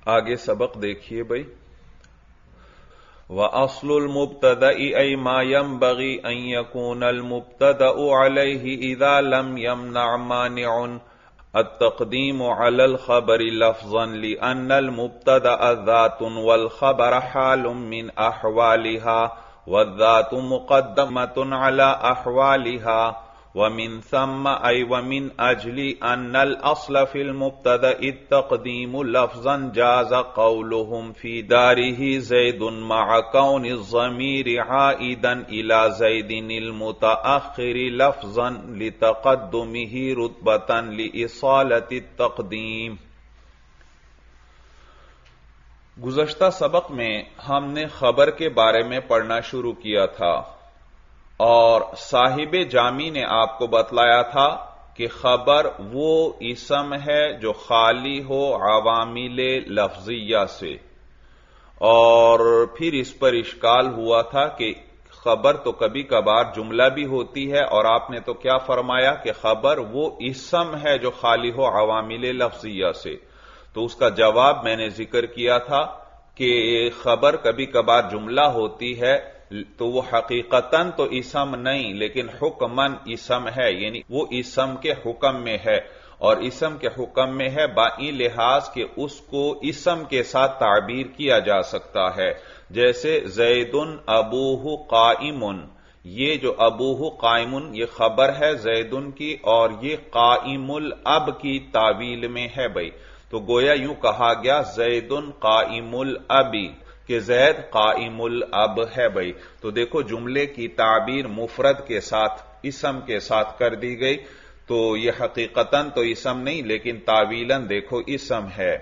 آگے سبق دیکھیے بھائی. وَأَصْلُ الْمُبْتَدَإِ أَيْ مَا يَنْبَغِي أَنْ يَكُونَ الْمُبْتَدَأُ عَلَيْهِ إِذَا لَمْ يَمْنَعْ مَانِعٌ التقديم على الخبر لفظا لأن المبتدأ ذات والخبر حال من أحوالها والذات مقدمة على أحوالها ومن ثم أي ومن أجل أن الأصل في المبتدأ التقديم لفظا جاز قولهم في داره زيد مع كون الضمير عائدا إلى زيد المتأخر لفظا لتقدمه رتبة لإصالة التقديم. گزشتہ سبق میں ہم نے خبر کے بارے میں پڑھنا شروع کیا تھا اور صاحب جامی نے آپ کو بتلایا تھا کہ خبر وہ اسم ہے جو خالی ہو عوامل لفظیہ سے، اور پھر اس پر اشکال ہوا تھا کہ خبر تو کبھی کبھار جملہ بھی ہوتی ہے، اور آپ نے تو کیا فرمایا کہ خبر وہ اسم ہے جو خالی ہو عوامل لفظیہ سے. تو اس کا جواب میں نے ذکر کیا تھا کہ خبر کبھی کبھار جملہ ہوتی ہے تو وہ حقیقتاً تو اسم نہیں لیکن حکماً اسم ہے، یعنی وہ اسم کے حکم میں ہے، اور اسم کے حکم میں ہے بائی لحاظ کہ اس کو اسم کے ساتھ تعبیر کیا جا سکتا ہے. جیسے زید ابوہ قائم، یہ جو ابوہ قائم یہ خبر ہے زیدن کی، اور یہ قائم الاب کی تعویل میں ہے بھائی. تو گویا یوں کہا گیا زید قائم الابی کہ زید قائم الاب ہے بھائی. تو دیکھو جملے کی تعبیر مفرد کے ساتھ اسم کے ساتھ کر دی گئی، تو یہ حقیقتاً تو اسم نہیں لیکن تعویلاً دیکھو اسم ہے.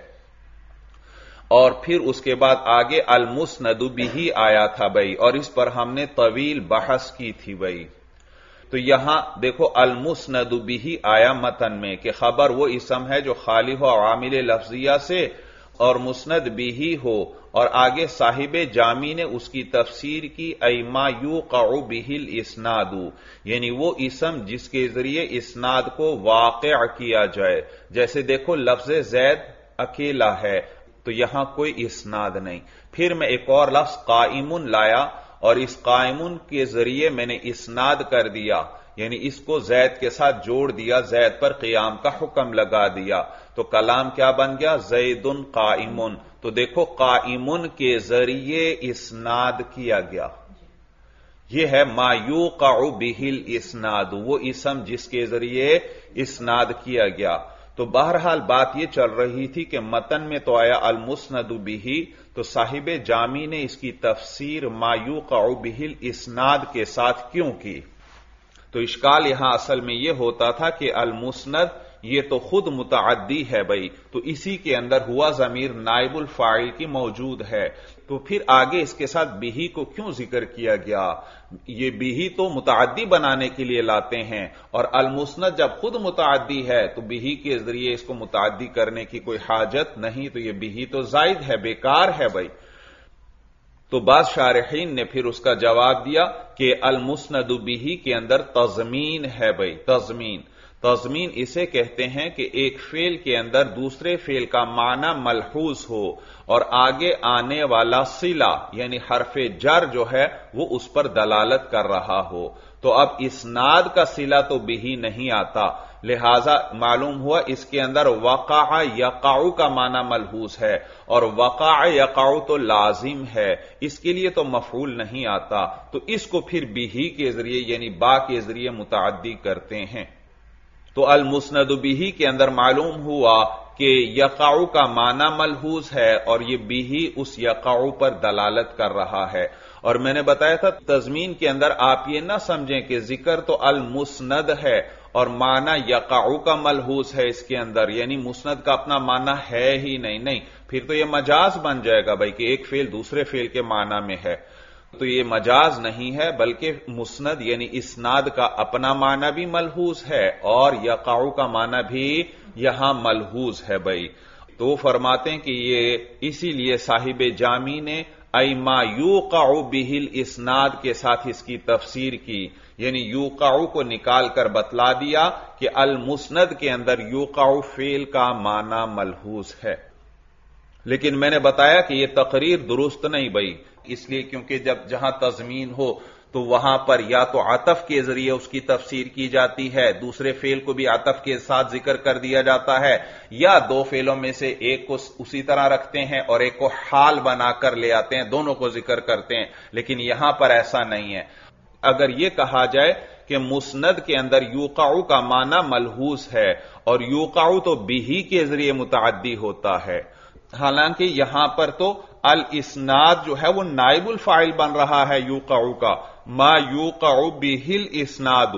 اور پھر اس کے بعد آگے المسند بہ آیا تھا بھائی، اور اس پر ہم نے طویل بحث کی تھی بھائی. تو یہاں دیکھو المسند بہ آیا متن میں کہ خبر وہ اسم ہے جو خالی ہو عوامل لفظیہ سے اور مسند بہ ہو، اور آگے صاحب جامی نے اس کی تفسیر کی ایما یوقع بہ الاسناد، یعنی وہ اسم جس کے ذریعے اسناد کو واقع کیا جائے. جیسے دیکھو لفظ زید اکیلا ہے تو یہاں کوئی اسناد نہیں. پھر میں ایک اور لفظ قائم لایا اور اس قائم کے ذریعے میں نے اسناد کر دیا، یعنی اس کو زید کے ساتھ جوڑ دیا، زید پر قیام کا حکم لگا دیا. تو کلام کیا بن گیا؟ زید قائم. تو دیکھو قائم کے ذریعے اسناد کیا گیا. یہ ہے ما یوقع بہ الاسناد، وہ اسم جس کے ذریعے اسناد کیا گیا. تو بہرحال بات یہ چل رہی تھی کہ متن میں تو آیا المسند بہ، تو صاحب جامی نے اس کی تفسیر ما یوقع بہ الاسناد کے ساتھ کیوں کی؟ تو اشکال یہاں اصل میں یہ ہوتا تھا کہ المسند یہ تو خود متعدی ہے بھائی، تو اسی کے اندر ہوا ضمیر نائب الفاعل کی موجود ہے، تو پھر آگے اس کے ساتھ بہ کو کیوں ذکر کیا گیا؟ یہ بہ تو متعدی بنانے کے لیے لاتے ہیں، اور المسند جب خود متعدی ہے تو بہ کے ذریعے اس کو متعدی کرنے کی کوئی حاجت نہیں، تو یہ بہ تو زائد ہے، بیکار ہے بھائی. تو بعض شارحین نے پھر اس کا جواب دیا کہ المسند بہ کے اندر تضمین ہے بھائی. تضمین اسے کہتے ہیں کہ ایک فعل کے اندر دوسرے فعل کا معنی ملحوظ ہو اور آگے آنے والا صلہ یعنی حرف جر جو ہے وہ اس پر دلالت کر رہا ہو. تو اب اسناد کا صلہ تو بہ نہیں آتا، لہذا معلوم ہوا اس کے اندر وقع یقع کا معنی ملحوظ ہے، اور وقع یقع تو لازم ہے، اس کے لیے تو مفعول نہیں آتا. تو اس کو پھر بہ کے ذریعے یعنی با کے ذریعے متعدی کرتے ہیں. تو المسند بہ کے اندر معلوم ہوا کہ یقع کا معنی ملحوظ ہے اور یہ بہ اس یقع پر دلالت کر رہا ہے. اور میں نے بتایا تھا تضمین کے اندر آپ یہ نہ سمجھیں کہ ذکر تو المسند ہے اور معنی یقع کا ملحوظ ہے اس کے اندر، یعنی مسند کا اپنا معنی ہے ہی نہیں، پھر تو یہ مجاز بن جائے گا بھائی کہ ایک فعل دوسرے فعل کے معنی میں ہے. تو یہ مجاز نہیں ہے بلکہ مسند یعنی اسناد کا اپنا معنی بھی ملحوظ ہے اور یقع کا معنی بھی یہاں ملحوظ ہے بھائی. تو فرماتے ہیں کہ یہ اسی لیے صاحب جامی نے ایما یوقع بہ الاسناد کے ساتھ اس کی تفسیر کی، یعنی یوقع کو نکال کر بتلا دیا کہ المسند کے اندر یوقع فعل کا معنی ملحوظ ہے. لیکن میں نے بتایا کہ یہ تقریر درست نہیں بھائی، اس لیے کیونکہ جہاں تضمین ہو تو وہاں پر یا تو عطف کے ذریعے اس کی تفسیر کی جاتی ہے، دوسرے فعل کو بھی عطف کے ساتھ ذکر کر دیا جاتا ہے، یا دو فعلوں میں سے ایک کو اسی طرح رکھتے ہیں اور ایک کو حال بنا کر لے آتے ہیں، دونوں کو ذکر کرتے ہیں، لیکن یہاں پر ایسا نہیں ہے۔ اگر یہ کہا جائے کہ مسند کے اندر یوقعو کا معنی ملحوظ ہے اور یوقعو تو بہی کے ذریعے متعدی ہوتا ہے، حالانکہ یہاں پر تو الاسناد جو ہے وہ نائب الفاعل بن رہا ہے یوقعو کا، ما یوقعو بہ الاسناد،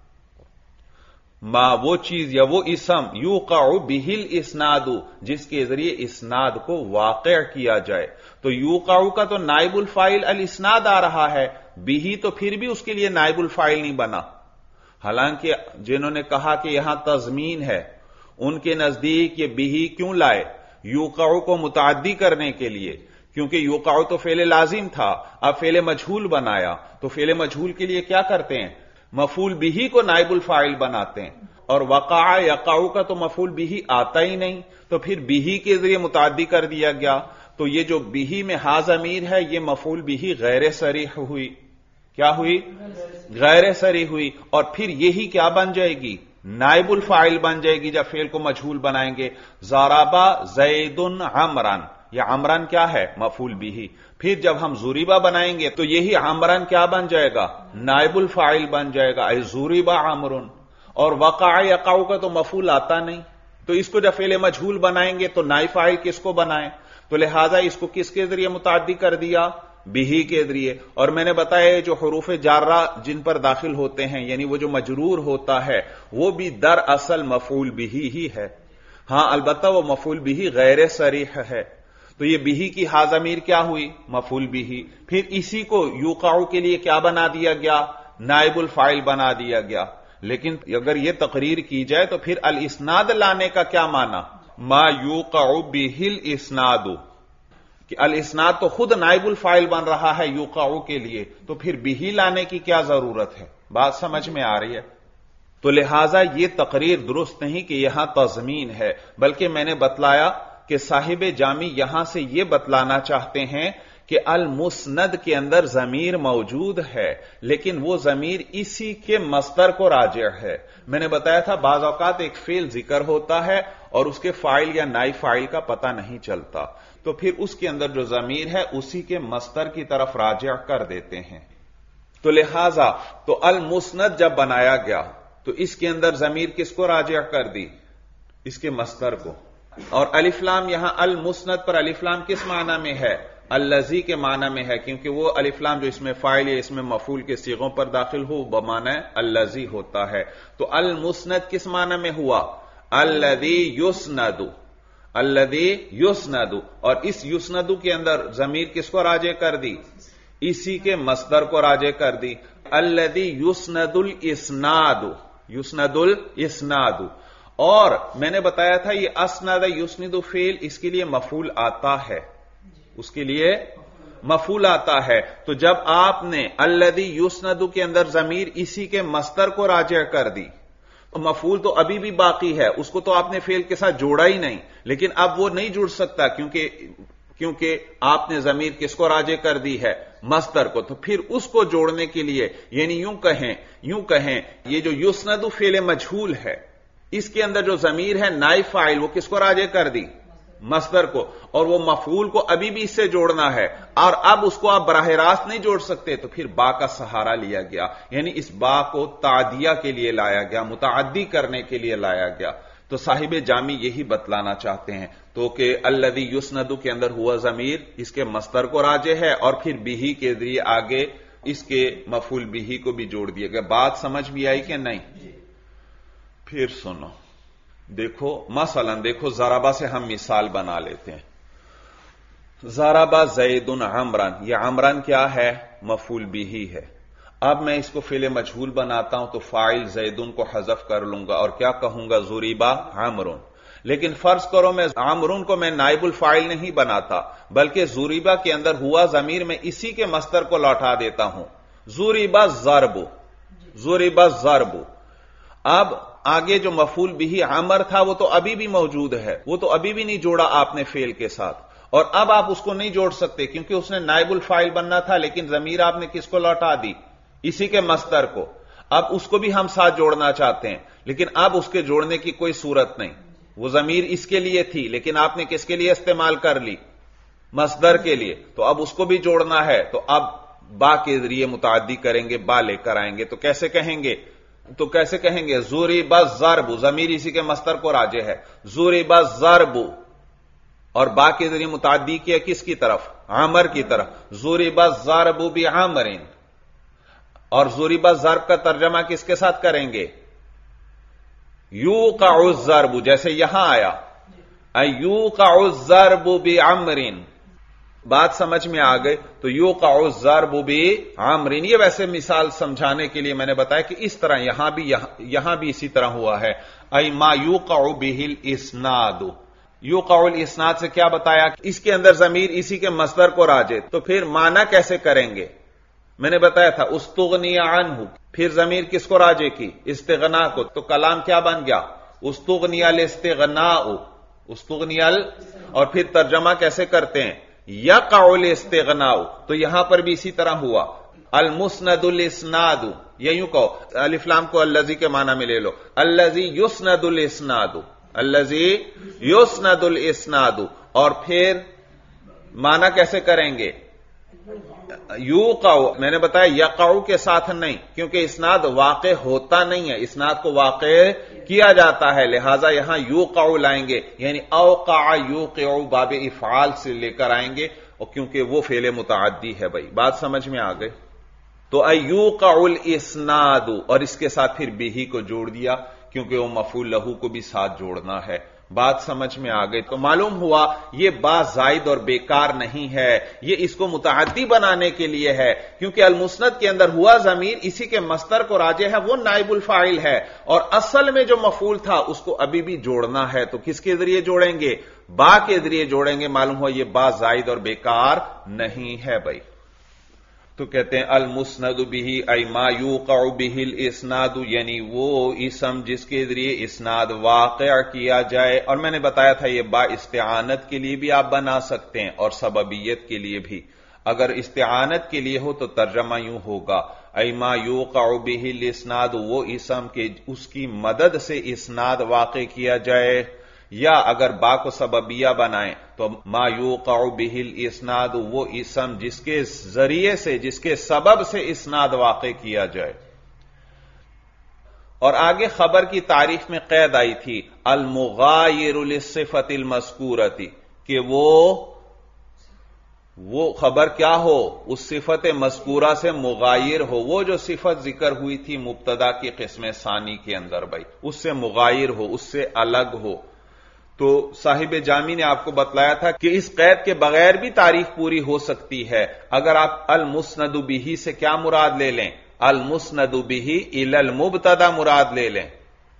ما وہ چیز یا وہ اسم یوقعو بہ الاسناد جس کے ذریعے اسناد کو واقع کیا جائے، تو یوقعو کا تو نائب الفاعل الاسناد آ رہا ہے، بہ تو پھر بھی اس کے لیے نائب الفاعل نہیں بنا۔ حالانکہ جنہوں نے کہا کہ یہاں تضمین ہے ان کے نزدیک یہ بہ کیوں لائے؟ یوقعو کو متعدی کرنے کے لیے، کیونکہ یوقعو تو فعل لازم تھا، اب فعل مجہول بنایا، تو فعل مجہول کے لیے کیا کرتے ہیں؟ مفعول بہ کو نائب الفاعل بناتے ہیں، اور وقع یقع کا تو مفعول بہ آتا ہی نہیں، تو پھر بہ کے ذریعے متعدی کر دیا گیا، تو یہ جو بہ میں ہا ضمیر ہے یہ مفعول بہ غیر صریح ہوئی، کیا ہوئی؟ غیر صریح ہوئی، اور پھر یہی کیا بن جائے گی؟ نائب الفاعل بن جائے گی جب فعل کو مجہول بنائیں گے۔ ضربا زید عمران، یہ عمران کیا ہے؟ مفعول بہ، پھر جب ہم ضربا بنائیں گے تو یہی عمران کیا بن جائے گا؟ نائب الفاعل بن جائے گا، اے ضربا عمرن، اور وقع یقع کا تو مفعول آتا نہیں، تو اس کو جب فعل مجہول بنائیں گے تو نائب فاعل کس کو بنائیں؟ تو لہذا اس کو کس کے ذریعے متعدی کر دیا؟ بہ کے ذریعے۔ اور میں نے بتایا جو حروف جارہ جن پر داخل ہوتے ہیں، یعنی وہ جو مجرور ہوتا ہے وہ بھی در اصل مفعول بہ ہی ہے، ہاں البتہ وہ مفعول بہ غیر صریح ہے، تو یہ بہ کی ہا ضمیر کیا ہوئی؟ مفعول بہ، پھر اسی کو یوقعو کے لیے کیا بنا دیا گیا؟ نائب الفاعل بنا دیا گیا۔ لیکن اگر یہ تقریر کی جائے تو پھر الاسناد لانے کا کیا معنی؟ ما یوقعو بہ الاسناد، کہ الاسناد تو خود نائب الفاعل بن رہا ہے یوقعو کے لیے، تو پھر بہ لانے کی کیا ضرورت ہے؟ بات سمجھ میں آ رہی ہے؟ تو لہذا یہ تقریر درست نہیں کہ یہاں تضمین ہے، بلکہ میں نے بتلایا کہ صاحب جامی یہاں سے یہ بتلانا چاہتے ہیں کہ المسند کے اندر ضمیر موجود ہے، لیکن وہ ضمیر اسی کے مصدر کو راجع ہے۔ میں نے بتایا تھا بعض اوقات ایک فعل ذکر ہوتا ہے اور اس کے فاعل یا نائب فاعل کا پتہ نہیں چلتا، تو پھر اس کے اندر جو ضمیر ہے اسی کے مصدر کی طرف راجع کر دیتے ہیں۔ تو لہذا تو المسند جب بنایا گیا تو اس کے اندر ضمیر کس کو راجع کر دی؟ اس کے مصدر کو، اور الف لام یہاں المسند پر الف لام کس معنی میں ہے؟ الذی کے معنی میں ہے، کیونکہ وہ الف لام جو اس میں فاعل یا اس میں مفعول کے صیغوں پر داخل ہو بمعنی الذی ہوتا ہے، تو المسند کس معنی میں ہوا؟ الذی یسند، الذی یسند، اور اس یسند کے اندر ضمیر کس کو راجع کر دی؟ اسی کے مصدر کو راجع کر دی، الذی یسند الاسناد، یسند الاسناد۔ اور میں نے بتایا تھا یہ اسند یسند فعل اس کے لیے مفعول آتا ہے، اس کے لیے مفعول آتا ہے، تو جب آپ نے الذی یسند کے اندر ضمیر اسی کے مصدر کو راجع کر دی تو مفعول تو ابھی بھی باقی ہے، اس کو تو آپ نے فعل کے ساتھ جوڑا ہی نہیں، لیکن اب وہ نہیں جڑ سکتا کیونکہ آپ نے ضمیر کس کو راجع کر دی ہے؟ مصدر کو، تو پھر اس کو جوڑنے کے لیے یعنی یوں کہیں یہ جو یسند فعل مجہول ہے اس کے اندر جو ضمیر ہے نائب فاعل وہ کس کو راجع کر دی؟ مصدر کو، اور وہ مفعول کو ابھی بھی اس سے جوڑنا ہے، اور اب اس کو آپ براہ راست نہیں جوڑ سکتے، تو پھر با کا سہارا لیا گیا، یعنی اس با کو تعدیہ کے لیے لایا گیا، متعدی کرنے کے لیے لایا گیا۔ تو صاحب جامی یہی بتلانا چاہتے ہیں تو کہ الذی یسند کے اندر ہوا ضمیر اس کے مصدر کو راجع ہے، اور پھر بہ کے ذریعے آگے اس کے مفعول بہ کو بھی جوڑ دیا گیا۔ بات سمجھ بھی آئی کہ نہیں؟ پھر سنو، دیکھو مثلا دیکھو ضربا سے ہم مثال بنا لیتے ہیں۔ ضربا زید عمران، یہ عمران کیا ہے؟ مفعول بہ ہے۔ اب میں اس کو فعل مجہول بناتا ہوں تو فاعل زیدن کو حذف کر لوں گا اور کیا کہوں گا؟ ضربا عمرن۔ لیکن فرض کرو میں عمرن کو میں نائب الفاعل نہیں بناتا بلکہ ضربا کے اندر ہوا ضمیر میں اسی کے مصدر کو لوٹا دیتا ہوں، ضربا ضرب، ضربا ضرب۔ اب آگے جو مفعول بہ عمر تھا وہ تو ابھی بھی موجود ہے، وہ تو ابھی بھی نہیں جوڑا آپ نے فعل کے ساتھ، اور اب آپ اس کو نہیں جوڑ سکتے کیونکہ اس نے نائب الفاعل بننا تھا، لیکن ضمیر آپ نے کس کو لوٹا دی؟ اسی کے مصدر کو۔ اب اس کو بھی ہم ساتھ جوڑنا چاہتے ہیں، لیکن اب اس کے جوڑنے کی کوئی صورت نہیں، وہ ضمیر اس کے لیے تھی لیکن آپ نے کس کے لیے استعمال کر لی؟ مصدر کے لیے، تو اب اس کو بھی جوڑنا ہے، تو اب با کے ذریعے متعدی کریں گے، با لے کر آئیں گے، تو کیسے کہیں گے؟ ضُرِبَ الضَّرْبُ، ضمیر اسی کے مصدر کو راجع ہے، ضُرِبَ الضَّرْبُ، اور با کے ذریعے متعدی کیا کس کی طرف؟ عامر کی طرف، ضُرِبَ الضَّرْبُ بِعَامِرٍ، اور ضُرِبَ الضَّرْب کا ترجمہ کس کے ساتھ کریں گے؟ یوقع الضَّرْبُ، جیسے یہاں آیا یوقع الضَّرْبُ بِعَامِرٍ، بات سمجھ میں آ گئی؟ تو یوقع الضَّرْبُ بِعَامِرٍ، یہ ویسے مثال سمجھانے کے لیے میں نے بتایا کہ اس طرح یہاں بھی اسی طرح ہوا ہے، ای ما یوقع بہ الاسناد، یوقع الاسناد سے کیا بتایا؟ اس کے اندر ضمیر اسی کے مصدر کو راجع، تو پھر معنی کیسے کریں گے؟ میں نے بتایا تھا استغنی عنہ، پھر ضمیر کس کو راجع کی؟ استغنا کو، تو کلام کیا بن گیا؟ استغنی الاستغناء، اور پھر ترجمہ کیسے کرتے ہیں؟ یقع الاستغناء، تو یہاں پر بھی اسی طرح ہوا، المسند الاسناد، یا یوں کہو الف لام کو الذی کے معنی میں لے لو، الذی یسند الاسناد، الذی یسند الاسناد، اور پھر معنی کیسے کریں گے؟ یوقع، میں نے بتایا یقع کے ساتھ نہیں، کیونکہ اسناد واقع ہوتا نہیں ہے، اسناد کو واقع کیا جاتا ہے، لہذا یہاں یوقع لائیں گے، یعنی اوقع یوقع باب افعال سے لے کر آئیں گے، اور کیونکہ وہ فعل متعدی ہے بھائی، بات سمجھ میں آ گئی؟ تو ایوقع الاسناد، اور اس کے ساتھ پھر بھی کو جوڑ دیا کیونکہ وہ مفعول لہو کو بھی ساتھ جوڑنا ہے، بات سمجھ میں آ گئی؟ تو معلوم ہوا یہ با زائد اور بیکار نہیں ہے، یہ اس کو متعدی بنانے کے لیے ہے، کیونکہ المسند کے اندر ہوا ضمیر اسی کے مصدر کو راجع ہے، وہ نائب الفاعل ہے، اور اصل میں جو مفعول تھا اس کو ابھی بھی جوڑنا ہے، تو کس کے ذریعے جوڑیں گے؟ با کے ذریعے جوڑیں گے، معلوم ہوا یہ با زائد اور بیکار نہیں ہے بھائی۔ تو کہتے ہیں المسند بہ ای ما یوقع بہ الاسناد، یعنی وہ اسم جس کے ذریعے اسناد واقع کیا جائے، اور میں نے بتایا تھا یہ با استعانت کے لیے بھی آپ بنا سکتے ہیں اور سببیت کے لیے بھی۔ اگر استعانت کے لیے ہو تو ترجمہ یوں ہوگا ای ما یوقع بہ الاسناد، وہ اسم کے اس کی مدد سے اسناد واقع کیا جائے، یا اگر با کو سببیہ بنائیں تو ما یوقع بہ الاسناد، وہ اسم جس کے ذریعے سے، جس کے سبب سے اسناد واقع کیا جائے۔ اور آگے خبر کی تعریف میں قید آئی تھی المغایر للصفۃ المذکورۃ، کہ وہ خبر کیا ہو؟ اس صفت مذکورہ سے مغایر ہو، وہ جو صفت ذکر ہوئی تھی مبتدا کی قسم ثانی کے اندر بھائی، اس سے مغایر ہو، اس سے الگ ہو۔ تو صاحب جامی نے آپ کو بتلایا تھا کہ اس قید کے بغیر بھی تعریف پوری ہو سکتی ہے، اگر آپ المسند بہ سے کیا مراد لے لیں؟ المسند بہ الی المبتدا مراد لے لیں۔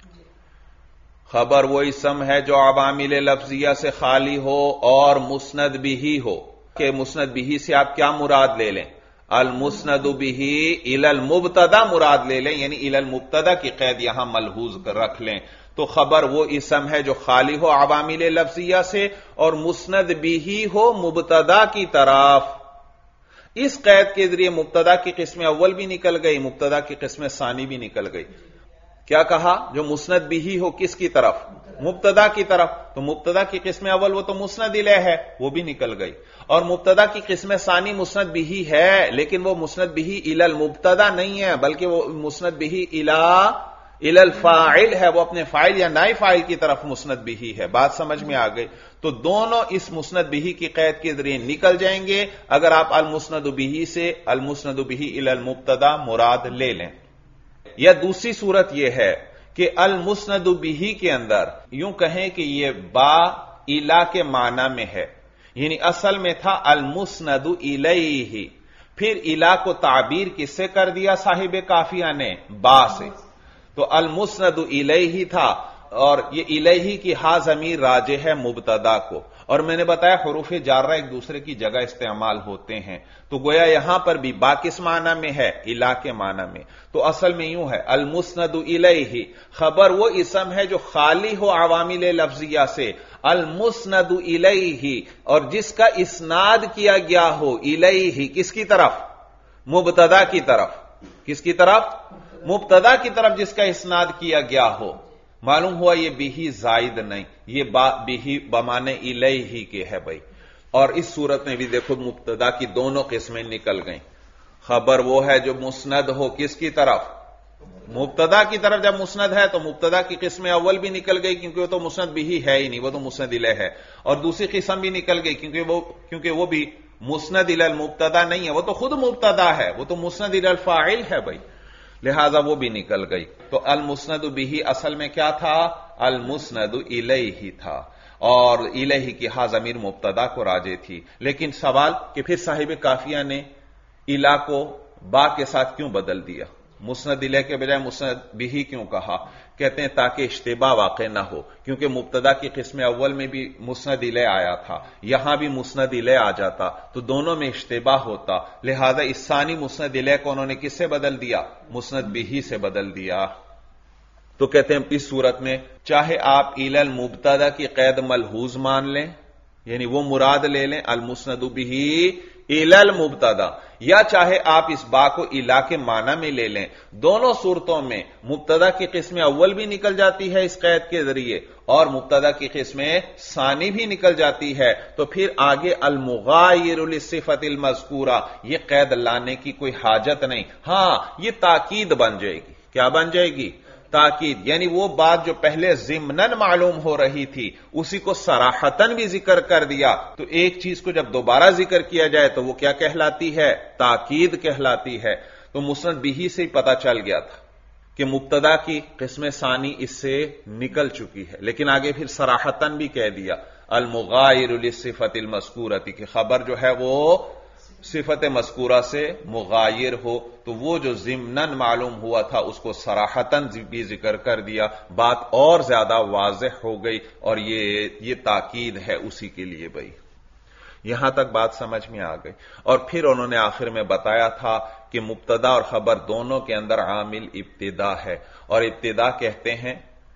خبر وہ اسم ہے جو عوامل لفظیہ سے خالی ہو اور مسند بہ ہو، کہ مسند بہ سے آپ کیا مراد لے لیں؟ المسند بہ الی المبتدا مراد لے لیں، یعنی الی المبتدا کی قید یہاں ملحوظ رکھ لیں۔ تو خبر وہ اسم ہے جو خالی ہو عوامل لفظیہ سے اور مسند بہ ہو مبتدا کی طرف۔ اس قید کے ذریعے مبتدا کی قسم اول بھی نکل گئی، مبتدا کی قسم ثانی بھی نکل گئی۔ کیا کہا؟ جو مسند بہ ہو کس کی طرف؟ مبتدا کی طرف، تو مبتدا کی قسم اول وہ تو مسند الیہ ہے، وہ بھی نکل گئی، اور مبتدا کی قسم ثانی مسند بہ ہے، لیکن وہ مسند بہ الی المبتدا نہیں ہے، بلکہ وہ مسند بہ الی الفاعل ہے، وہ اپنے فاعل یا نائب فاعل کی طرف مسند بہ ہے، بات سمجھ میں آ گئی؟ تو دونوں اس مسند بہ کی قید کے ذریعے نکل جائیں گے اگر آپ المسند بہ سے المسند بہ الی المبتدا مراد لے لیں۔ یا دوسری صورت یہ ہے کہ المسند بہ کے اندر یوں کہیں کہ یہ با الی کے معنی میں ہے، یعنی اصل میں تھا المسند الیہ، پھر الی کو تعبیر کس سے کر دیا صاحب کافیہ نے؟ با سے، تو المسند الیہ تھا، اور یہ الیہ کی ہا ضمیر راجع ہے مبتدا کو، اور میں نے بتایا حروف جارہ ایک دوسرے کی جگہ استعمال ہوتے ہیں، تو گویا یہاں پر بھی با کس معنی میں ہے؟ الی کے معنی میں، تو اصل میں یوں ہے المسند الیہ، خبر وہ اسم ہے جو خالی ہو عوامل لفظیہ سے، المسند الیہ، اور جس کا اسناد کیا گیا ہو الیہ، کس کی طرف؟ مبتدا کی طرف۔ کس کی طرف؟ مبتدا کی طرف جس کا اسناد کیا گیا ہو۔ معلوم ہوا یہ بھی زائد نہیں، یہ بھی بمانے الیہ کے ہے بھائی۔ اور اس صورت میں بھی دیکھو مبتدا کی دونوں قسمیں نکل گئیں۔ خبر وہ ہے جو مسند ہو کس کی طرف؟ مبتدا کی طرف جب مسند ہے تو مبتدا کی قسم اول بھی نکل گئی کیونکہ وہ تو مسند بھی ہے ہی نہیں، وہ تو مسند الیہ ہے، اور دوسری قسم بھی نکل گئی کیونکہ وہ بھی مسند الی المبتدا نہیں ہے، وہ تو خود مبتدا ہے، وہ تو مسند الی الفاعل ہے بھائی، لہذا وہ بھی نکل گئی۔ تو المسند بھی اصل میں کیا تھا؟ المسند الیہ تھا، اور الیہ کی ہا ضمیر مبتدا کو راجع تھی۔ لیکن سوال کہ پھر صاحب قافیہ نے الا کو با کے ساتھ کیوں بدل دیا؟ مسند الیہ کے بجائے مسند بھی کیوں کہا؟ کہتے ہیں تاکہ اشتباہ واقع نہ ہو، کیونکہ مبتدا کی قسم اول میں بھی مسند الیہ آیا تھا، یہاں بھی مسند الیہ آ جاتا تو دونوں میں اشتباہ ہوتا، لہذا اس ثانی مسند الیہ کو انہوں نے کس سے بدل دیا؟ مسند بھی سے بدل دیا۔ تو کہتے ہیں اس صورت میں چاہے آپ الی المبتدا کی قید ملحوظ مان لیں، یعنی وہ مراد لے لیں المسند بھی الی المبتدا، یا چاہے آپ اس با کو الا کے معنی میں لے لیں، دونوں صورتوں میں مبتدا کی قسم اول بھی نکل جاتی ہے اس قید کے ذریعے، اور مبتدا کی قسم ثانی بھی نکل جاتی ہے، تو پھر آگے المغایر للصفۃ المذکورہ یہ قید لانے کی کوئی حاجت نہیں۔ ہاں یہ تاکید بن جائے گی۔ کیا بن جائے گی؟ تاکید، یعنی وہ بات جو پہلے ضمناً معلوم ہو رہی تھی اسی کو صراحتاً بھی ذکر کر دیا، تو ایک چیز کو جب دوبارہ ذکر کیا جائے تو وہ کیا کہلاتی ہے؟ تاکید کہلاتی ہے۔ تو مسند بھی سے ہی پتا چل گیا تھا کہ مبتدا کی قسم ثانی اس سے نکل چکی ہے، لیکن آگے پھر صراحتاً بھی کہہ دیا المغایر للصفۃ المذکورہ کی خبر جو ہے وہ صفت مذکورہ سے مغایر ہو، تو وہ جو ضمناً معلوم ہوا تھا اس کو صراحتاً بھی ذکر کر دیا، بات اور زیادہ واضح ہو گئی، اور یہ تاکید ہے اسی کے لیے بھائی۔ یہاں تک بات سمجھ میں آ گئی۔ اور پھر انہوں نے آخر میں بتایا تھا کہ مبتدا اور خبر دونوں کے اندر عامل ابتدا ہے، اور ابتدا کہتے ہیں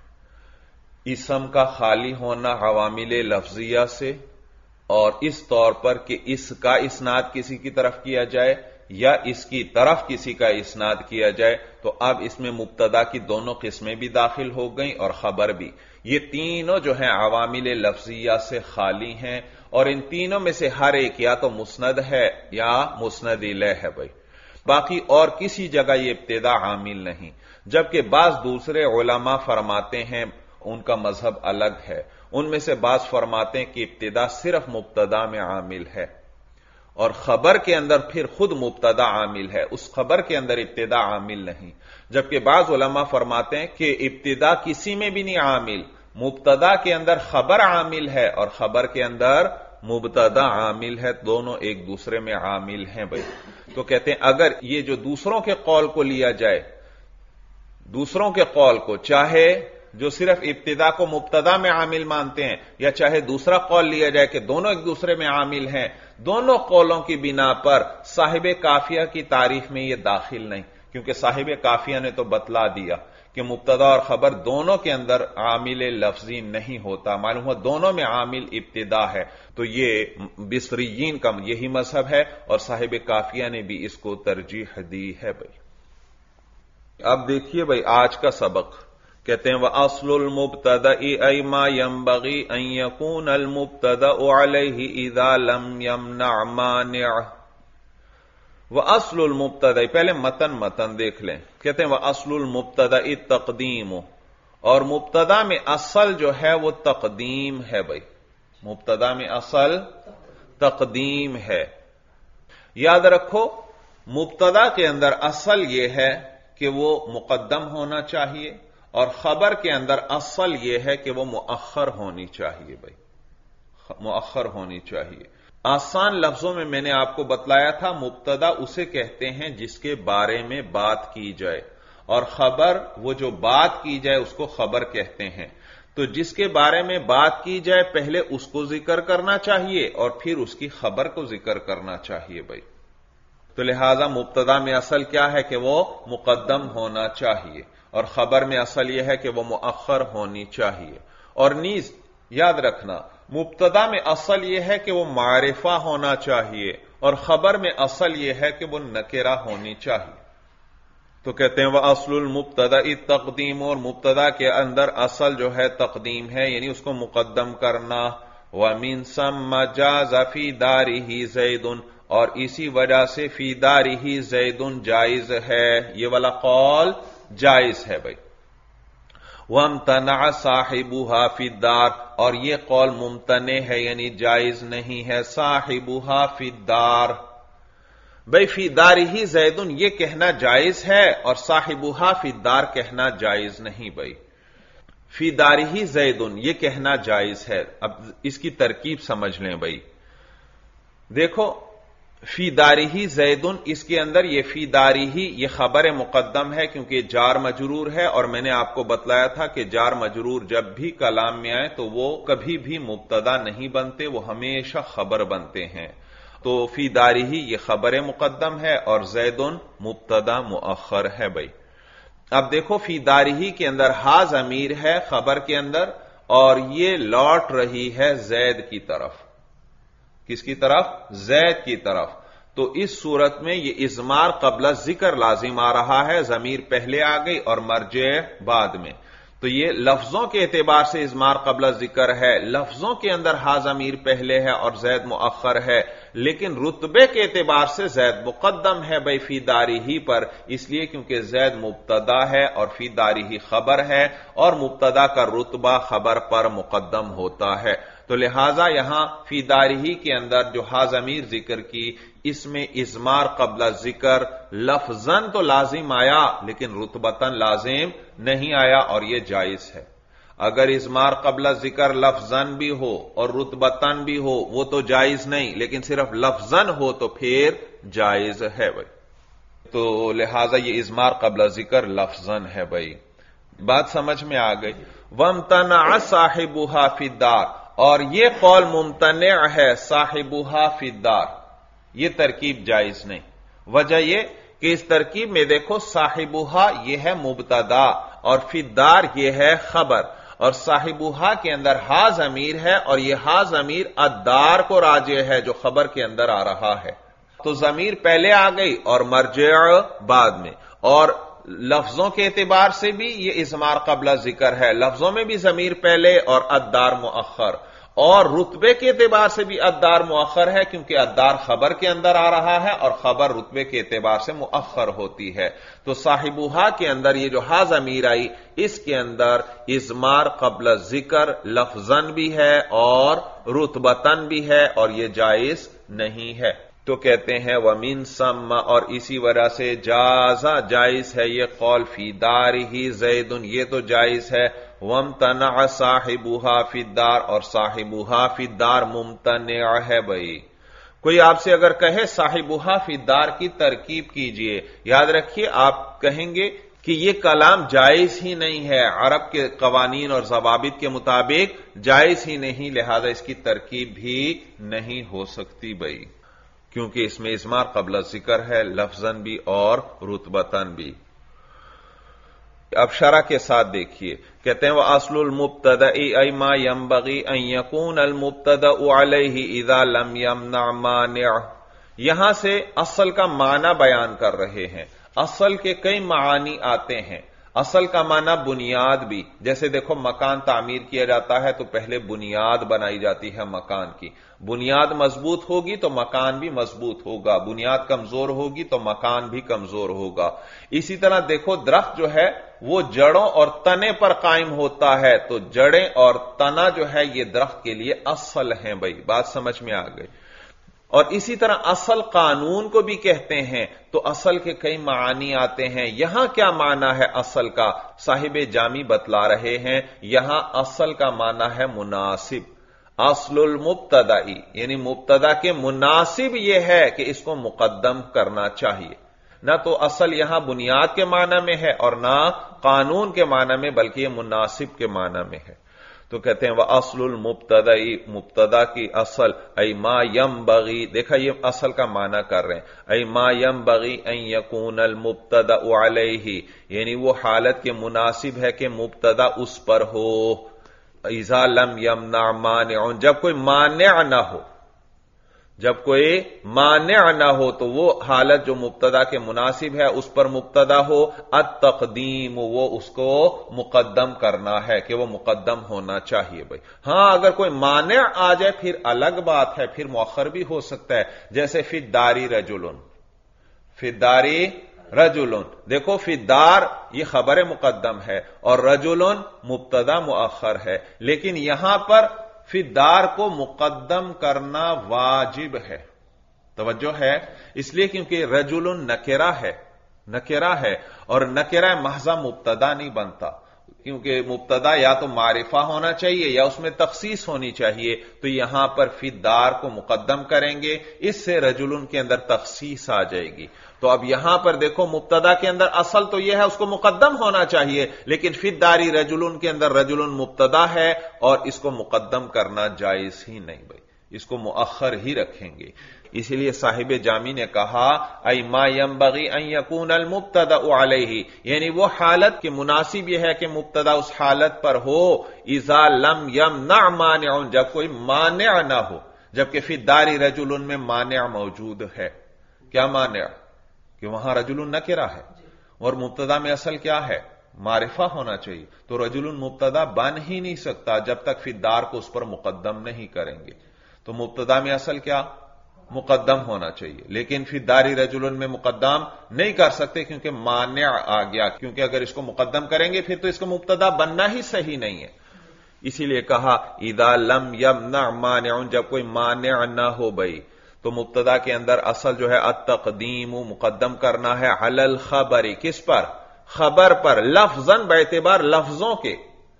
اسم کا خالی ہونا عوامل لفظیہ سے، اور اس طور پر کہ اس کا اسناد کسی کی طرف کیا جائے یا اس کی طرف کسی کا اسناد کیا جائے، تو اب اس میں مبتدا کی دونوں قسمیں بھی داخل ہو گئیں اور خبر بھی۔ یہ تینوں جو ہیں عوامل لفظیہ سے خالی ہیں، اور ان تینوں میں سے ہر ایک یا تو مسند ہے یا مسند الیہ ہے بھائی، باقی اور کسی جگہ یہ ابتدا عامل نہیں۔ جبکہ بعض دوسرے علماء فرماتے ہیں، ان کا مذہب الگ ہے، ان میں سے بعض فرماتے ہیں کہ ابتدا صرف مبتدا میں عامل ہے، اور خبر کے اندر پھر خود مبتدا عامل ہے، اس خبر کے اندر ابتدا عامل نہیں۔ جبکہ بعض علماء فرماتے ہیں کہ ابتدا کسی میں بھی نہیں عامل، مبتدا کے اندر خبر عامل ہے اور خبر کے اندر مبتدا عامل ہے، دونوں ایک دوسرے میں عامل ہیں بھائی۔ تو کہتے ہیں اگر یہ جو دوسروں کے قول کو لیا جائے، دوسروں کے قول کو، چاہے جو صرف ابتدا کو مبتدا میں عامل مانتے ہیں، یا چاہے دوسرا قول لیا جائے کہ دونوں ایک دوسرے میں عامل ہیں، دونوں قولوں کی بنا پر صاحب قافیہ کی تعریف میں یہ داخل نہیں، کیونکہ صاحب قافیہ نے تو بتلا دیا کہ مبتدا اور خبر دونوں کے اندر عامل لفظی نہیں ہوتا، معلوم ہوا دونوں میں عامل ابتدا ہے۔ تو یہ بصریین کا یہی مذہب ہے، اور صاحب قافیہ نے بھی اس کو ترجیح دی ہے بھائی۔ اب دیکھیے بھائی آج کا سبق، کہتے ہیں وَأَصْلُ الْمُبْتَدَإِ أَيْ مَا يَنبَغِي أَن يَكُونَ الْمُبْتَدَأُ عَلَيْهِ إِذَا لَمْ يَمْنَعْ مَانِعٌ۔ وَأَصْلُ الْمُبْتَدَإِ، پہلے متن دیکھ لیں، کہتے ہیں وَأَصْلُ الْمُبْتَدَإِ التَّقْدِيمُ، اور مبتدا میں اصل جو ہے وہ تقدیم ہے بھائی، مبتدا میں اصل تقدیم ہے۔ یاد رکھو مبتدا کے اندر اصل یہ ہے کہ وہ مقدم ہونا چاہیے، اور خبر کے اندر اصل یہ ہے کہ وہ مؤخر ہونی چاہیے بھائی، مؤخر ہونی چاہیے۔ آسان لفظوں میں نے آپ کو بتلایا تھا مبتدا اسے کہتے ہیں جس کے بارے میں بات کی جائے، اور خبر وہ جو بات کی جائے اس کو خبر کہتے ہیں۔ تو جس کے بارے میں بات کی جائے پہلے اس کو ذکر کرنا چاہیے اور پھر اس کی خبر کو ذکر کرنا چاہیے بھائی۔ تو لہذا مبتدا میں اصل کیا ہے کہ وہ مقدم ہونا چاہیے، اور خبر میں اصل یہ ہے کہ وہ مؤخر ہونی چاہیے۔ اور نیز یاد رکھنا مبتدا میں اصل یہ ہے کہ وہ معرفہ ہونا چاہیے اور خبر میں اصل یہ ہے کہ وہ نکرہ ہونی چاہیے. تو کہتے ہیں وہ اصل المبتدا تقدیم، اور مبتدا کے اندر اصل جو ہے تقدیم ہے، یعنی اس کو مقدم کرنا. وَمِن ثَمَّ جَازَ فِي دَارِهِ زَيْدٌ، اور اسی وجہ سے فی دارہ زید جائز ہے، یہ والا قول جائز ہے بھائی. وَامْتَنَعَ صَاحِبُهَا فِي الدَّارِ، اور یہ قول ممتنع ہے یعنی جائز نہیں ہے. صاحبها فی الدار، بھئی فی دارہ زید یہ کہنا جائز ہے اور صاحبها فی الدار کہنا جائز نہیں. بھائی فی دارہ زید یہ کہنا جائز ہے. اب اس کی ترکیب سمجھ لیں بھائی. دیکھو فی دارہ زید، اس کے اندر یہ فی دارہ یہ خبر مقدم ہے کیونکہ جار مجرور ہے، اور میں نے آپ کو بتلایا تھا کہ جار مجرور جب بھی کلام میں آئے تو وہ کبھی بھی مبتدا نہیں بنتے، وہ ہمیشہ خبر بنتے ہیں. تو فی دارہ یہ خبر مقدم ہے اور زید مبتدا مؤخر ہے. بھائی اب دیکھو فی دارہ کے اندر ہا ضمیر ہے خبر کے اندر، اور یہ لوٹ رہی ہے زید کی طرف. کس کی طرف؟ زید کی طرف. تو اس صورت میں یہ اضمار قبل ذکر لازم آ رہا ہے، ضمیر پہلے آ گئی اور مرجع بعد میں. تو یہ لفظوں کے اعتبار سے اضمار قبل ذکر ہے، لفظوں کے اندر ہا ضمیر پہلے ہے اور زید مؤخر ہے، لیکن رتبے کے اعتبار سے زید مقدم ہے بھائی فی دارہ پر، اس لیے کیونکہ زید مبتدا ہے اور فی دارہ خبر ہے، اور مبتدا کا رتبہ خبر پر مقدم ہوتا ہے. تو لہذا یہاں فی دارہ کے اندر جو ہا ضمیر ذکر کی، اس میں اضمار قبل ذکر لفظاً تو لازم آیا لیکن رتبتاً لازم نہیں آیا، اور یہ جائز ہے. اگر اضمار قبل ذکر لفظاً بھی ہو اور رتبتاً بھی ہو وہ تو جائز نہیں، لیکن صرف لفظاً ہو تو پھر جائز ہے بھائی. تو لہذا یہ اضمار قبل ذکر لفظاً ہے بھائی. بات سمجھ میں آ گئی. وَامْتَنَعَ صَاحِبُهَا فِي الدَّارِ، اور یہ قول ممتنع ہے صاحبها فی الدار، یہ ترکیب جائز نہیں. وجہ یہ کہ اس ترکیب میں دیکھو صاحبها یہ ہے مبتدا اور فی الدار یہ ہے خبر، اور صاحبها کے اندر ہا ضمیر ہے اور یہ ہا ضمیر الدار کو راجع ہے جو خبر کے اندر آ رہا ہے. تو ضمیر پہلے آ گئی اور مرجع بعد میں، اور لفظوں کے اعتبار سے بھی یہ اضمار قبل ذکر ہے، لفظوں میں بھی ضمیر پہلے اور الدار مؤخر، اور رتبے کے اعتبار سے بھی الدار مؤخر ہے کیونکہ الدار خبر کے اندر آ رہا ہے اور خبر رتبے کے اعتبار سے مؤخر ہوتی ہے. تو صاحبها کے اندر یہ جو ہا ضمیر آئی اس کے اندر اضمار قبل ذکر لفظاً بھی ہے اور رتبتاً بھی ہے، اور یہ جائز نہیں ہے. تو کہتے ہیں وَمِن ثَمَّ، اور اسی وجہ سے جازا جائز ہے یہ قول فی دارہ زید، یہ تو جائز ہے. وَامْتَنَعَ صَاحِبُهَا فِي الدَّارِ، اور صاحبها فی الدار ممتنع ہے بھائی. کوئی آپ سے اگر کہے صاحبها فی الدار کی ترکیب کیجئے، یاد رکھیے آپ کہیں گے کہ یہ کلام جائز ہی نہیں ہے، عرب کے قوانین اور ضوابط کے مطابق جائز ہی نہیں، لہذا اس کی ترکیب بھی نہیں ہو سکتی بھائی، کیونکہ اس میں اضمار قبل ذکر ہے لفظاً بھی اور رتبتاً بھی. اب شرح کے ساتھ دیکھیے. کہتے ہیں وَأَصْلُ الْمُبْتَدَإِ أَيْ مَا يَنبَغِي أَن يَكُونَ الْمُبْتَدَأُ عَلَيْهِ إِذَا لَمْ يَمْنَعْ مَانِعٌ. یہاں سے اصل کا معنی بیان کر رہے ہیں. اصل کے کئی معانی آتے ہیں. اصل کا معنی بنیاد بھی، جیسے دیکھو مکان تعمیر کیا جاتا ہے تو پہلے بنیاد بنائی جاتی ہے مکان کی. بنیاد مضبوط ہوگی تو مکان بھی مضبوط ہوگا، بنیاد کمزور ہوگی تو مکان بھی کمزور ہوگا. اسی طرح دیکھو درخت جو ہے وہ جڑوں اور تنے پر قائم ہوتا ہے، تو جڑیں اور تنا جو ہے یہ درخت کے لیے اصل ہیں بھائی. بات سمجھ میں آ گئی. اور اسی طرح اصل قانون کو بھی کہتے ہیں، تو اصل کے کئی معانی آتے ہیں. یہاں کیا معنی ہے اصل کا؟ صاحب جامی بتلا رہے ہیں یہاں اصل کا معنی ہے مناسب. اصل المبتدائی یعنی مبتدا کے مناسب یہ ہے کہ اس کو مقدم کرنا چاہیے. نہ تو اصل یہاں بنیاد کے معنی میں ہے اور نہ قانون کے معنی میں، بلکہ یہ مناسب کے معنی میں ہے. تو کہتے ہیں وَأَصْلُ الْمُبْتَدَإِ، مبتدا کی اصل اَيْ مَا يَنبَغِي، دیکھا یہ اصل کا معنی کر رہے ہیں، اَيْ مَا يَنبَغِي أَن يَكُونَ الْمُبْتَدَأُ عَلَيْهِ، یعنی وہ حالت کے مناسب ہے کہ مبتدا اس پر ہو. اذا لم یمنع مانع، جب کوئی مانع نہ ہو، جب کوئی مانع نہ ہو تو وہ حالت جو مبتدا کے مناسب ہے اس پر مبتدا ہو، التقدیم، وہ اس کو مقدم کرنا ہے کہ وہ مقدم ہونا چاہیے بھائی۔ ہاں اگر کوئی مانع آ جائے پھر الگ بات ہے، پھر مؤخر بھی ہو سکتا ہے، جیسے فی الداری رجل، فی الداری رجل، دیکھو فی الدار یہ خبر مقدم ہے اور رجل مبتدا مؤخر ہے، لیکن یہاں پر فی الدار کو مقدم کرنا واجب ہے، توجہ ہے، اس لیے کیونکہ رجل نکرہ ہے، نکرہ ہے، اور نکرہ محض مبتدا نہیں بنتا، کیونکہ مبتدا یا تو معرفہ ہونا چاہیے یا اس میں تخصیص ہونی چاہیے، تو یہاں پر فی الدار کو مقدم کریں گے، اس سے رجل کے اندر تخصیص آ جائے گی۔ تو اب یہاں پر دیکھو مبتدا کے اندر اصل تو یہ ہے اس کو مقدم ہونا چاہیے، لیکن فی الداری رجل کے اندر رجل مبتدا ہے اور اس کو مقدم کرنا جائز ہی نہیں بھائی، اس کو مؤخر ہی رکھیں گے۔ اسی لیے صاحب جامی نے کہا ای ما ینبغی ان یکون المبتدا علیہ، یعنی وہ حالت کے مناسب یہ ہے کہ مبتدا اس حالت پر ہو اذا لم یمنع مانع، جب کوئی مانع نہ ہو، جبکہ فی الداری رجل میں مانع موجود ہے۔ کیا مانع؟ کہ وہاں رجل نکرہ ہے اور مبتدا میں اصل کیا ہے؟ معرفہ ہونا چاہیے، تو رجل مبتدا بن ہی نہیں سکتا جب تک فی الدار کو اس پر مقدم نہیں کریں گے۔ تو مبتدا میں اصل کیا؟ مقدم ہونا چاہیے، لیکن فی الداری رجل میں مقدم نہیں کر سکتے کیونکہ مانع آ گیا، کیونکہ اگر اس کو مقدم کریں گے پھر تو اس کو مبتدا بننا ہی صحیح نہیں ہے۔ اسی لیے کہا اذا لم یمنع مانع، جب کوئی مانع نہ ہو بھائی، تو مبتدا کے اندر اصل جو ہے التقدیم، مقدم کرنا ہے علی الخبر، کس پر؟ خبر پر، لفظاً باعتبار لفظوں کے،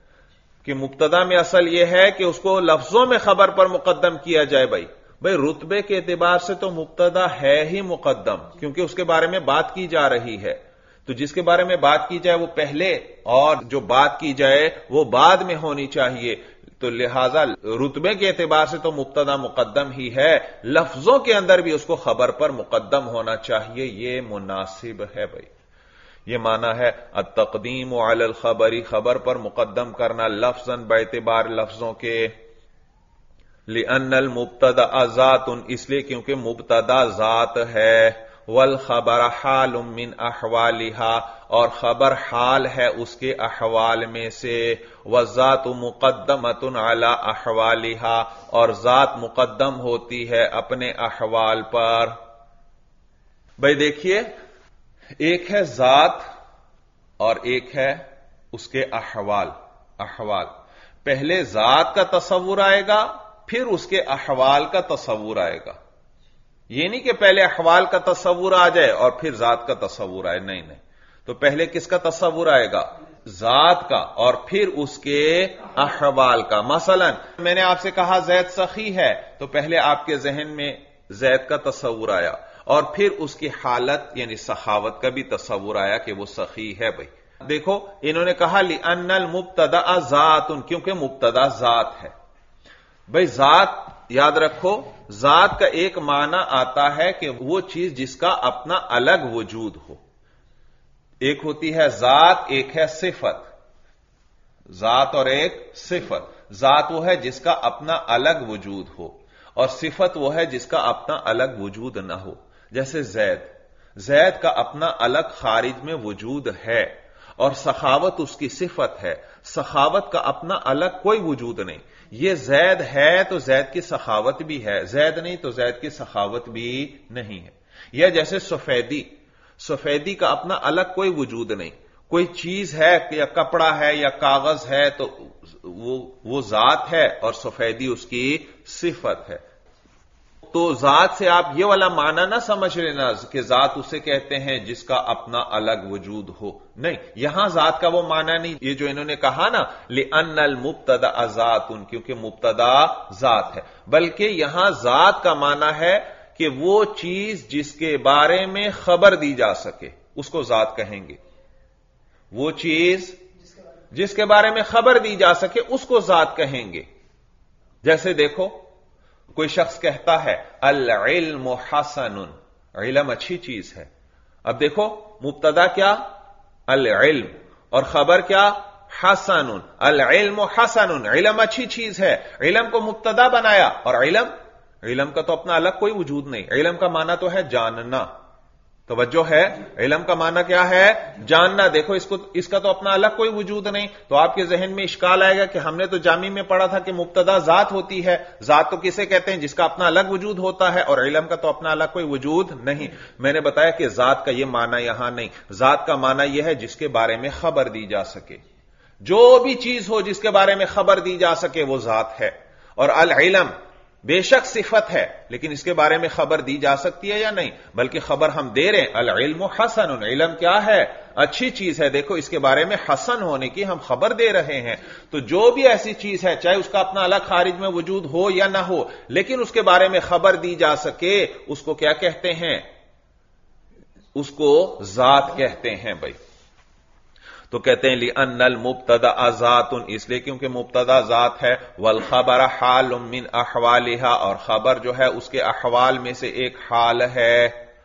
کہ مبتدا میں اصل یہ ہے کہ اس کو لفظوں میں خبر پر مقدم کیا جائے بھائی رتبے کے اعتبار سے تو مبتدا ہے ہی مقدم، کیونکہ اس کے بارے میں بات کی جا رہی ہے، تو جس کے بارے میں بات کی جائے وہ پہلے اور جو بات کی جائے وہ بعد میں ہونی چاہیے، تو لہذا رتبے کے اعتبار سے تو مبتدا مقدم ہی ہے، لفظوں کے اندر بھی اس کو خبر پر مقدم ہونا چاہیے، یہ مناسب ہے بھائی۔ یہ معنی ہے التقدیم علی الخبر، خبر پر مقدم کرنا لفظاً باعتبار لفظوں کے، لأن المبتدا ذات، اس لیے کیونکہ مبتدا ذات ہے، والخبر حال من احوالها، اور خبر حال ہے اس کے احوال میں سے، والذات مقدمۃ علی احوالها، اور ذات مقدم ہوتی ہے اپنے احوال پر۔ بھائی دیکھیے، ایک ہے ذات اور ایک ہے اس کے احوال، احوال پہلے ذات کا تصور آئے گا پھر اس کے احوال کا تصور آئے گا، یہ نہیں کہ پہلے احوال کا تصور آ جائے اور پھر ذات کا تصور آئے، نہیں نہیں، تو پہلے کس کا تصور آئے گا؟ ذات کا، اور پھر اس کے احوال کا۔ مثلا میں نے آپ سے کہا زید سخی ہے، تو پہلے آپ کے ذہن میں زید کا تصور آیا اور پھر اس کی حالت یعنی سخاوت کا بھی تصور آیا کہ وہ سخی ہے بھائی۔ دیکھو انہوں نے کہا لأن المبتدا ذات، کیونکہ مبتدا ذات ہے بھائی۔ ذات یاد رکھو، ذات کا ایک معنی آتا ہے کہ وہ چیز جس کا اپنا الگ وجود ہو، ایک ہوتی ہے ذات، ایک ہے صفت، ذات اور ایک صفت۔ ذات وہ ہے جس کا اپنا الگ وجود ہو اور صفت وہ ہے جس کا اپنا الگ وجود نہ ہو، جیسے زید، زید کا اپنا الگ خارج میں وجود ہے اور سخاوت اس کی صفت ہے، سخاوت کا اپنا الگ کوئی وجود نہیں، یہ زید ہے تو زید کی سخاوت بھی ہے، زید نہیں تو زید کی سخاوت بھی نہیں ہے۔ یا جیسے سفیدی، سفیدی کا اپنا الگ کوئی وجود نہیں، کوئی چیز ہے یا کپڑا ہے یا کاغذ ہے تو وہ ذات ہے اور سفیدی اس کی صفت ہے۔ تو ذات سے آپ یہ والا معنی نہ سمجھ لینا کہ ذات اسے کہتے ہیں جس کا اپنا الگ وجود ہو، نہیں، یہاں ذات کا وہ معنی نہیں، یہ جو انہوں نے کہا نا لأن المبتدا ذات، کیونکہ مبتدا ذات ہے، بلکہ یہاں ذات کا معنی ہے کہ وہ چیز جس کے بارے میں خبر دی جا سکے اس کو ذات کہیں گے، وہ چیز جس کے بارے میں خبر دی جا سکے اس کو ذات کہیں گے۔ جیسے دیکھو کوئی شخص کہتا ہے العلم حسن، علم اچھی چیز ہے، اب دیکھو مبتدا کیا؟ العلم، اور خبر کیا؟ حسن، العلم حسن، علم اچھی چیز ہے. علم کو مبتدا بنایا، اور علم کا تو اپنا الگ کوئی وجود نہیں. علم کا معنی تو ہے جاننا. توجہ ہے، علم کا معنی کیا ہے؟ جاننا. دیکھو اس کا تو اپنا الگ کوئی وجود نہیں. تو آپ کے ذہن میں اشکال آئے گا کہ ہم نے تو جامی میں پڑھا تھا کہ مبتدا ذات ہوتی ہے. ذات تو کسے کہتے ہیں؟ جس کا اپنا الگ وجود ہوتا ہے، اور علم کا تو اپنا الگ کوئی وجود نہیں. میں نے بتایا کہ ذات کا یہ معنی یہاں نہیں. ذات کا معنی یہ ہے جس کے بارے میں خبر دی جا سکے. جو بھی چیز ہو جس کے بارے میں خبر دی جا سکے وہ ذات ہے. اور العلم بے شک صفت ہے، لیکن اس کے بارے میں خبر دی جا سکتی ہے یا نہیں؟ بلکہ خبر ہم دے رہے ہیں. العلم حسن، علم کیا ہے؟ اچھی چیز ہے. دیکھو اس کے بارے میں حسن ہونے کی ہم خبر دے رہے ہیں. تو جو بھی ایسی چیز ہے، چاہے اس کا اپنا الگ خارج میں وجود ہو یا نہ ہو، لیکن اس کے بارے میں خبر دی جا سکے، اس کو کیا کہتے ہیں؟ اس کو ذات کہتے ہیں بھائی. تو کہتے ہیں لِأَنَّ الْمُبْتَدَأَ ذَاتٌ، اس لیے کیونکہ مبتدا ذات ہے. وَالْخَبَرَ حَالٌ مِّنْ أَحْوَالِهَا، اور خبر جو ہے اس کے احوال میں سے ایک حال ہے.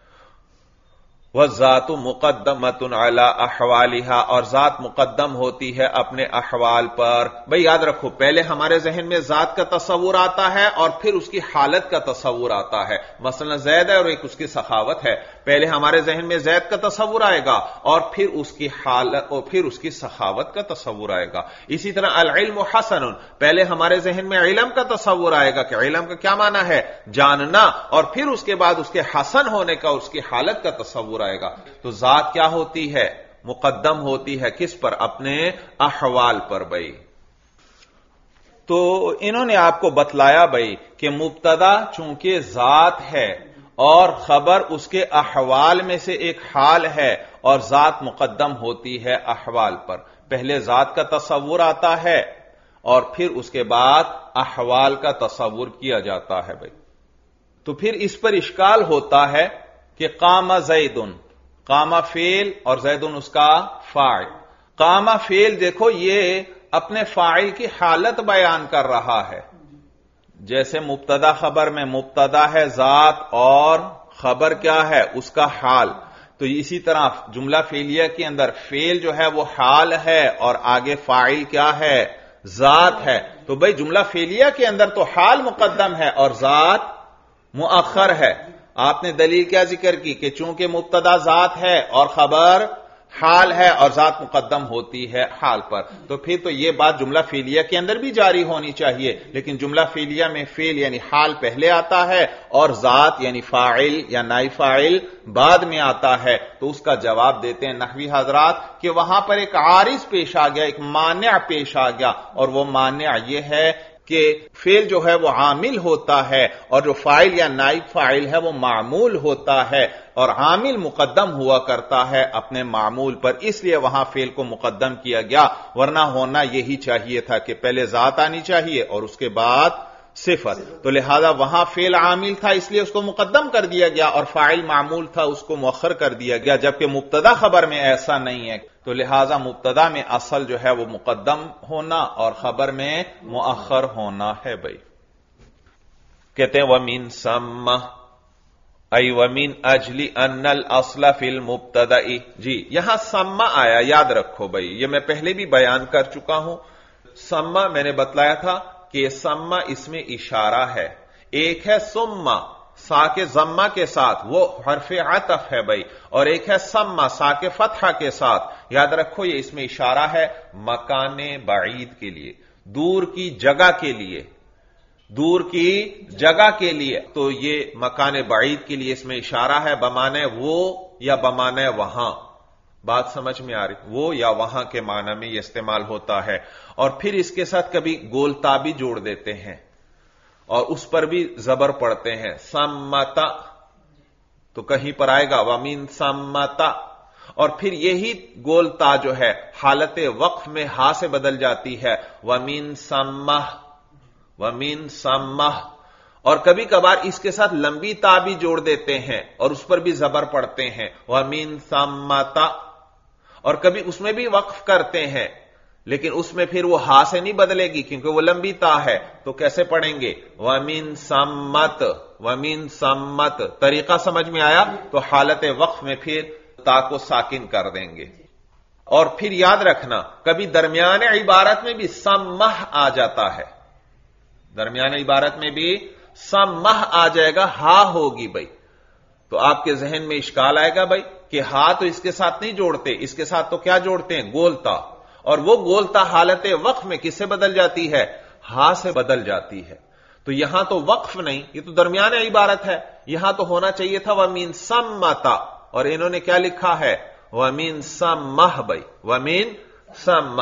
وَالذَّاتُ مُقَدَّمَةٌ عَلَىٰ أَحْوَالِهَا، اور ذات مقدم ہوتی ہے اپنے احوال پر. بھئی یاد رکھو، پہلے ہمارے ذہن میں ذات کا تصور آتا ہے اور پھر اس کی حالت کا تصور آتا ہے. مثلا زید ہے اور ایک اس کی سخاوت ہے. پہلے ہمارے ذہن میں زید کا تصور آئے گا اور پھر اس کی حالت اور پھر اس کی سخاوت کا تصور آئے گا. اسی طرح العلم حسن، پہلے ہمارے ذہن میں علم کا تصور آئے گا کہ علم کا کیا معنی ہے؟ جاننا. اور پھر اس کے بعد اس کے حسن ہونے کا، اس کی حالت کا تصور آئے گا. تو ذات کیا ہوتی ہے؟ مقدم ہوتی ہے کس پر؟ اپنے احوال پر بھائی. تو انہوں نے آپ کو بتلایا بھائی کہ مبتدا چونکہ ذات ہے اور خبر اس کے احوال میں سے ایک حال ہے، اور ذات مقدم ہوتی ہے احوال پر. پہلے ذات کا تصور آتا ہے اور پھر اس کے بعد احوال کا تصور کیا جاتا ہے بھائی. تو پھر اس پر اشکال ہوتا ہے کہ قام زیدن، قام فعل اور زیدن اس کا فاعل. قام فعل دیکھو یہ اپنے فاعل کی حالت بیان کر رہا ہے. جیسے مبتدا خبر میں مبتدا ہے ذات اور خبر کیا ہے؟ اس کا حال. تو اسی طرح جملہ فعلیہ کے اندر فعل جو ہے وہ حال ہے اور آگے فاعل کیا ہے؟ ذات ہے. تو بھئی جملہ فعلیہ کے اندر تو حال مقدم ہے اور ذات مؤخر ہے. آپ نے دلیل کیا ذکر کی کہ چونکہ مبتدا ذات ہے اور خبر حال ہے اور ذات مقدم ہوتی ہے حال پر. تو پھر تو یہ بات جملہ فعلیہ کے اندر بھی جاری ہونی چاہیے. لیکن جملہ فعلیہ میں فعل یعنی حال پہلے آتا ہے اور ذات یعنی فاعل یا نائب فاعل بعد میں آتا ہے. تو اس کا جواب دیتے ہیں نحوی حضرات کہ وہاں پر ایک عارض پیش آ گیا، ایک مانع پیش آ گیا، اور وہ مانع یہ ہے کہ فعل جو ہے وہ عامل ہوتا ہے اور جو فاعل یا نائب فاعل ہے وہ معمول ہوتا ہے، اور عامل مقدم ہوا کرتا ہے اپنے معمول پر. اس لیے وہاں فعل کو مقدم کیا گیا، ورنہ ہونا یہی چاہیے تھا کہ پہلے ذات آنی چاہیے اور اس کے بعد صفت. تو لہذا وہاں فعل عامل تھا اس لیے اس کو مقدم کر دیا گیا، اور فاعل معمول تھا اس کو مؤخر کر دیا گیا. جبکہ مبتدا خبر میں ایسا نہیں ہے. تو لہذا مبتدا میں اصل جو ہے وہ مقدم ہونا اور خبر میں مؤخر ہونا ہے بھائی. کہتے ہیں وَمِن ثَمَّ ای وَمِن اجل ان الاصل فی المبتدا. جی یہاں ثم آیا، یاد رکھو بھائی، یہ میں پہلے بھی بیان کر چکا ہوں. ثم میں نے بتلایا تھا کہ ثم اس میں اشارہ ہے. ایک ہے ثم سا کے ضمہ کے ساتھ، وہ حرف عطف ہے بھائی، اور ایک ہے ثم سا کے فتحہ کے ساتھ. یاد رکھو یہ اس میں اشارہ ہے مکان بعید کے لیے، دور کی جگہ کے لیے، دور کی جگہ کے لیے. تو یہ مکان بعید کے لیے اس میں اشارہ ہے بمانے وہ یا بمانے وہاں. بات سمجھ میں آ رہی؟ وہ یا وہاں کے معنی میں یہ استعمال ہوتا ہے. اور پھر اس کے ساتھ کبھی گولتا بھی جوڑ دیتے ہیں اور اس پر بھی زبر پڑتے ہیں. سمتا تو کہیں پر آئے گا وَمِن سمتا، اور پھر یہی گولتا جو ہے حالت وقف میں ہا سے بدل جاتی ہے وَمِن سمہ، وَمِن سمہ. اور کبھی کبھار اس کے ساتھ لمبی تا بھی جوڑ دیتے ہیں اور اس پر بھی زبر پڑتے ہیں وَمِن سمتا. اور کبھی اس میں بھی وقف کرتے ہیں لیکن اس میں پھر وہ ہا سے نہیں بدلے گی کیونکہ وہ لمبی تا ہے. تو کیسے پڑھیں گے؟ وَمِن سمت، وَمِن سمت. طریقہ سمجھ میں آیا؟ تو حالت وقف میں پھر تا کو ساکن کر دیں گے. اور پھر یاد رکھنا کبھی درمیان عبارت میں بھی سمہ آ جاتا ہے، درمیان عبارت میں بھی سمہ آ جائے گا، ہا ہوگی بھائی، تو آپ کے ذہن میں اشکال آئے گا بھائی کہ ہا تو اس کے ساتھ نہیں جوڑتے، اس کے ساتھ تو کیا جوڑتے ہیں؟ گولتا، اور وہ گولتا حالت وقف میں کس سے بدل جاتی ہے؟ ہا سے بدل جاتی ہے۔ تو یہاں تو وقف نہیں، یہ تو درمیان عبارت ہے، یہاں تو ہونا چاہیے تھا وَمِن سَمَّتَ، اور انہوں نے کیا لکھا ہے؟ وَمِن سَمَّہ بھائی، وَمِن سَمَّہ۔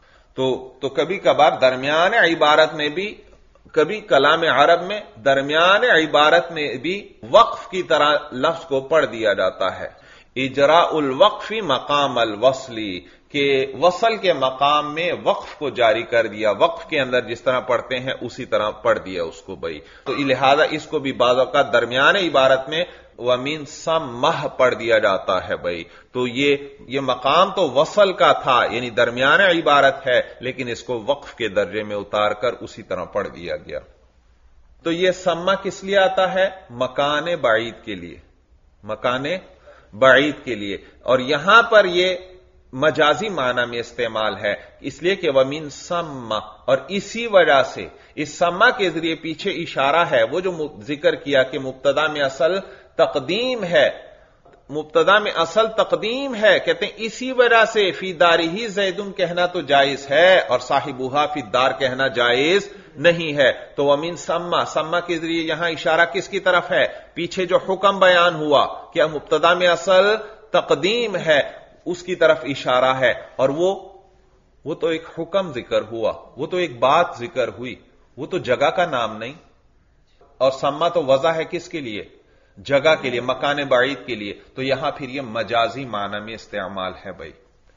تو کبھی کبھار درمیان عبارت میں بھی، کبھی کلام عرب میں درمیان عبارت میں بھی وقف کی طرح لفظ کو پڑھ دیا جاتا ہے، اجراء الوقف مقام الوصلی، کہ وصل کے مقام میں وقف کو جاری کر دیا، وقف کے اندر جس طرح پڑھتے ہیں اسی طرح پڑھ دیا اس کو بھائی، تو لہذا اس کو بھی بعض اوقات درمیان عبارت میں وَمِن سَمَّہ پڑھ دیا جاتا ہے بھائی، تو یہ مقام تو وصل کا تھا، یعنی درمیان عبارت ہے، لیکن اس کو وقف کے درجے میں اتار کر اسی طرح پڑھ دیا گیا۔ تو یہ سمہ کس لیے آتا ہے؟ مکان بعید کے لیے، مکان بعید کے لیے، اور یہاں پر یہ مجازی معنی میں استعمال ہے، اس لیے کہ وَمِن سَمَّہ، اور اسی وجہ سے اس سمہ کے ذریعے پیچھے اشارہ ہے، وہ جو ذکر کیا کہ مبتدا میں اصل تقدیم ہے، مبتدا میں اصل تقدیم ہے، کہتے ہیں اسی وجہ سے فی دارہ زیدن کہنا تو جائز ہے اور صاحبہا فی الدار کہنا جائز نہیں ہے۔ تو وَمِن سَمَّہ، سمہ کے ذریعے یہاں اشارہ کس کی طرف ہے؟ پیچھے جو حکم بیان ہوا کہ مبتدا میں اصل تقدیم ہے اس کی طرف اشارہ ہے، اور وہ تو ایک حکم ذکر ہوا، وہ تو ایک بات ذکر ہوئی، وہ تو جگہ کا نام نہیں، اور سما تو وضع ہے کس کے لیے؟ جگہ کے لیے، مکان بعید کے لیے، تو یہاں پھر یہ مجازی معنی میں استعمال ہے بھائی۔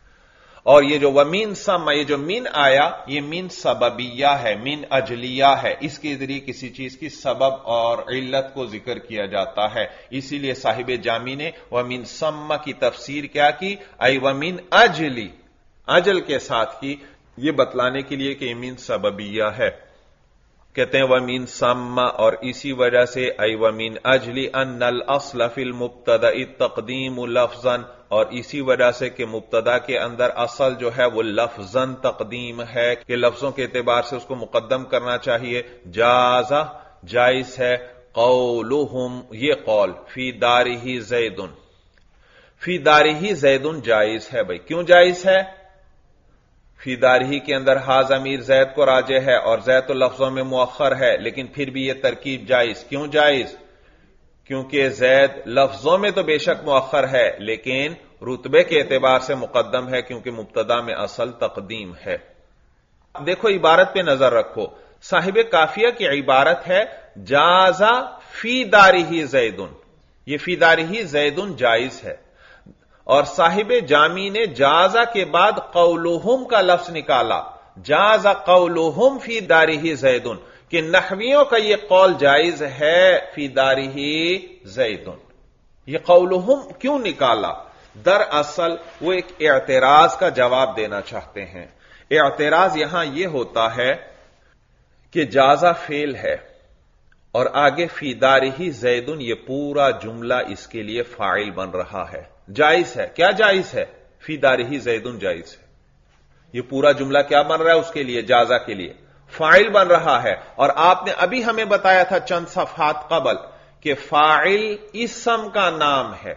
اور یہ جو ومین سما، یہ جو من آیا، یہ من سببیہ ہے، من اجلیہ ہے، اس کے ذریعے کسی چیز کی سبب اور علت کو ذکر کیا جاتا ہے، اسی لیے صاحب جامی نے ومن سما کی تفسیر کیا کی؟ ای ومن اجلی، اجل کے ساتھ کی، یہ بتلانے کے لیے کہ یہ من سببیہ ہے۔ کہتے ہیں وَمِن سَمَّ، اور اسی وجہ سے ای وَمِن اجلی ان الاصل فی المبتدا التقدیم لفظا، اور اسی وجہ سے کہ مبتدا کے اندر اصل جو ہے وہ لفظاً تقدیم ہے، کہ لفظوں کے اعتبار سے اس کو مقدم کرنا چاہیے۔ جازہ، جائز ہے، قولہم، یہ قول، فی دارہ زیدن، فی دارہ زیدن جائز ہے بھائی، کیوں جائز ہے؟ فی دارہی کے اندر ہا ضمیر زید کو راجع ہے اور زید تو لفظوں میں مؤخر ہے، لیکن پھر بھی یہ ترکیب جائز، کیوں جائز؟ کیونکہ زید لفظوں میں تو بے شک مؤخر ہے لیکن رتبے کے اعتبار سے مقدم ہے، کیونکہ مبتدا میں اصل تقدیم ہے۔ دیکھو عبارت پہ نظر رکھو، صاحب کافیہ کی عبارت ہے جازا فی دارہ زیدن، یہ فی دارہ زیدن جائز ہے، اور صاحب جامی نے جازا کے بعد قولہم کا لفظ نکالا، جازا قولہم فی دارہ زیدن، کہ نحویوں کا یہ قول جائز ہے فی دارہ زیدن۔ یہ قولہم کیوں نکالا؟ دراصل وہ ایک اعتراض کا جواب دینا چاہتے ہیں۔ اعتراض یہاں یہ ہوتا ہے کہ جازا فعل ہے اور آگے فی دارہ زیدن، یہ پورا جملہ اس کے لیے فاعل بن رہا ہے، جائز ہے، کیا جائز ہے؟ فی دارہ زیدن جائز ہے، یہ پورا جملہ کیا بن رہا ہے اس کے لیے؟ جازا کے لیے فاعل بن رہا ہے، اور آپ نے ابھی ہمیں بتایا تھا چند صفحات قبل کہ فاعل اسم کا نام ہے،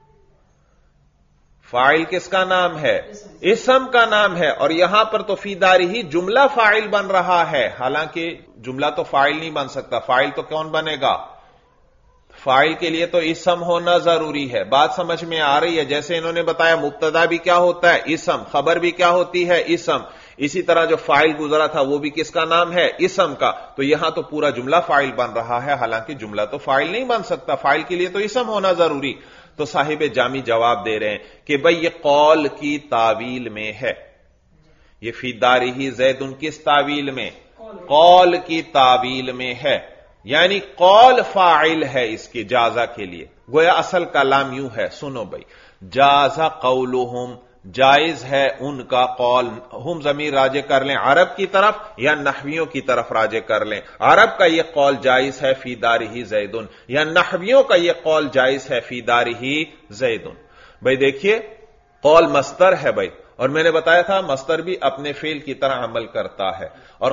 فاعل کس کا نام ہے؟ اسم کا نام ہے، اور یہاں پر تو فی دارہ جملہ فاعل بن رہا ہے، حالانکہ جملہ تو فاعل نہیں بن سکتا، فاعل تو کون بنے گا؟ فاعل کے لیے تو اسم ہونا ضروری ہے۔ بات سمجھ میں آ رہی ہے؟ جیسے انہوں نے بتایا مبتدا بھی کیا ہوتا ہے؟ اسم، خبر بھی کیا ہوتی ہے؟ اسم، اسی طرح جو فاعل گزرا تھا وہ بھی کس کا نام ہے؟ اسم کا، تو یہاں تو پورا جملہ فاعل بن رہا ہے، حالانکہ جملہ تو فاعل نہیں بن سکتا، فاعل کے لیے تو اسم ہونا ضروری۔ تو صاحب جامی جواب دے رہے ہیں کہ بھئی یہ قول کی تعویل میں ہے، یہ فی دارہ زیدن کس تعویل میں؟ قول کی تعویل میں ہے، یعنی قول فاعل ہے اس کی جازا کے لیے، گویا اصل کلام یوں ہے، سنو بھئی، جازا قولہم، جائز ہے ان کا قول، ہم ضمیر راجع کر لیں عرب کی طرف یا نحویوں کی طرف راجع کر لیں، عرب کا یہ قول جائز ہے فی دارہ زیدن، یا نحویوں کا یہ قول جائز ہے فی دارہ زیدن۔ بھئی دیکھیے قول مصدر ہے بھئی، اور میں نے بتایا تھا مصدر بھی اپنے فعل کی طرح عمل کرتا ہے. اور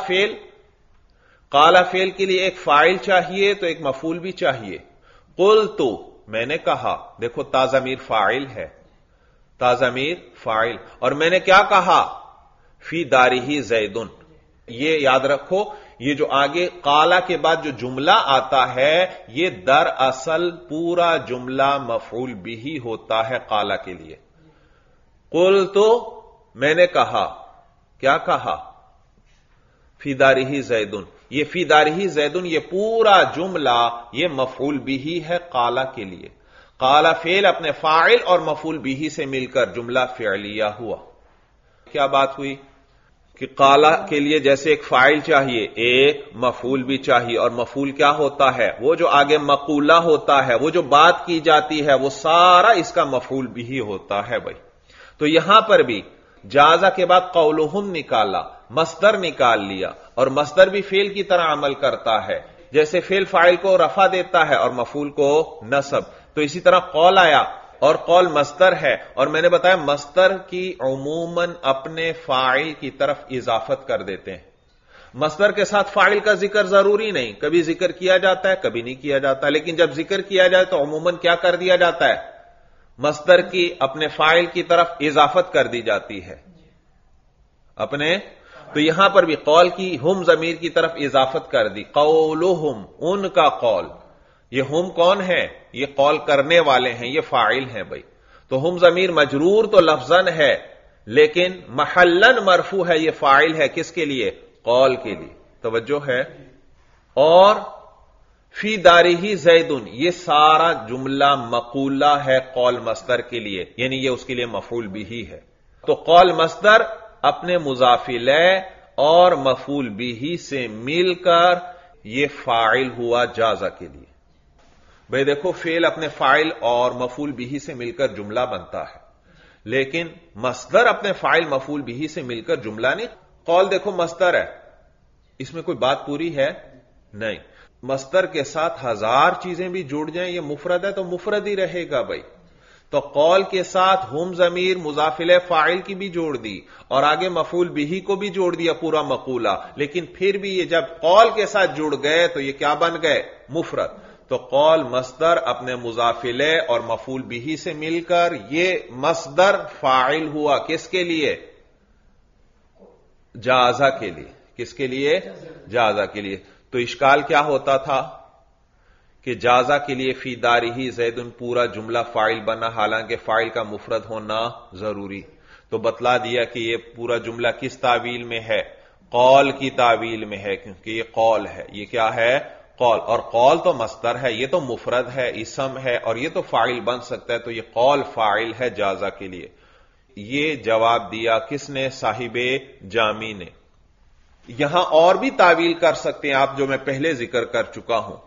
قال فعل کے لیے ایک فاعل چاہیے تو ایک مفعول بھی چاہیے. قلت میں نے کہا، دیکھو تا ضمیر فاعل ہے، تا ضمیر فاعل، اور میں نے کیا کہا؟ فی دارہ زید. یہ یاد رکھو، یہ جو آگے قالا کے بعد جو جملہ آتا ہے یہ دراصل پورا جملہ مفعول بھی ہوتا ہے قالا کے لیے. قلت میں نے کہا، کیا کہا؟ فی دارہ زید. یہ فی دارہ زید یہ پورا جملہ یہ مفعول بھی ہے قالا کے لیے. قالا فعل اپنے فاعل اور مفعول بھی سے مل کر جملہ فعلیہ ہوا. کیا بات ہوئی کہ قالا کے لیے جیسے ایک فاعل چاہیے ایک مفعول بھی چاہیے، اور مفعول کیا ہوتا ہے؟ وہ جو آگے مقولہ ہوتا ہے، وہ جو بات کی جاتی ہے وہ سارا اس کا مفعول بھی ہوتا ہے بھائی. تو یہاں پر بھی جازا کے بعد قولہم نکالا، مصدر نکال لیا، اور مصدر بھی فعل کی طرح عمل کرتا ہے، جیسے فعل فاعل کو رفع دیتا ہے اور مفعول کو نصب. تو اسی طرح قول آیا اور قول مصدر ہے، اور میں نے بتایا مصدر کی عموماً اپنے فاعل کی طرف اضافت کر دیتے ہیں. مصدر کے ساتھ فاعل کا ذکر ضروری نہیں، کبھی ذکر کیا جاتا ہے کبھی نہیں کیا جاتا، لیکن جب ذکر کیا جائے تو عموماً کیا کر دیا جاتا ہے؟ مصدر کی اپنے فاعل کی طرف اضافت کر دی جاتی ہے اپنے. تو یہاں پر بھی قول کی ہم ضمیر کی طرف اضافت کر دی، قولہم ان کا قول. یہ ہم کون ہے؟ یہ قول کرنے والے ہیں، یہ فاعل ہیں بھائی. تو ہم ضمیر مجرور تو لفظاً ہے لیکن محلاً مرفوع ہے، یہ فاعل ہے کس کے لیے؟ قول کے لیے. توجہ ہے. اور فی دارہ زید یہ سارا جملہ مقولہ ہے قول مصدر کے لیے، یعنی یہ اس کے لیے مفعول بھی ہے. تو قول مصدر اپنے مضاف الیہ اور مفعول بھی سے مل کر یہ فاعل ہوا جازا کے لیے. بھئی دیکھو فعل اپنے فاعل اور مفعول بھی سے مل کر جملہ بنتا ہے، لیکن مصدر اپنے فاعل مفعول بھی سے مل کر جملہ نہیں. قول دیکھو مصدر ہے، اس میں کوئی بات پوری ہے نہیں. مصدر کے ساتھ ہزار چیزیں بھی جڑ جائیں، یہ مفرد ہے تو مفرد ہی رہے گا بھائی. تو قول کے ساتھ ہم ضمیر مضاف الیہ فاعل کی بھی جوڑ دی اور آگے مفعول بھی کو بھی جوڑ دیا پورا مقولہ، لیکن پھر بھی یہ جب قول کے ساتھ جڑ گئے تو یہ کیا بن گئے؟ مفرد. تو قول مصدر اپنے مضاف الیہ اور مفعول بھی سے مل کر یہ مصدر فاعل ہوا کس کے لیے؟ جازا کے لیے. کس کے لیے؟ جازا کے لیے. تو اشکال کیا ہوتا تھا کہ جازا کے لیے فی دارہ زید پورا جملہ فاعل بنا، حالانکہ فاعل کا مفرد ہونا ضروری. تو بتلا دیا کہ یہ پورا جملہ کس تعویل میں ہے؟ قول کی تعویل میں ہے، کیونکہ یہ قول ہے. یہ کیا ہے؟ قول. اور قول تو مصدر ہے، یہ تو مفرد ہے، اسم ہے، اور یہ تو فاعل بن سکتا ہے. تو یہ قول فاعل ہے جازا کے لیے. یہ جواب دیا کس نے؟ صاحب جامی نے. یہاں اور بھی تعویل کر سکتے ہیں آپ، جو میں پہلے ذکر کر چکا ہوں.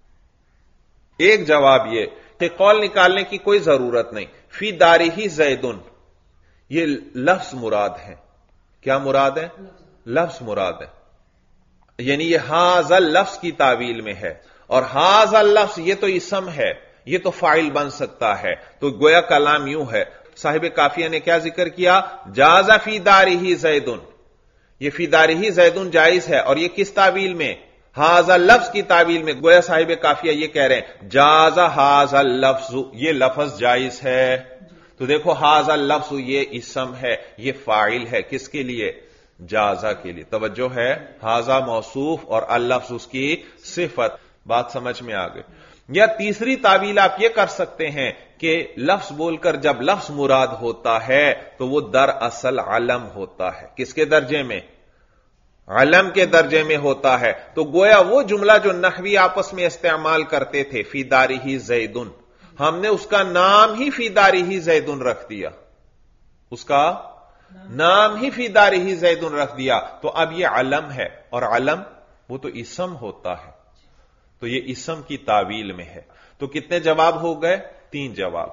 ایک جواب یہ کہ قول نکالنے کی کوئی ضرورت نہیں، فی دارہ زیدن یہ لفظ مراد ہے. کیا مراد ہے؟ لفظ مراد ہے، یعنی یہ ہاذا لفظ کی تعویل میں ہے، اور ہاذا لفظ یہ تو اسم ہے، یہ تو فاعل بن سکتا ہے. تو گویا کلام یوں ہے، صاحب کافیہ نے کیا ذکر کیا؟ جاز فی دارہ زیدن. یہ فی دارہ زیدن جائز ہے، اور یہ کس تعویل میں؟ ہاذا لفظ کی تعویل میں. گویا صاحب کافیہ یہ کہہ رہے ہیں جاز ہاذا لفظ، یہ لفظ جائز ہے. تو دیکھو ہاذا لفظ یہ اسم ہے، یہ فاعل ہے کس کے لیے؟ جازا کے لیے. توجہ ہے. ہاذا موصوف اور اللفظ اس کی صفت. بات سمجھ میں آ گئی. یا تیسری تعویل آپ یہ کر سکتے ہیں کہ لفظ بول کر جب لفظ مراد ہوتا ہے تو وہ دراصل علم ہوتا ہے. کس کے درجے میں؟ علم کے درجے میں ہوتا ہے. تو گویا وہ جملہ جو نحوی آپس میں استعمال کرتے تھے فی دارہ زیدن، ہم نے اس کا نام ہی فی دارہ زیدن رکھ دیا، اس کا نام ہی فی دارہ زیدن رکھ دیا. تو اب یہ علم ہے، اور علم وہ تو اسم ہوتا ہے، تو یہ اسم کی تعویل میں ہے. تو کتنے جواب ہو گئے؟ 3 جواب.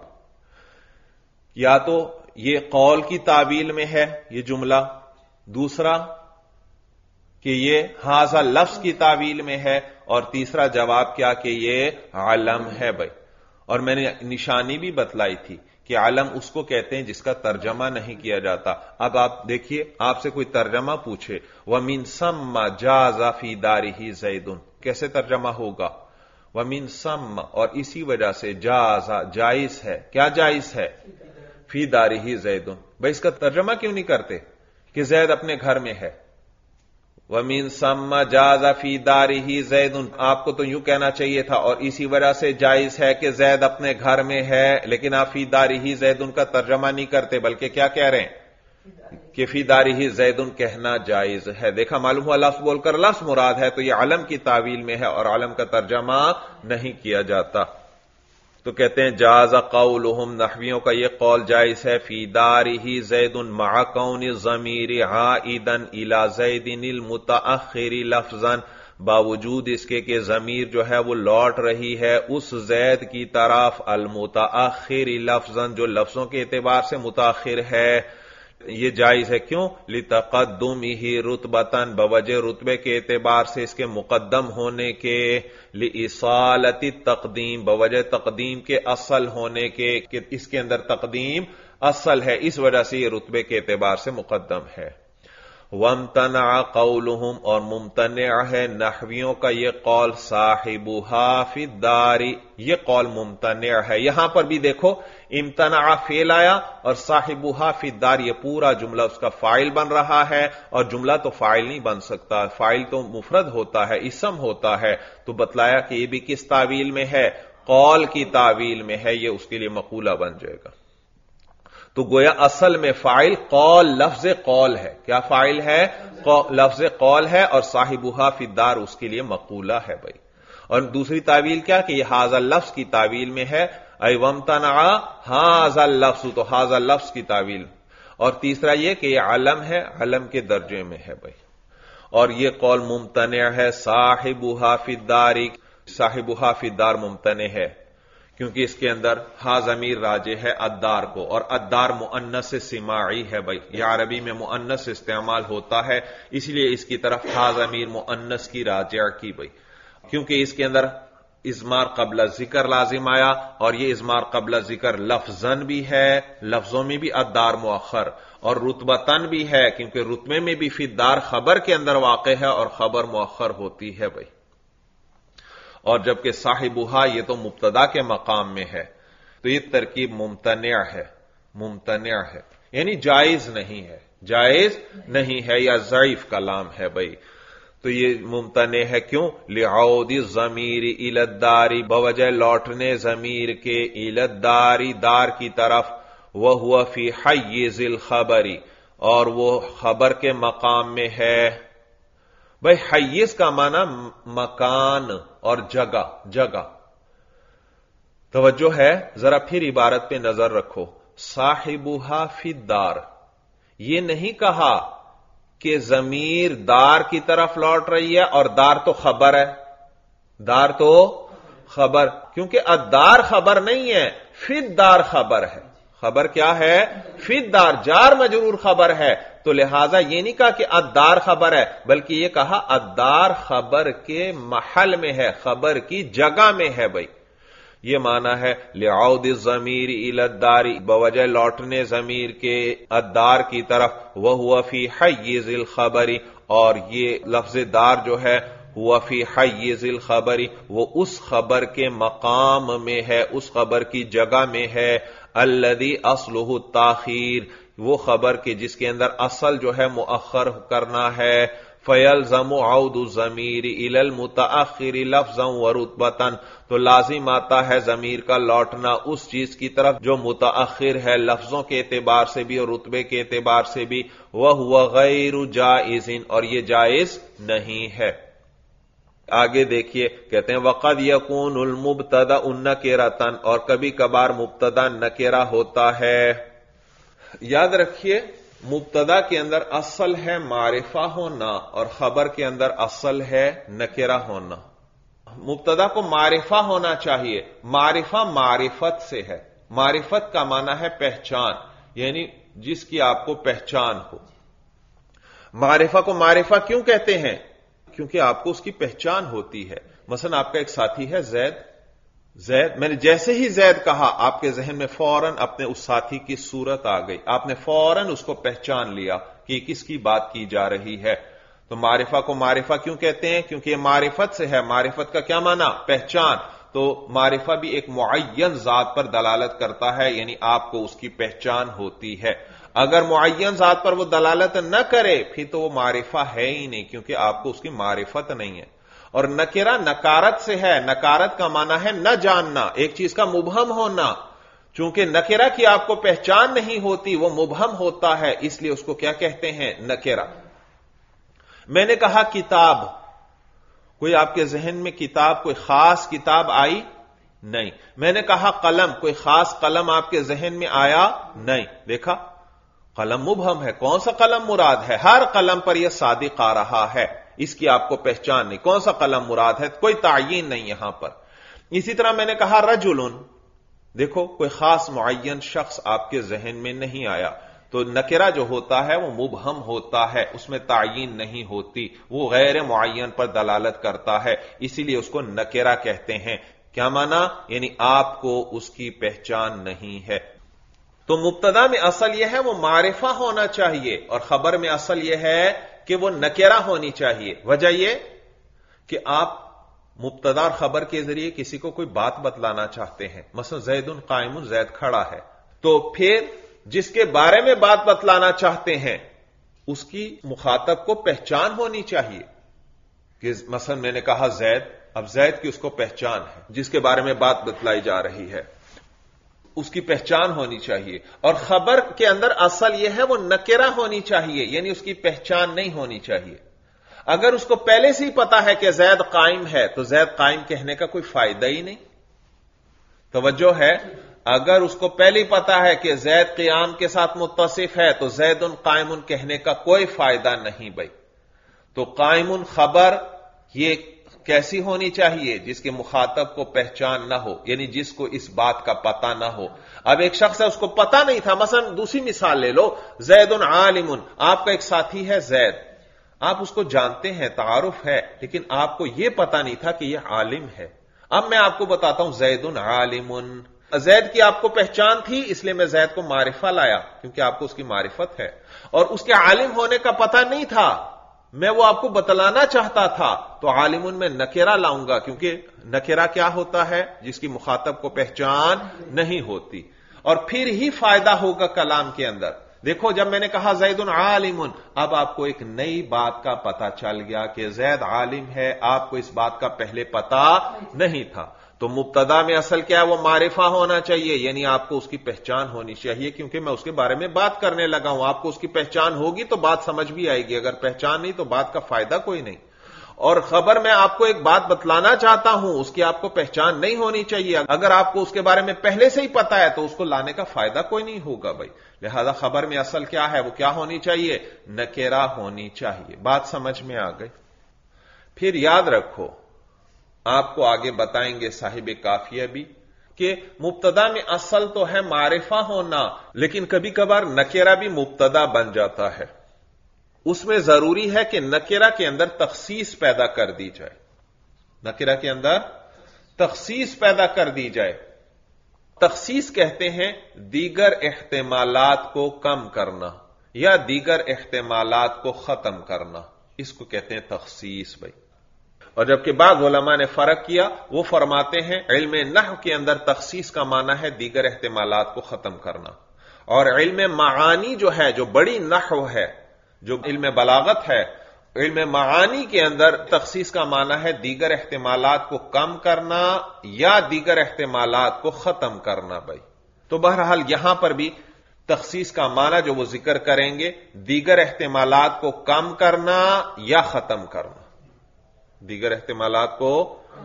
یا تو یہ قول کی تعویل میں ہے یہ جملہ، دوسرا کہ یہ ہاذا لفظ کی تعویل میں ہے، اور تیسرا جواب کیا کہ یہ علم ہے بھائی. اور میں نے نشانی بھی بتلائی تھی کہ علم اس کو کہتے ہیں جس کا ترجمہ نہیں کیا جاتا. اب آپ دیکھیے، آپ سے کوئی ترجمہ پوچھے وَمِن ثَمَّ جَازَ فِي دَارِهِ زَيْدٌ، کیسے ترجمہ ہوگا؟ وَمِن ثَمَّ، اور اسی وجہ سے جاز جائز ہے. کیا جائز ہے؟ فی دارہ زید. بھائی اس کا ترجمہ کیوں نہیں کرتے کہ زید اپنے گھر میں ہے؟ وَمِن ثَمَّ جَازَ فِي دَارِهِ زَيْدٌ، آپ کو تو یوں کہنا چاہیے تھا اور اسی وجہ سے جائز ہے کہ زید اپنے گھر میں ہے، لیکن آپ فی دارہ زید کا ترجمہ نہیں کرتے، بلکہ کیا کہہ رہے ہیں کہ فی دارہ زید کہنا جائز ہے. دیکھا، معلوم ہوا لفظ بول کر لفظ مراد ہے، تو یہ علم کی تعویل میں ہے اور علم کا ترجمہ نہیں کیا جاتا. تو کہتے ہیں جاز قولہم، نحویوں کا یہ قول جائز ہے، فی دارہ زید مع کون الضمیر عائدا الی زید المتأخر لفظا، باوجود اس کے کہ ضمیر جو ہے وہ لوٹ رہی ہے اس زید کی طرف المتأخر لفظا، جو لفظوں کے اعتبار سے متاخر ہے. یہ جائز ہے کیوں؟ لتقدمہ رتبتاً، بوجہ رتبے کے اعتبار سے اس کے مقدم ہونے کے، لإصالۃ التقدیم، بوجہ تقدیم کے اصل ہونے کے، کہ اس کے اندر تقدیم اصل ہے، اس وجہ سے یہ رتبے کے اعتبار سے مقدم ہے. وامتنع قولہم، اور ممتنع ہے نحویوں کا یہ قول، صاحبها فی الدار، یہ قول ممتنع ہے. یہاں پر بھی دیکھو امتنع فعل آیا اور صاحبها فی الدار، یہ پورا جملہ اس کا فاعل بن رہا ہے، اور جملہ تو فاعل نہیں بن سکتا، فاعل تو مفرد ہوتا ہے، اسم ہوتا ہے. تو بتلایا کہ یہ بھی کس تعویل میں ہے؟ قول کی تعویل میں ہے، یہ اس کے لیے مقولہ بن جائے گا. تو گویا اصل میں فاعل قول، لفظ قول ہے. کیا فاعل ہے؟ لفظ قول ہے، اور صاحبها فی الدار اس کے لیے مقولہ ہے. بھائی، اور دوسری تعویل کیا کہ یہ ھذا اللفظ کی تعویل میں ہے، ای وامتنع ھذا اللفظ، تو ھذا اللفظ کی تعویل. اور تیسرا یہ کہ یہ علم ہے، علم کے درجے میں ہے. بھائی، اور یہ قول ممتنع ہے، صاحبها فی الدار، صاحبها فی الدار ممتنع ہے کیونکہ اس کے اندر ہا ضمیر راجع ہے الدار کو، اور الدار مؤنث سماعی ہے. بھائی، یہ عربی میں مؤنث استعمال ہوتا ہے، اس لیے اس کی طرف ہا ضمیر مؤنث کی راجع کی. بھائی، کیونکہ اس کے اندر اضمار قبل ذکر لازم آیا، اور یہ اضمار قبل ذکر لفظاً بھی ہے، لفظوں میں بھی الدار مؤخر، اور رتبتاً بھی ہے کیونکہ رتبے میں بھی فی الدار خبر کے اندر واقع ہے اور خبر مؤخر ہوتی ہے. بھائی، اور جبکہ صاحبها یہ تو مبتدا کے مقام میں ہے، تو یہ ترکیب ممتنع ہے، ممتنع ہے یعنی جائز نہیں ہے، جائز نہیں ہے، یا ضعیف کلام ہے. بھائی، تو یہ ممتنع ہے کیوں؟ لعود الضمیر الی الدار، بوجہ لوٹنے ضمیر کے الی الدار، دار کی طرف، وہو فی حیز الخبر، اور وہ خبر کے مقام میں ہے. بھائی، حیز کا معنی مکان اور جگہ، جگہ. توجہ ہے، ذرا پھر عبارت پہ نظر رکھو. صاحبها فی الدار، یہ نہیں کہا کہ ضمیر دار کی طرف لوٹ رہی ہے، اور دار تو خبر ہے، دار تو خبر، کیونکہ الدار خبر نہیں ہے، فی الدار خبر ہے. خبر کیا ہے؟ فی الدار، جار مجرور خبر ہے. تو لہذا یہ نہیں کہا کہ الدار خبر ہے، بلکہ یہ کہا الدار خبر کے محل میں ہے، خبر کی جگہ میں ہے. بھائی، یہ معنی ہے لعود الضمیر الی الدار، بوجہ لوٹنے ضمیر کے الدار کی طرف، وہو فی حیز الخبر، اور یہ لفظ دار جو ہے ہوا فی حیز الخبر، وہ اس خبر کے مقام میں ہے، اس خبر کی جگہ میں ہے. الذی اصلہ التاخیر، وہ خبر کے جس کے اندر اصل جو ہے مؤخر کرنا ہے. فیلزم عود الضمیر الی المتأخر لفظا ورتبۃ، تو لازم آتا ہے ضمیر کا لوٹنا اس چیز کی طرف جو متأخر ہے لفظوں کے اعتبار سے بھی اور رتبے کے اعتبار سے بھی. وہو غیر جائز، اور یہ جائز نہیں ہے. آگے دیکھیے، کہتے ہیں وقد یکون المبتدا نکرۃ، اور کبھی کبھار مبتدا نکرہ ہوتا ہے. یاد رکھیے، مبتدا کے اندر اصل ہے معرفہ ہونا، اور خبر کے اندر اصل ہے نکرہ ہونا. مبتدا کو معرفہ ہونا چاہیے، معرفہ معرفت سے ہے. معرفت کا معنی ہے پہچان، یعنی جس کی آپ کو پہچان ہو. معرفہ کو معرفہ کیوں کہتے ہیں؟ کیونکہ آپ کو اس کی پہچان ہوتی ہے. مثلا آپ کا ایک ساتھی ہے زید، زید، میں نے جیسے ہی زید کہا آپ کے ذہن میں فوراً اپنے اس ساتھی کی صورت آ گئی، آپ نے فوراً اس کو پہچان لیا کہ کس کی بات کی جا رہی ہے۔ تو معرفہ کو معرفہ کیوں کہتے ہیں؟ کیونکہ یہ معرفت سے ہے۔ معرفت کا کیا معنی؟ پہچان۔ تو معرفہ بھی ایک معین ذات پر دلالت کرتا ہے، یعنی آپ کو اس کی پہچان ہوتی ہے۔ اگر معین ذات پر وہ دلالت نہ کرے پھر تو وہ معرفہ ہے ہی نہیں، کیونکہ آپ کو اس کی معرفت نہیں ہے۔ اور نکرہ نکارت سے ہے۔ نکارت کا معنی ہے نہ جاننا، ایک چیز کا مبہم ہونا۔ چونکہ نکرہ کی آپ کو پہچان نہیں ہوتی، وہ مبہم ہوتا ہے، اس لیے اس کو کیا کہتے ہیں؟ نکرہ۔ میں نے کہا کتاب، کوئی آپ کے ذہن میں کتاب، کوئی خاص کتاب آئی؟ نہیں۔ میں نے کہا قلم، کوئی خاص قلم آپ کے ذہن میں آیا؟ نہیں۔ دیکھا، قلم مبہم ہے، کون سا قلم مراد ہے؟ ہر قلم پر یہ صادق آ رہا ہے، اس کی آپ کو پہچان نہیں، کون سا قلم مراد ہے، کوئی تعین نہیں یہاں پر۔ اسی طرح میں نے کہا رجل، دیکھو کوئی خاص معین شخص آپ کے ذہن میں نہیں آیا۔ تو نکرہ جو ہوتا ہے وہ مبہم ہوتا ہے، اس میں تعین نہیں ہوتی، وہ غیر معین پر دلالت کرتا ہے، اسی لیے اس کو نکرہ کہتے ہیں۔ کیا معنی؟ یعنی آپ کو اس کی پہچان نہیں ہے۔ تو مبتدا میں اصل یہ ہے وہ معرفہ ہونا چاہیے، اور خبر میں اصل یہ ہے کہ وہ نکرہ ہونی چاہیے۔ وجہ یہ کہ آپ مبتدا اور خبر کے ذریعے کسی کو کوئی بات بتلانا چاہتے ہیں، مثلا زید قائم، زید کھڑا ہے، تو پھر جس کے بارے میں بات بتلانا چاہتے ہیں اس کی مخاطب کو پہچان ہونی چاہیے کہ مثلا میں نے کہا زید، اب زید کی اس کو پہچان ہے، جس کے بارے میں بات بتلائی جا رہی ہے اس کی پہچان ہونی چاہیے۔ اور خبر کے اندر اصل یہ ہے وہ نکرہ ہونی چاہیے، یعنی اس کی پہچان نہیں ہونی چاہیے۔ اگر اس کو پہلے سے ہی پتا ہے کہ زید قائم ہے تو زید قائم کہنے کا کوئی فائدہ ہی نہیں۔ توجہ ہے، اگر اس کو پہلے ہی پتا ہے کہ زید قیام کے ساتھ متصف ہے تو زید قائم کہنے کا کوئی فائدہ نہیں بھائی۔ تو قائم خبر یہ کیسی ہونی چاہیے؟ جس کے مخاطب کو پہچان نہ ہو، یعنی جس کو اس بات کا پتہ نہ ہو۔ اب ایک شخص ہے، اس کو پتہ نہیں تھا، مثلا دوسری مثال لے لو، زید عالم، آپ کا ایک ساتھی ہے زید، آپ اس کو جانتے ہیں، تعارف ہے، لیکن آپ کو یہ پتہ نہیں تھا کہ یہ عالم ہے۔ اب میں آپ کو بتاتا ہوں زید عالم، زید کی آپ کو پہچان تھی، اس لیے میں زید کو معرفہ لایا کیونکہ آپ کو اس کی معرفت ہے، اور اس کے عالم ہونے کا پتہ نہیں تھا، میں وہ آپ کو بتلانا چاہتا تھا، تو عالم میں نکرہ لاؤں گا، کیونکہ نکرہ کیا ہوتا ہے؟ جس کی مخاطب کو پہچان نہیں ہوتی، اور پھر ہی فائدہ ہوگا کلام کے اندر۔ دیکھو جب میں نے کہا زید عالم، اب آپ کو ایک نئی بات کا پتہ چل گیا کہ زید عالم ہے، آپ کو اس بات کا پہلے پتہ نہیں تھا۔ تو مبتدا میں اصل کیا ہے؟ وہ معرفہ ہونا چاہیے، یعنی آپ کو اس کی پہچان ہونی چاہیے، کیونکہ میں اس کے بارے میں بات کرنے لگا ہوں۔ آپ کو اس کی پہچان ہوگی تو بات سمجھ بھی آئے گی، اگر پہچان نہیں تو بات کا فائدہ کوئی نہیں۔ اور خبر میں آپ کو ایک بات بتلانا چاہتا ہوں، اس کی آپ کو پہچان نہیں ہونی چاہیے، اگر آپ کو اس کے بارے میں پہلے سے ہی پتا ہے تو اس کو لانے کا فائدہ کوئی نہیں ہوگا بھائی۔ لہذا خبر میں اصل کیا ہے؟ وہ کیا ہونی چاہیے؟ نکرہ ہونی چاہیے۔ بات سمجھ میں آ گئی؟ پھر یاد رکھو، آپ کو آگے بتائیں گے صاحب کافیہ بھی کہ مبتدا میں اصل تو ہے معرفہ ہونا، لیکن کبھی کبھار نکرہ بھی مبتدا بن جاتا ہے۔ اس میں ضروری ہے کہ نکرہ کے اندر تخصیص پیدا کر دی جائے، نکرہ کے اندر تخصیص پیدا کر دی جائے۔ تخصیص کہتے ہیں دیگر احتمالات کو کم کرنا یا دیگر احتمالات کو ختم کرنا، اس کو کہتے ہیں تخصیص بھائی۔ اور جبکہ بعض علماء نے فرق کیا، وہ فرماتے ہیں علم نحو کے اندر تخصیص کا معنی ہے دیگر احتمالات کو ختم کرنا، اور علم معانی جو ہے، جو بڑی نحو ہے، جو علم بلاغت ہے، علم معانی کے اندر تخصیص کا معنی ہے دیگر احتمالات کو کم کرنا یا دیگر احتمالات کو ختم کرنا بھائی۔ تو بہرحال یہاں پر بھی تخصیص کا معنی جو وہ ذکر کریں گے، دیگر احتمالات کو کم کرنا یا ختم کرنا، دیگر احتمالات کو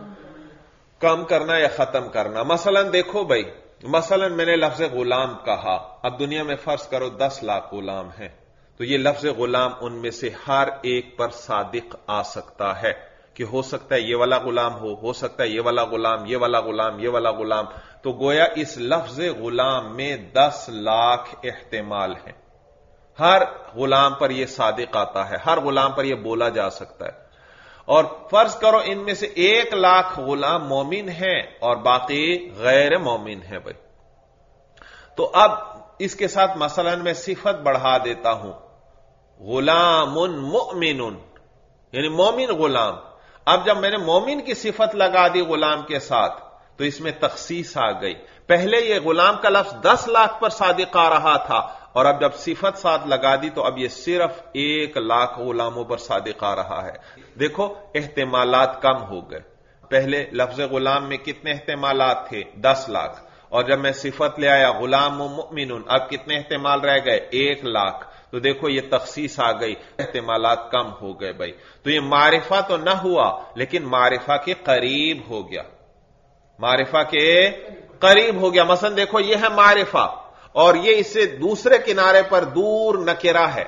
کم کرنا یا ختم کرنا۔ مثلا دیکھو بھائی، مثلا میں نے لفظ غلام کہا، اب دنیا میں فرض کرو 10 لاکھ غلام ہیں، تو یہ لفظ غلام ان میں سے ہر ایک پر صادق آ سکتا ہے کہ ہو سکتا ہے یہ والا غلام ہو سکتا ہے یہ والا غلام، یہ والا غلام، یہ والا غلام۔ تو گویا اس لفظ غلام میں 10 لاکھ احتمال ہیں، ہر غلام پر یہ صادق آتا ہے، ہر غلام پر یہ بولا جا سکتا ہے۔ اور فرض کرو ان میں سے 1,00,000 غلام مومن ہیں اور باقی غیر مومن ہیں بھائی. تو اب اس کے ساتھ مثلا میں صفت بڑھا دیتا ہوں، غلام مؤمن، یعنی مومن غلام. اب جب میں نے مومن کی صفت لگا دی غلام کے ساتھ تو اس میں تخصیص آ گئی. پہلے یہ غلام کا لفظ 10,00,000 پر صادق آ رہا تھا، اور اب جب صفت ساتھ لگا دی تو اب یہ صرف 1,00,000 غلاموں پر صادق آ رہا ہے. دیکھو احتمالات کم ہو گئے. پہلے لفظ غلام میں کتنے احتمالات تھے؟ 10,00,000. اور جب میں صفت لے آیا غلام مؤمن، اب کتنے احتمال رہ گئے؟ 1,00,000. تو دیکھو یہ تخصیص آ گئی، احتمالات کم ہو گئے بھائی. تو یہ معرفہ تو نہ ہوا لیکن معرفہ کے قریب ہو گیا، معرفہ کے قریب ہو گیا. مثلا دیکھو یہ ہے معرفہ، اور یہ اس سے دوسرے کنارے پر دور نکرہ ہے.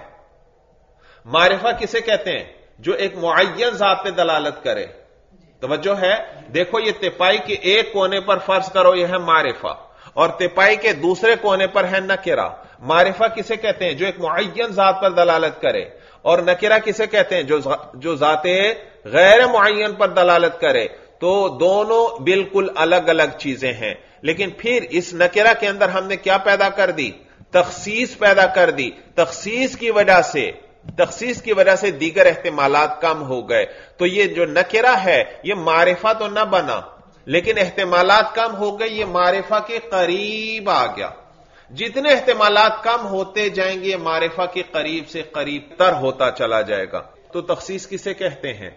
معرفہ کسے کہتے ہیں؟ جو ایک معین ذات پہ دلالت کرے. توجہ ہے؟ دیکھو یہ تپائی کے ایک کونے پر فرض کرو یہ ہے معرفہ، اور تپائی کے دوسرے کونے پر ہے نکرہ. معرفہ کسے کہتے ہیں؟ جو ایک معین ذات پر دلالت کرے. اور نکرہ کسے کہتے ہیں؟ جو ذات غیر معین پر دلالت کرے. تو دونوں بالکل الگ الگ چیزیں ہیں، لیکن پھر اس نکرہ کے اندر ہم نے کیا پیدا کر دی؟ تخصیص پیدا کر دی. تخصیص کی وجہ سے دیگر احتمالات کم ہو گئے. تو یہ جو نکرہ ہے یہ معرفہ تو نہ بنا لیکن احتمالات کم ہو گئے، یہ معرفہ کے قریب آ گیا. جتنے احتمالات کم ہوتے جائیں گے یہ معرفہ کے قریب سے قریب تر ہوتا چلا جائے گا. تو تخصیص کسے کہتے ہیں؟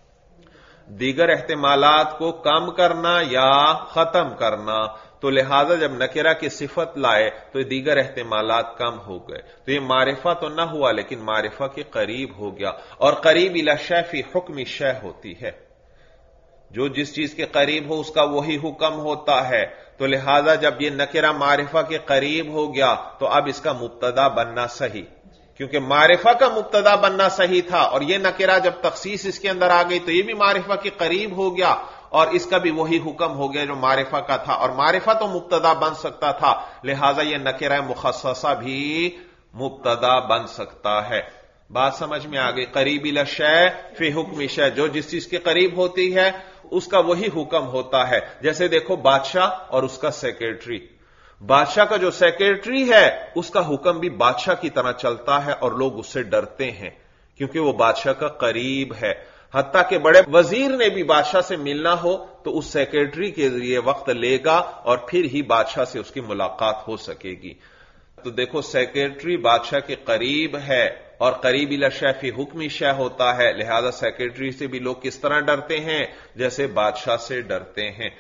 دیگر احتمالات کو کم کرنا یا ختم کرنا. تو لہذا جب نکرہ کی صفت لائے تو دیگر احتمالات کم ہو گئے. تو یہ معرفہ تو نہ ہوا لیکن معرفہ کے قریب ہو گیا. اور قریب الی الشیء فی حکم الشیء ہوتی ہے، جو جس چیز کے قریب ہو اس کا وہی حکم ہوتا ہے. تو لہذا جب یہ نکرہ معرفہ کے قریب ہو گیا تو اب اس کا مبتدا بننا صحیح، کیونکہ معرفہ کا مبتدا بننا صحیح تھا، اور یہ نکرہ جب تخصیص اس کے اندر آ گئی تو یہ بھی معرفہ کے قریب ہو گیا اور اس کا بھی وہی حکم ہو گیا جو معرفہ کا تھا. اور معرفہ تو مبتدا بن سکتا تھا، لہذا یہ نکرہ مخصصہ بھی مبتدا بن سکتا ہے. بات سمجھ میں آ گئی؟ قریب الی الشیء فی حکم الشیء، جو جس چیز کے قریب ہوتی ہے اس کا وہی حکم ہوتا ہے. جیسے دیکھو بادشاہ اور اس کا سیکریٹری. بادشاہ کا جو سیکریٹری ہے اس کا حکم بھی بادشاہ کی طرح چلتا ہے اور لوگ اس سے ڈرتے ہیں کیونکہ وہ بادشاہ کا قریب ہے. حتیٰ کہ بڑے وزیر نے بھی بادشاہ سے ملنا ہو تو اس سیکریٹری کے ذریعے وقت لے گا اور پھر ہی بادشاہ سے اس کی ملاقات ہو سکے گی. تو دیکھو سیکریٹری بادشاہ کے قریب ہے اور قریب الی الشیء فی حکم الشیء ہوتا ہے، لہذا سیکریٹری سے بھی لوگ کس طرح ڈرتے ہیں؟ جیسے بادشاہ سے ڈرتے ہیں.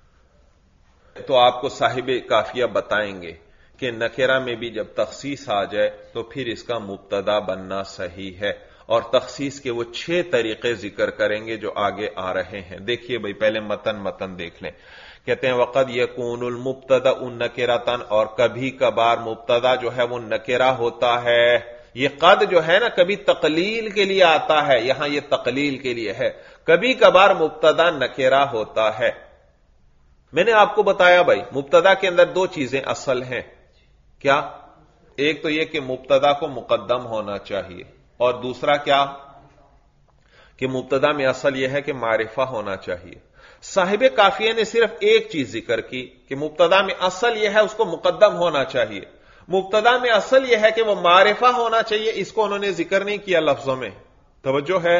تو آپ کو صاحب کافیہ بتائیں گے کہ نکرہ میں بھی جب تخصیص آ جائے تو پھر اس کا مبتدا بننا صحیح ہے. اور تخصیص کے وہ 6 طریقے ذکر کریں گے جو آگے آ رہے ہیں. دیکھیے بھائی پہلے متن دیکھ لیں. کہتے ہیں وقد یکون المبتدا نکرۃ، اور کبھی کبھار مبتدا جو ہے وہ نکرہ ہوتا ہے. یہ قد جو ہے نا کبھی تقلیل کے لیے آتا ہے، یہاں یہ تقلیل کے لیے ہے. کبھی کبھار مبتدا نکرہ ہوتا ہے. میں نے آپ کو بتایا بھائی مبتدا کے اندر 2 چیزیں اصل ہیں. کیا؟ ایک تو یہ کہ مبتدا کو مقدم ہونا چاہیے، اور دوسرا کیا کہ مبتدا میں اصل یہ ہے کہ معرفہ ہونا چاہیے. صاحب کافیہ نے صرف ایک چیز ذکر کی کہ مبتدا میں اصل یہ ہے اس کو مقدم ہونا چاہیے. مبتدا میں اصل یہ ہے کہ وہ معرفہ ہونا چاہیے، اس کو انہوں نے ذکر نہیں کیا لفظوں میں. توجہ ہے؟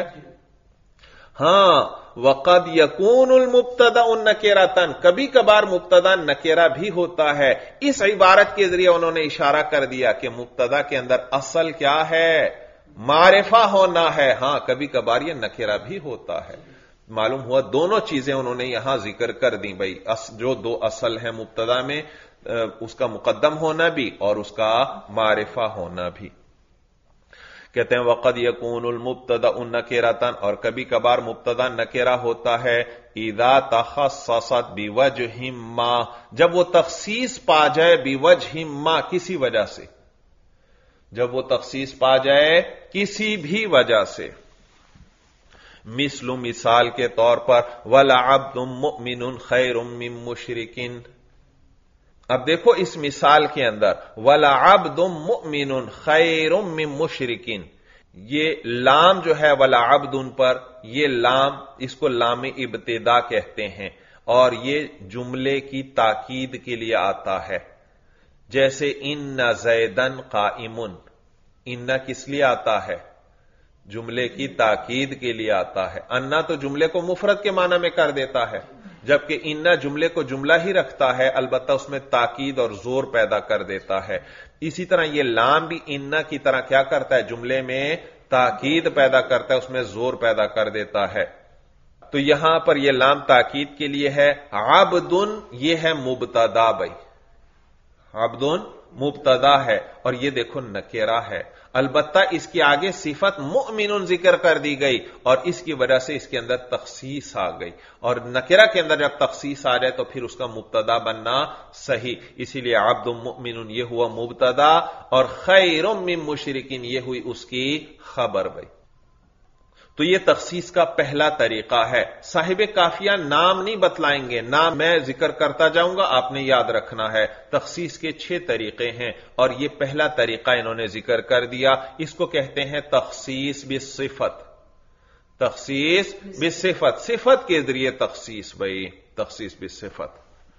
ہاں وقد یکون المبتدا نکرۃ، کبھی کبھار مبتدا نکرہ بھی ہوتا ہے. اس عبارت کے ذریعے انہوں نے اشارہ کر دیا کہ مبتدا کے اندر اصل کیا ہے؟ معرفہ ہونا ہے. ہاں کبھی کبھار یہ نکرہ بھی ہوتا ہے. معلوم ہوا دونوں چیزیں انہوں نے یہاں ذکر کر دی بھائی، جو 2 اصل ہیں مبتدا میں، اس کا مقدم ہونا بھی اور اس کا معرفہ ہونا بھی. کہتے ہیں وقد یکون المبتدا نکرۃ، اور کبھی کبھار مبتدا نکرہ ہوتا ہے اذا تخصصت بوجہ ما، جب وہ تخصیص پا جائے بوجہ ما، کسی وجہ سے. جب وہ تخصیص پا جائے کسی بھی وجہ سے. مثال کے طور پر وَلَعَبْدٌ مُؤْمِنٌ خَيْرٌ مِّن مُشْرِكٍ. اب دیکھو اس مثال کے اندر وَلَعَبْدٌ مُؤْمِنٌ خَيْرٌ مِّن مُشْرِكٍ، یہ لام جو ہے ولا عبدن پر، یہ لام اس کو لام ابتدا کہتے ہیں، اور یہ جملے کی تاکید کے لیے آتا ہے. جیسے ان زیدن قائمن، ان کس لیے آتا ہے؟ جملے کی تاکید کے لیے آتا ہے. انا تو جملے کو مفرد کے معنی میں کر دیتا ہے، جبکہ انا جملے کو جملہ ہی رکھتا ہے، البتہ اس میں تاکید اور زور پیدا کر دیتا ہے. اسی طرح یہ لام بھی انا کی طرح کیا کرتا ہے؟ جملے میں تاکید پیدا کرتا ہے، اس میں زور پیدا کر دیتا ہے. تو یہاں پر یہ لام تاکید کے لیے ہے. عبدن یہ ہے مبتدا، بھائی عبدن مبتدا ہے، اور یہ دیکھو نکرہ ہے. البتہ اس کی آگے صفت مؤمن ذکر کر دی گئی، اور اس کی وجہ سے اس کے اندر تخصیص آ گئی، اور نکرہ کے اندر جب تخصیص آ جائے تو پھر اس کا مبتدا بننا صحیح. اسی لیے عبد مؤمن یہ ہوا مبتدا، اور خیر من مشرکین یہ ہوئی اس کی خبر. بھائی تو یہ تخصیص کا پہلا طریقہ ہے. صاحب کافیہ نام نہیں بتلائیں گے، نام میں ذکر کرتا جاؤں گا، آپ نے یاد رکھنا ہے. تخصیص کے 6 طریقے ہیں، اور یہ پہلا طریقہ انہوں نے ذکر کر دیا. اس کو کہتے ہیں تخصیص بالصفت. تخصیص بالصفت، صفت کے ذریعے تخصیص. بھائی تخصیص بالصفت.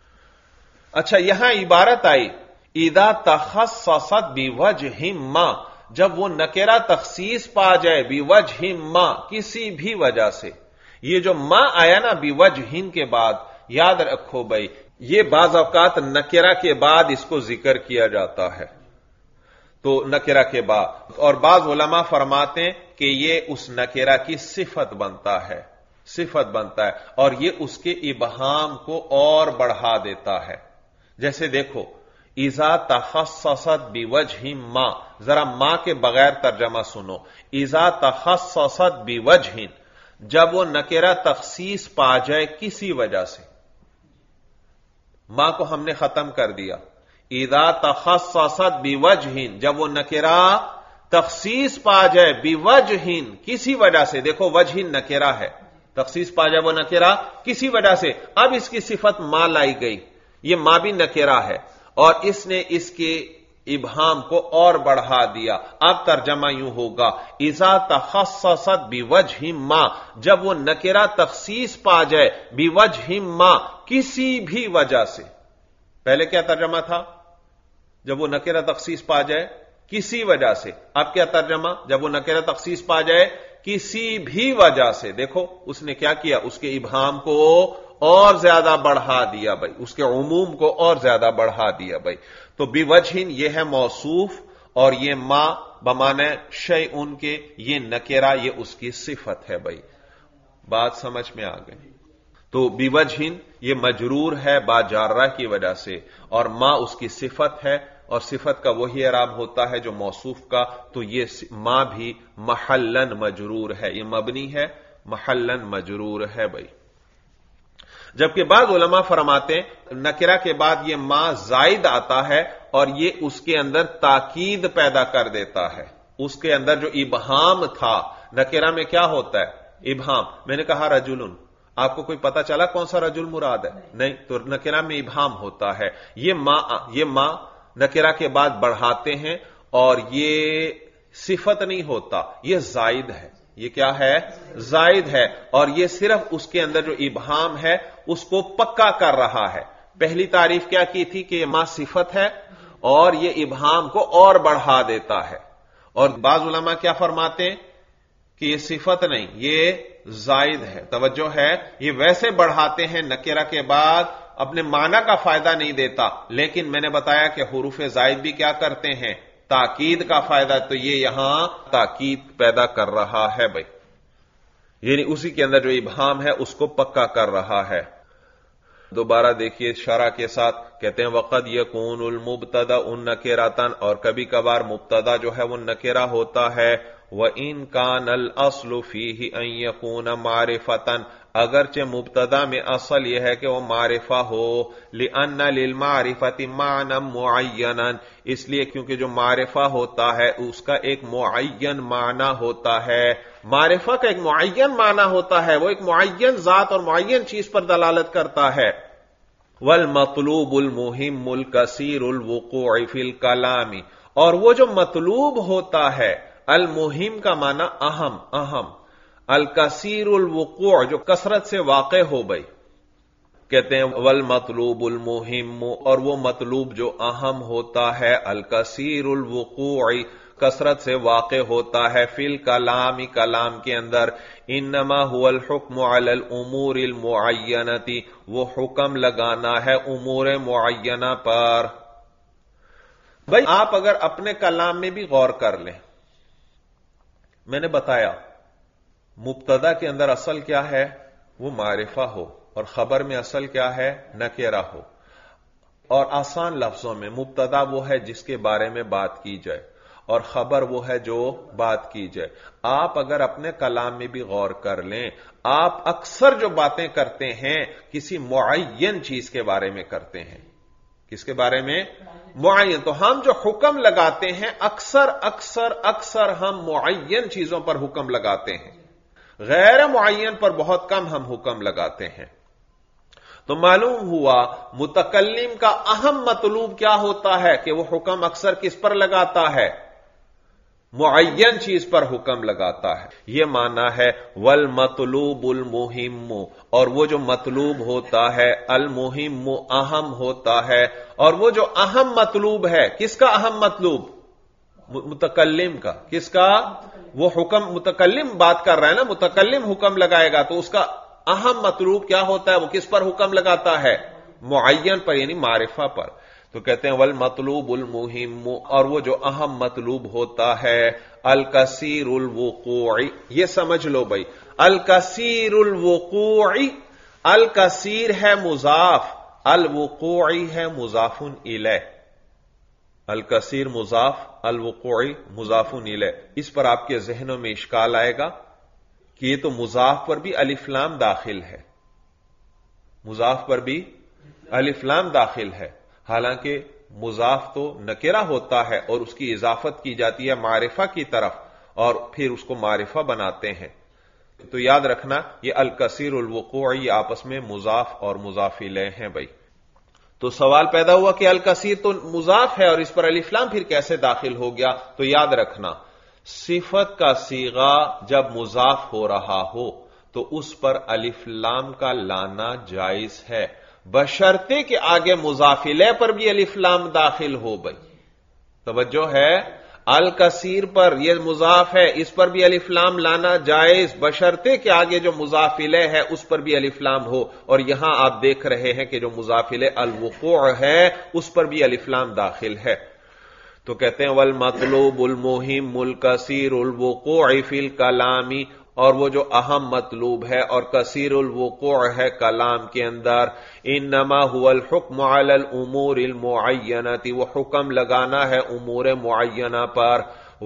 اچھا یہاں عبارت آئی اذا تخصصت بوجہ ما، جب وہ نکرہ تخصیص پا جائے بوجہ ما، کسی بھی وجہ سے. یہ جو ما آیا نا بوجہ کے بعد، یاد رکھو بھائی یہ بعض اوقات نکرہ کے بعد اس کو ذکر کیا جاتا ہے، تو نکرہ کے بعد. اور بعض علماء فرماتے ہیں کہ یہ اس نکرہ کی صفت بنتا ہے، صفت بنتا ہے، اور یہ اس کے ابہام کو اور بڑھا دیتا ہے. جیسے دیکھو اذا تخصصت بوجہ ما، ذرا ما کے بغیر ترجمہ سنو. اذا تخصصت بوجہ، جب وہ نکرہ تخصیص پا جائے کسی وجہ سے. ما کو ہم نے ختم کر دیا. اذا تخصصت بوجہ، جب وہ نکرہ تخصیص پا جائے بوجہ کسی وجہ سے. دیکھو وجہ نکرہ ہے، تخصیص پا جائے وہ نکرہ کسی وجہ سے. اب اس کی صفت ما لائی گئی، یہ ما بھی نکرہ ہے، اور اس نے اس کے ابہام کو اور بڑھا دیا. اب ترجمہ یوں ہوگا اذا تخصصت بوجہ ما، جب وہ نکرہ تخصیص پا جائے بوجہ ما کسی بھی وجہ سے. پہلے کیا ترجمہ تھا؟ جب وہ نکرہ تخصیص پا جائے کسی وجہ سے. اب کیا ترجمہ؟ جب وہ نکرہ تخصیص پا جائے کسی بھی وجہ سے. دیکھو اس نے کیا کیا، اس کے ابہام کو اور زیادہ بڑھا دیا بھائی، اس کے عموم کو اور زیادہ بڑھا دیا بھائی. تو بوجہ یہ ہے موصوف، اور یہ ما بمعنی شیء کے، یہ نکرہ یہ اس کی صفت ہے. بھائی بات سمجھ میں آ گئی. تو بوجہ یہ مجرور ہے با جارہ کی وجہ سے، اور ما اس کی صفت ہے، اور صفت کا وہی اعراب ہوتا ہے جو موصوف کا. تو یہ ما بھی محلن مجرور ہے، یہ مبنی ہے، محلن مجرور ہے. بھائی جبکہ بعض علماء فرماتے ہیں نکرہ کے بعد یہ ما زائد آتا ہے، اور یہ اس کے اندر تاکید پیدا کر دیتا ہے. اس کے اندر جو ابہام تھا، نکرہ میں کیا ہوتا ہے؟ ابہام. میں نے کہا رجلن، آپ کو کوئی پتا چلا کون سا رجل مراد ہے؟ نہیں. تو نکرہ میں ابہام ہوتا ہے. یہ ما نکرہ کے بعد بڑھاتے ہیں، اور یہ صفت نہیں ہوتا، یہ زائد ہے. یہ کیا ہے؟ زائد ہے. اور یہ صرف اس کے اندر جو ابہام ہے اس کو پکا کر رہا ہے. پہلی تعریف کیا کی تھی کہ یہ ما صفت ہے، اور یہ ابہام کو اور بڑھا دیتا ہے. اور بعض علماء کیا فرماتے ہیں کہ یہ صفت نہیں، یہ زائد ہے. توجہ ہے، یہ ویسے بڑھاتے ہیں نکرہ کے بعد، اپنے معنی کا فائدہ نہیں دیتا. لیکن میں نے بتایا کہ حروف زائد بھی کیا کرتے ہیں؟ تاکید کا فائدہ. تو یہ یہاں تاکید پیدا کر رہا ہے بھائی، یعنی اسی کے اندر جو ابہام ہے اس کو پکا کر رہا ہے. دوبارہ دیکھیے شرح کے ساتھ، کہتے ہیں وقد یکون المبتدا نکرۃ، اور کبھی کبھار مبتدا جو ہے وہ نکرہ ہوتا ہے. وَإِن كَانَ الْأَصْلُ فِيهِ أَن يَكُونَ مَعْرِفَةً، اگرچہ مبتدا میں اصل یہ ہے کہ وہ معرفہ ہو. لِأَنَّ لِلْمَعْرِفَةِ مَعْنًى مُعَيَّنًا، اس لیے کیونکہ جو معرفہ ہوتا ہے اس کا ایک معین معنی ہوتا ہے. معرفہ کا ایک معین معنی ہوتا ہے، وہ ایک معین ذات اور معین چیز پر دلالت کرتا ہے. وَالْمَطْلُوبُ الْمُهِمُّ الْكَثِيرُ الْوُقُوعِ فِي الْكَلَامِ، اور وہ جو مطلوب ہوتا ہے المہم کا معنی اہم، الکثیر الوقوع جو کثرت سے واقع ہو بھائی، کہتے ہیں والمطلوب المہم، اور وہ مطلوب جو اہم ہوتا ہے، الکثیر الوقوع کثرت سے واقع ہوتا ہے، فی الکلام کلام کے اندر، انما هو الحکم علی الامور المعینۃ، وہ حکم لگانا ہے امور معینہ پر۔ بھائی آپ اگر اپنے کلام میں بھی غور کر لیں، میں نے بتایا مبتدا کے اندر اصل کیا ہے، وہ معرفہ ہو، اور خبر میں اصل کیا ہے، نکرہ ہو، اور آسان لفظوں میں مبتدا وہ ہے جس کے بارے میں بات کی جائے، اور خبر وہ ہے جو بات کی جائے۔ آپ اگر اپنے کلام میں بھی غور کر لیں، آپ اکثر جو باتیں کرتے ہیں کسی معین چیز کے بارے میں کرتے ہیں۔ کس کے بارے میں؟ معین۔ تو ہم جو حکم لگاتے ہیں اکثر ہم معین چیزوں پر حکم لگاتے ہیں، غیر معین پر بہت کم ہم حکم لگاتے ہیں۔ تو معلوم ہوا متکلم کا اہم مطلوب کیا ہوتا ہے کہ وہ حکم اکثر کس پر لگاتا ہے، معین چیز پر حکم لگاتا ہے۔ یہ معنی ہے والمطلوب المہم، اور وہ جو مطلوب ہوتا ہے، المہم اہم ہوتا ہے، اور وہ جو اہم مطلوب ہے، کس کا اہم مطلوب؟ متکلم کا۔ کس کا؟ وہ حکم متکلم بات کر رہا ہے نا، متکلم حکم لگائے گا تو اس کا اہم مطلوب کیا ہوتا ہے، وہ کس پر حکم لگاتا ہے، معین پر، یعنی معرفہ پر۔ تو کہتے ہیں والمطلوب المہم، اور وہ جو اہم مطلوب ہوتا ہے، الکثیر الوقوع، یہ سمجھ لو بھائی، الکثیر الوقوع، الکثیر ہے مضاف، الوقوع ہے مضاف الیہ، الکثیر مضاف، الوقوع مضاف الیہ۔ اس پر آپ کے ذہنوں میں اشکال آئے گا کہ یہ تو مضاف پر بھی الف لام داخل ہے، مضاف پر بھی الف لام داخل ہے، حالانکہ مضاف تو نکرہ ہوتا ہے اور اس کی اضافت کی جاتی ہے معرفہ کی طرف، اور پھر اس کو معرفہ بناتے ہیں۔ تو یاد رکھنا یہ الکثیر الوقوع یہ آپس میں مضاف اور مضاف الیہ ہیں بھائی۔ تو سوال پیدا ہوا کہ الکثیر تو مضاف ہے اور اس پر الف لام پھر کیسے داخل ہو گیا؟ تو یاد رکھنا صفت کا صیغہ جب مضاف ہو رہا ہو تو اس پر الف لام کا لانا جائز ہے، بشرطے کہ آگے مضاف الیہ پر بھی الف لام داخل ہو بھائی۔ توجہ ہے، الکثیر پر یہ مضاف ہے، اس پر بھی الف لام لانا جائز، بشرطے کہ آگے جو مضاف الیہ ہے اس پر بھی الف لام ہو، اور یہاں آپ دیکھ رہے ہیں کہ جو مضاف الیہ الوقوع ہے اس پر بھی الف لام داخل ہے۔ تو کہتے ہیں والمطلوب المہم الکثیر الوقوع فی الکلام، اور وہ جو اہم مطلوب ہے اور کثیر الوقوع ہے کلام کے اندر، انما هو الحکم علی الامور المعینۃ، وہ حکم لگانا ہے امور معینہ پر،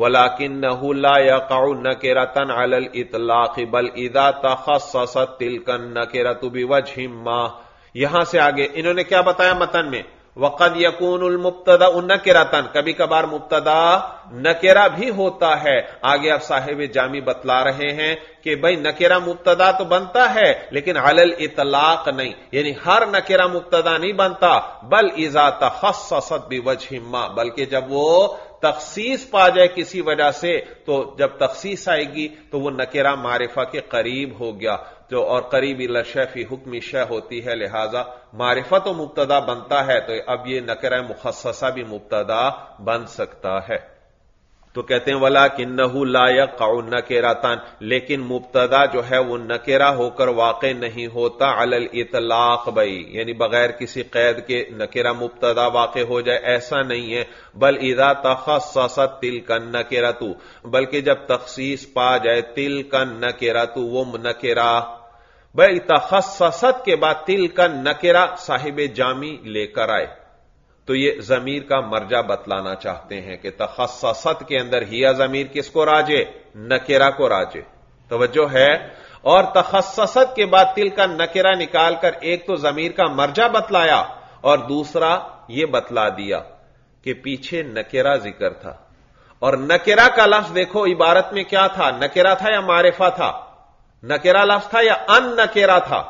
ولکنہ لا یقع نکرۃ علی الاطلاق بل اذا تخصصت تلک النکرۃ بوجہ ما۔ یہاں سے آگے انہوں نے کیا بتایا متن میں، وقد یکون المبتدا نکرۃ، کبھی کبھار مبتدا نکرہ بھی ہوتا ہے۔ آگے اب صاحب جامی بتلا رہے ہیں کہ بھئی نکرہ مبتدا تو بنتا ہے لیکن علی الاطلاق نہیں، یعنی ہر نکرہ مبتدا نہیں بنتا، بل اذا تخصصت بوجہ ما، بلکہ جب وہ تخصیص پا جائے کسی وجہ سے، تو جب تخصیص آئے گی تو وہ نکرہ معرفہ کے قریب ہو گیا، جو اور قریب الی شیء فی حکم شیء ہوتی ہے، لہذا معرفہ تو مبتدا بنتا ہے، تو اب یہ نکرہ مخصصہ بھی مبتدا بن سکتا ہے۔ تو کہتے ہیں وَلَكِنَّهُ لَا يَقَعُ نَكِرَةً، لیکن مبتدا جو ہے وہ نکرہ ہو کر واقع نہیں ہوتا علی الاطلاق بھائی، یعنی بغیر کسی قید کے نکرہ مبتدا واقع ہو جائے، ایسا نہیں ہے، بل اذا تخصصت تلک النکرۃ، بلکہ جب تخصیص پا جائے تلک النکرۃ، وہ نکرہ بھائی تخصصت کے بعد تلک النکرہ صاحب جامی لے کر آئے، تو یہ ضمیر کا مرجع بتلانا چاہتے ہیں کہ تخصصت کے اندر ہی ضمیر کس کو راجے، نکرہ کو راجے، توجہ ہے۔ اور تخصصت کے بعد تل کا نکرہ نکال کر ایک تو ضمیر کا مرجع بتلایا اور دوسرا یہ بتلا دیا کہ پیچھے نکرہ ذکر تھا، اور نکرہ کا لفظ دیکھو عبارت میں کیا تھا، نکرہ تھا یا معرفہ تھا، نکرہ لفظ تھا یا ان نکرہ تھا،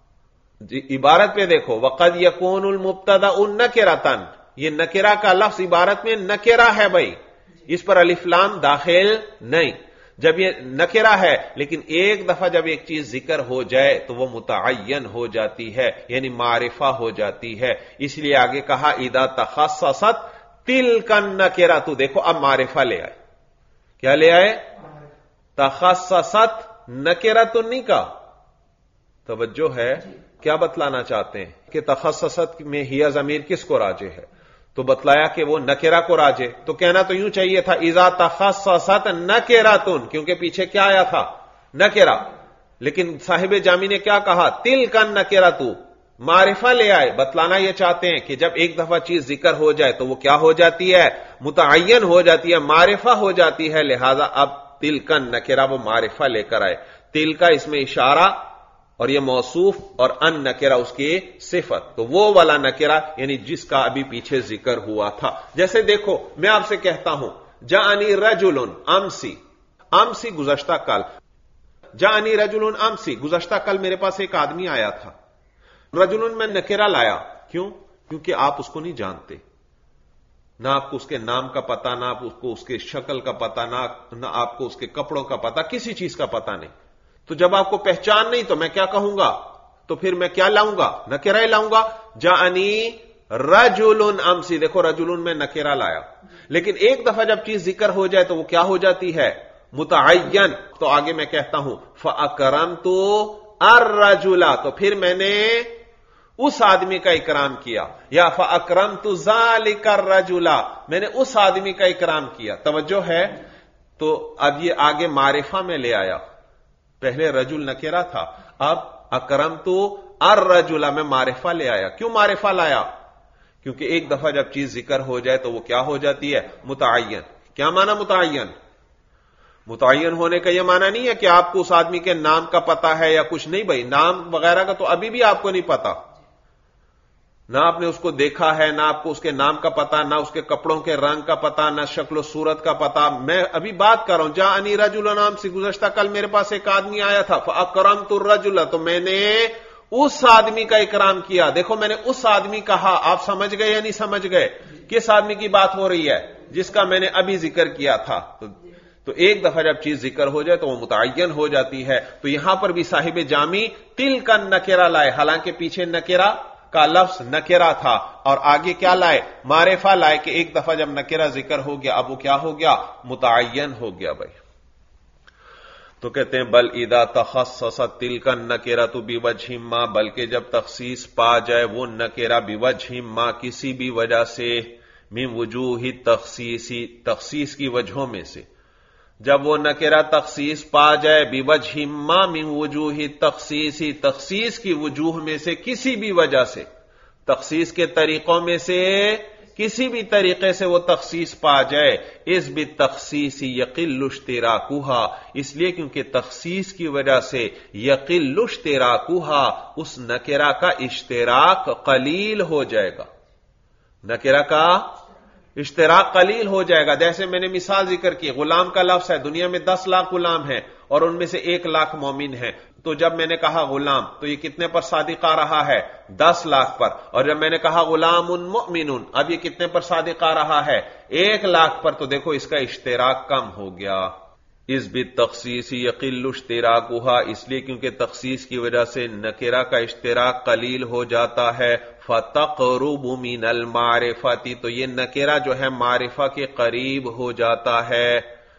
عبارت پہ دیکھو وقد یکون المبتدا نکرۃ، یہ نکرہ کا لفظ عبارت میں نکرہ ہے بھائی، اس پر الف لام داخل نہیں. جب یہ نکرہ ہے لیکن ایک دفعہ جب ایک چیز ذکر ہو جائے تو وہ متعین ہو جاتی ہے, یعنی معرفہ ہو جاتی ہے. اس لیے آگے کہا اذا تخصصت تلک النکرہ. تو دیکھو اب معرفہ لے آئے. کیا لے آئے؟ تخصصت نکرہ تو نہیں کہا. توجہ ہے, کیا بتلانا چاہتے ہیں کہ تخصصت میں ہی ضمیر کس کو راجع ہے؟ تو بتلایا کہ وہ نکرہ کو راجع. تو کہنا تو یوں چاہیے تھا اذا تخصصت نکرۃ, کیونکہ پیچھے کیا آیا تھا؟ نکرہ. لیکن صاحب جامی نے کیا کہا؟ تلک النکرۃ. معرفہ لے آئے. بتلانا یہ چاہتے ہیں کہ جب ایک دفعہ چیز ذکر ہو جائے تو وہ کیا ہو جاتی ہے؟ متعین ہو جاتی ہے, معرفہ ہو جاتی ہے. لہذا اب تلک النکرہ وہ معرفہ لے کر آئے. تلک اس میں اشارہ اور یہ موصوف اور ان نکرہ اس کی صفت. تو وہ والا نکرہ یعنی جس کا ابھی پیچھے ذکر ہوا تھا. جیسے دیکھو میں آپ سے کہتا ہوں جاءنی رجل امسی. امسی گزشتہ کل. جاءنی رجل امسی گزشتہ کل میرے پاس ایک آدمی آیا تھا. رجل میں نکرہ لایا. کیوں؟ کیونکہ آپ اس کو نہیں جانتے. نہ آپ کو اس کے نام کا پتہ, نہ آپ کو اس کے شکل کا پتہ, نہ آپ کو اس کے کپڑوں کا پتہ, کسی چیز کا پتہ نہیں. تو جب آپ کو پہچان نہیں تو میں کیا کہوں گا؟ تو پھر میں کیا لاؤں گا؟ نکرہ لاؤں گا. جاءنی رجل امسی. دیکھو رجل میں نکرہ لایا, لیکن ایک دفعہ جب چیز ذکر ہو جائے تو وہ کیا ہو جاتی ہے؟ متعین. تو آگے میں کہتا ہوں فاکرمت الرجل. تو پھر میں نے اس آدمی کا اکرام کیا. یا فاکرمت ذالک الرجل, میں نے اس آدمی کا اکرام کیا. توجہ ہے. تو اب یہ آگے معرفہ میں لے آیا. پہلے رجل نکرہ تھا, اب اکرمت الرجل میں معرفہ لے آیا. کیوں معرفہ لایا؟ کیونکہ ایک دفعہ جب چیز ذکر ہو جائے تو وہ کیا ہو جاتی ہے؟ متعین. کیا معنی متعین؟ متعین ہونے کا یہ معنی نہیں ہے کہ آپ کو اس آدمی کے نام کا پتہ ہے یا کچھ نہیں. بھائی نام وغیرہ کا تو ابھی بھی آپ کو نہیں پتا, نہ آپ نے اس کو دیکھا ہے, نہ آپ کو اس کے نام کا پتہ, نہ اس کے کپڑوں کے رنگ کا پتہ, نہ شکل و صورت کا پتہ. میں ابھی بات کر رہا ہوں جاءنی رجل نام سے. گزشتہ کل میرے پاس ایک آدمی آیا تھا. فاکرمت الرجل, تو میں نے اس آدمی کا اکرام کیا. دیکھو میں نے اس آدمی کہا. آپ سمجھ گئے یا نہیں سمجھ گئے؟ کس آدمی کی بات ہو رہی ہے؟ جس کا میں نے ابھی ذکر کیا تھا. تو ایک دفعہ جب چیز ذکر ہو جائے تو وہ متعین ہو جاتی ہے. تو یہاں پر بھی صاحب جامی تلک النکرہ لائے, حالانکہ پیچھے نکرہ کا لفظ نکرہ تھا, اور آگے کیا لائے؟ معرفہ لائے کہ ایک دفعہ جب نکرہ ذکر ہو گیا اب وہ کیا ہو گیا؟ متعین ہو گیا. بھائی تو کہتے ہیں بل اذا تخصصت تلک النکرۃ بوجہ ما, بلکہ جب تخصیص پا جائے وہ نکرہ بوجہ ما, کسی بھی وجہ سے, من وجوہ التخصیص, تخصیص کی وجہوں میں سے. جب وہ نکرہ تخصیص پا جائے بوجہ ما من وجوہ التخصیص, تخصیص کی وجوہ میں سے کسی بھی وجہ سے, تخصیص کے طریقوں میں سے کسی بھی طریقے سے وہ تخصیص پا جائے. اس بالتخصیص یقل اشتراکھا, اس لیے کیونکہ تخصیص کی وجہ سے یقل اشتراکھا, اس نکرہ کا اشتراک قلیل ہو جائے گا. نکرہ کا اشتراک قلیل ہو جائے گا. جیسے میں نے مثال ذکر کی, غلام کا لفظ ہے, دنیا میں 10 لاکھ غلام ہیں اور ان میں سے 1 لاکھ مومن ہیں. تو جب میں نے کہا غلام تو یہ کتنے پر صادق آ رہا ہے؟ 10 لاکھ پر. اور جب میں نے کہا غلام مؤمن, اب یہ کتنے پر صادق آ رہا ہے؟ 1 لاکھ پر. تو دیکھو اس کا اشتراک کم ہو گیا. اس بالتخصیص یقل اشتراکھا, اس لیے کیونکہ تخصیص کی وجہ سے نکرہ کا اشتراک قلیل ہو جاتا ہے. فتقرب من المعرفۃ, تو یہ نکرہ جو ہے معرفہ کے قریب ہو جاتا ہے.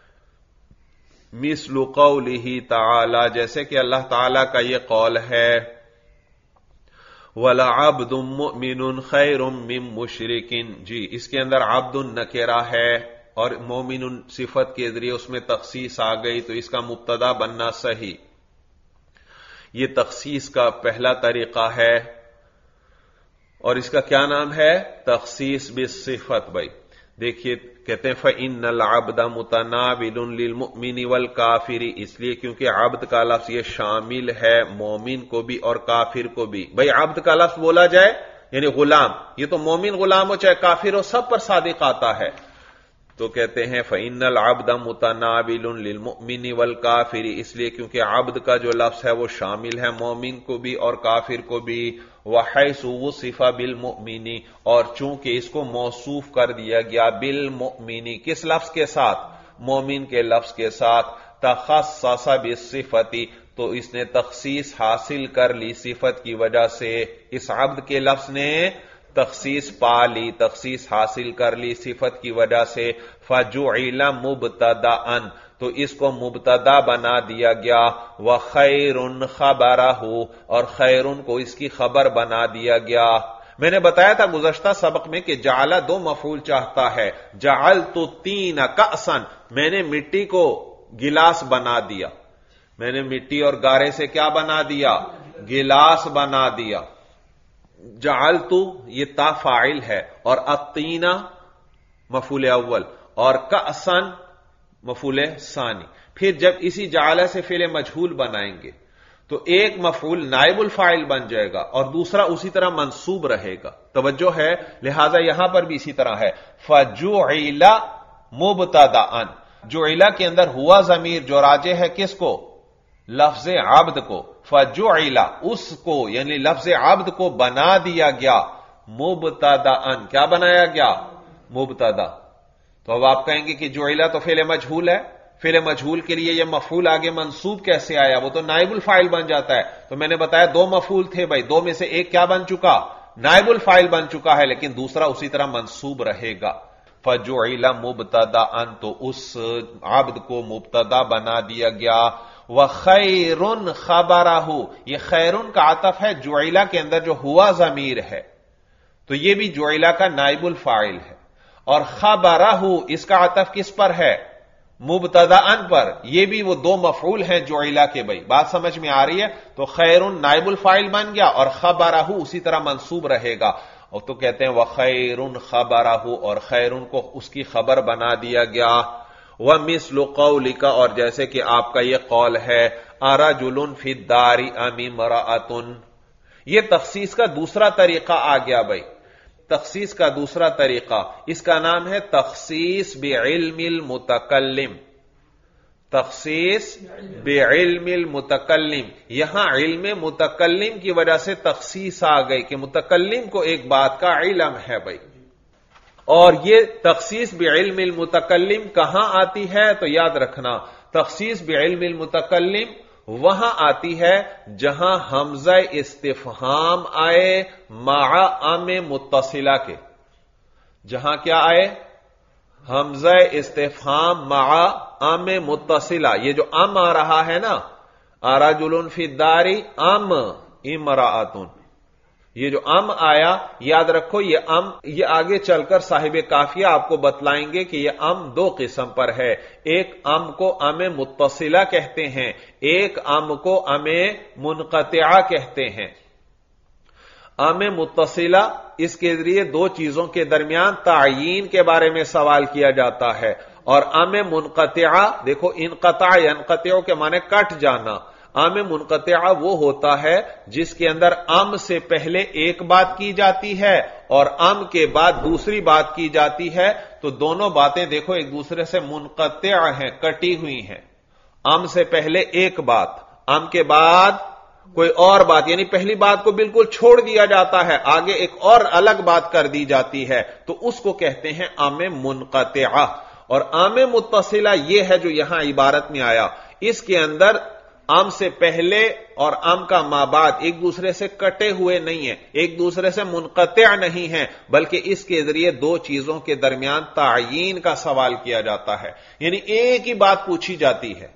مثل قولہ تعالی, جیسے کہ اللہ تعالی کا یہ قول ہے وَلَعَبْدٌ مُؤْمِنٌ خَيْرٌ مِّن مُشْرِكٍ. جی اس کے اندر عبد نکرہ ہے اور مومن صفت کے ذریعے اس میں تخصیص آ گئی, تو اس کا مبتدا بننا صحیح. یہ تخصیص کا پہلا طریقہ ہے, اور اس کا کیا نام ہے؟ تخصیص بالصفت. بھائی دیکھیے کہتے ہیں فَإِنَّ الْعَبْدَ مُتَنَاوِلٌ لِلْمُؤْمِنِ وَالْكَافِرِ, اس لیے کیونکہ عبد کا لفظ یہ شامل ہے مومن کو بھی اور کافر کو بھی. بھائی عبد کا لفظ بولا جائے یعنی غلام, یہ تو مومن غلام ہو چاہے کافر ہو, سب پر صادق آتا ہے. تو کہتے ہیں فَإِنَّ الْعَبْدَ مُتَنَاوِلٌ لِلْمُؤْمِنِ وَالْكَافِرِ، اس لیے کیونکہ عبد کا جو لفظ ہے وہ شامل ہے مومن کو بھی اور کافر کو بھی، وَحَيْثُ وُصِفَ بِالْمُؤْمِنِ، اور چونکہ اس کو موصوف کر دیا گیا بالمؤمن، کس لفظ کے ساتھ؟ مومن کے لفظ کے ساتھ، تخصص بالصفت، تو اس نے تخصیص حاصل کر لی صفت کی وجہ سے، اس عبد کے لفظ نے تخصیص پا لی، تخصیص حاصل کر لی صفت کی وجہ سے، فَجُعِلَ مُبْتَدَأً، تو اس کو مبتدا بنا دیا گیا، وَخَيْرٌ خَبَرَهُ، اور خیرن کو اس کی خبر بنا دیا گیا۔ میں نے بتایا تھا گزشتہ سبق میں کہ جعل دو مفعول چاہتا ہے، جعلت الطین کأسا، میں نے مٹی کو گلاس بنا دیا، میں نے مٹی اور گارے سے کیا بنا دیا؟ گلاس بنا دیا۔ جعلت یہ تا فاعل ہے، اور الطین مفعول اول، اور کأسا مفعول ثانی۔ پھر جب اسی جعل سے فعل مجہول بنائیں گے تو ایک مفعول نائب الفاعل بن جائے گا اور دوسرا اسی طرح منصوب رہے گا، توجہ ہے؟ لہذا یہاں پر بھی اسی طرح ہے، فَجُعِلَ مُبْتَدَأً، جعل کے اندر ہوا ضمیر جو راجع ہے کس کو؟ لفظ عبد کو، فَجُعِلَ اس کو یعنی لفظ عبد کو بنا دیا گیا، مبتدأً کیا بنایا گیا؟ مبتدا۔ تو اب آپ کہیں گے کہ جعل تو فعل مجہول ہے، فعل مجہول کے لیے یہ مفعول آگے منصوب کیسے آیا؟ وہ تو نائب الفاعل بن جاتا ہے۔ تو میں نے بتایا دو مفعول تھے بھائی، دو میں سے ایک کیا بن چکا؟ نائب الفاعل بن چکا ہے، لیکن دوسرا اسی طرح منصوب رہے گا۔ فَجُعِلَ مُبْتَدَأً، تو اس عبد کو مبتدا بنا دیا گیا، وَخَيْرٌ خَبَرَهُ، یہ خیرن کا عطف ہے جعل کے اندر جو ہوا ضمیر ہے، تو یہ بھی جعل کا نائب الفاعل ہے، اور خبرہ اس کا عطف کس پر ہے؟ مبتدأً پر، یہ بھی وہ دو مفعول ہیں جعل کے بھائی، بات سمجھ میں آ رہی ہے؟ تو خیرن نائب الفاعل بن گیا اور خبرہ اسی طرح منصوب رہے گا، اور تو کہتے ہیں وَخَيْرٌ خَبَرَهُ، اور خیرن کو اس کی خبر بنا دیا گیا۔ وَمِثْلُ قَوْلِكَ، اور جیسے کہ آپ کا یہ قول ہے، أَرَجُلٌ فِي الدَّارِ أَمِ امْرَأَةٌ، یہ تخصیص کا دوسرا طریقہ آ گیا بھائی، تخصیص کا دوسرا طریقہ، اس کا نام ہے تخصیص بعلم المتکلم، تخصیص بعلم المتکلم۔ یہاں علم متکلم کی وجہ سے تخصیص آ گئی کہ متکلم کو ایک بات کا علم ہے بھائی، اور یہ تخصیص بعلم المتکلم کہاں آتی ہے؟ تو یاد رکھنا، تخصیص بعلم المتکلم وہاں آتی ہے جہاں حمزہ استفہام آئے مع ام متصلہ کے، جہاں کیا آئے؟ حمزہ استفہام مع ام متصلہ، یہ جو ام آ رہا ہے نا، رجل فی الدار ام امرأۃ، یہ جو ام آیا یاد رکھو، یہ آگے چل کر صاحب کافیہ آپ کو بتلائیں گے کہ یہ ام دو قسم پر ہے، ایک ام کو ام متصلہ کہتے ہیں، ایک ام کو ام منقطعہ کہتے ہیں۔ ام متصلہ، اس کے ذریعے دو چیزوں کے درمیان تعیین کے بارے میں سوال کیا جاتا ہے، اور ام منقطعہ دیکھو، انقطع ینقطع کے معنی کٹ جانا، ام منقطعہ وہ ہوتا ہے جس کے اندر ام سے پہلے ایک بات کی جاتی ہے اور ام کے بعد دوسری بات کی جاتی ہے، تو دونوں باتیں دیکھو ایک دوسرے سے منقطع ہیں، کٹی ہوئی ہیں۔ ام سے پہلے ایک بات، ام کے بعد کوئی اور بات، یعنی پہلی بات کو بالکل چھوڑ دیا جاتا ہے، آگے ایک اور الگ بات کر دی جاتی ہے، تو اس کو کہتے ہیں ام منقطعہ۔ اور ام متصلہ یہ ہے جو یہاں عبارت میں آیا، اس کے اندر ام سے پہلے اور ام کا ما بعد ایک دوسرے سے کٹے ہوئے نہیں ہیں، ایک دوسرے سے منقطع نہیں ہیں، بلکہ اس کے ذریعے دو چیزوں کے درمیان تعیین کا سوال کیا جاتا ہے، یعنی ایک ہی بات پوچھی جاتی ہے۔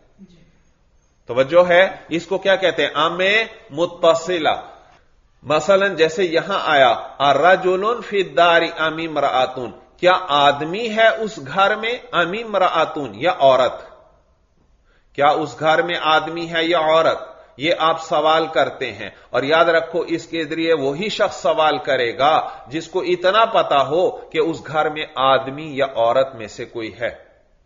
توجہ ہے؟ اس کو کیا کہتے ہیں؟ ام متصلہ۔ مثلا جیسے یہاں آیا الرجل فی الدار ام امرأۃ، کیا آدمی ہے اس گھر میں؟ ام امرأۃ، یا عورت؟ کیا اس گھر میں آدمی ہے یا عورت؟ یہ آپ سوال کرتے ہیں، اور یاد رکھو اس کے ذریعے وہی شخص سوال کرے گا جس کو اتنا پتا ہو کہ اس گھر میں آدمی یا عورت میں سے کوئی ہے،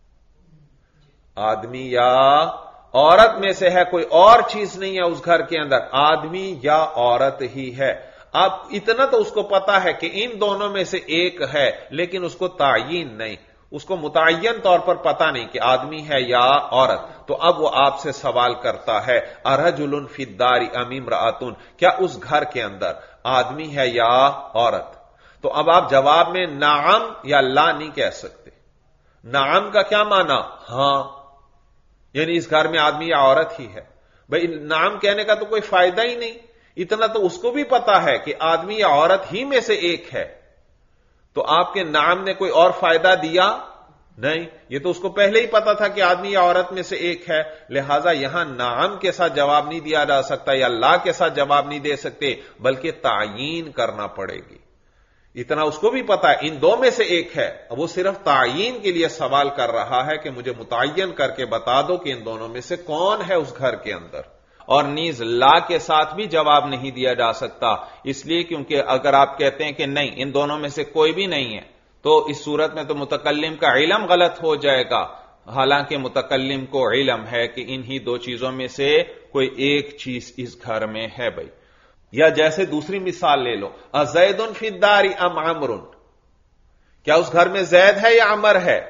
آدمی یا عورت میں سے ہے، کوئی اور چیز نہیں ہے اس گھر کے اندر، آدمی یا عورت ہی ہے۔ اب اتنا تو اس کو پتا ہے کہ ان دونوں میں سے ایک ہے، لیکن اس کو تعیین نہیں، اس کو متعین طور پر پتا نہیں کہ آدمی ہے یا عورت. تو اب وہ آپ سے سوال کرتا ہے ارجل فی الدار ام امرأۃ، کیا اس گھر کے اندر آدمی ہے یا عورت؟ تو اب آپ جواب میں نعم یا لا نہیں کہہ سکتے. نعم کا کیا معنی؟ ہاں، یعنی اس گھر میں آدمی یا عورت ہی ہے. بھئی نعم کہنے کا تو کوئی فائدہ ہی نہیں، اتنا تو اس کو بھی پتا ہے کہ آدمی یا عورت ہی میں سے ایک ہے. تو آپ کے نعم نے کوئی اور فائدہ دیا نہیں، یہ تو اس کو پہلے ہی پتا تھا کہ آدمی یا عورت میں سے ایک ہے. لہذا یہاں نعم کے ساتھ جواب نہیں دیا جا سکتا یا لا کے ساتھ جواب نہیں دے سکتے، بلکہ تعیین کرنا پڑے گی. اتنا اس کو بھی پتا ہے ان دو میں سے ایک ہے، اب وہ صرف تعیین کے لیے سوال کر رہا ہے کہ مجھے متعین کر کے بتا دو کہ ان دونوں میں سے کون ہے اس گھر کے اندر. اور نیز لا کے ساتھ بھی جواب نہیں دیا جا سکتا، اس لیے کیونکہ اگر آپ کہتے ہیں کہ نہیں ان دونوں میں سے کوئی بھی نہیں ہے تو اس صورت میں تو متکلم کا علم غلط ہو جائے گا، حالانکہ متکلم کو علم ہے کہ انہی دو چیزوں میں سے کوئی ایک چیز اس گھر میں ہے. بھائی یا جیسے دوسری مثال لے لو، ازید فی الدار ام عمر، کیا اس گھر میں زید ہے یا عمر ہے؟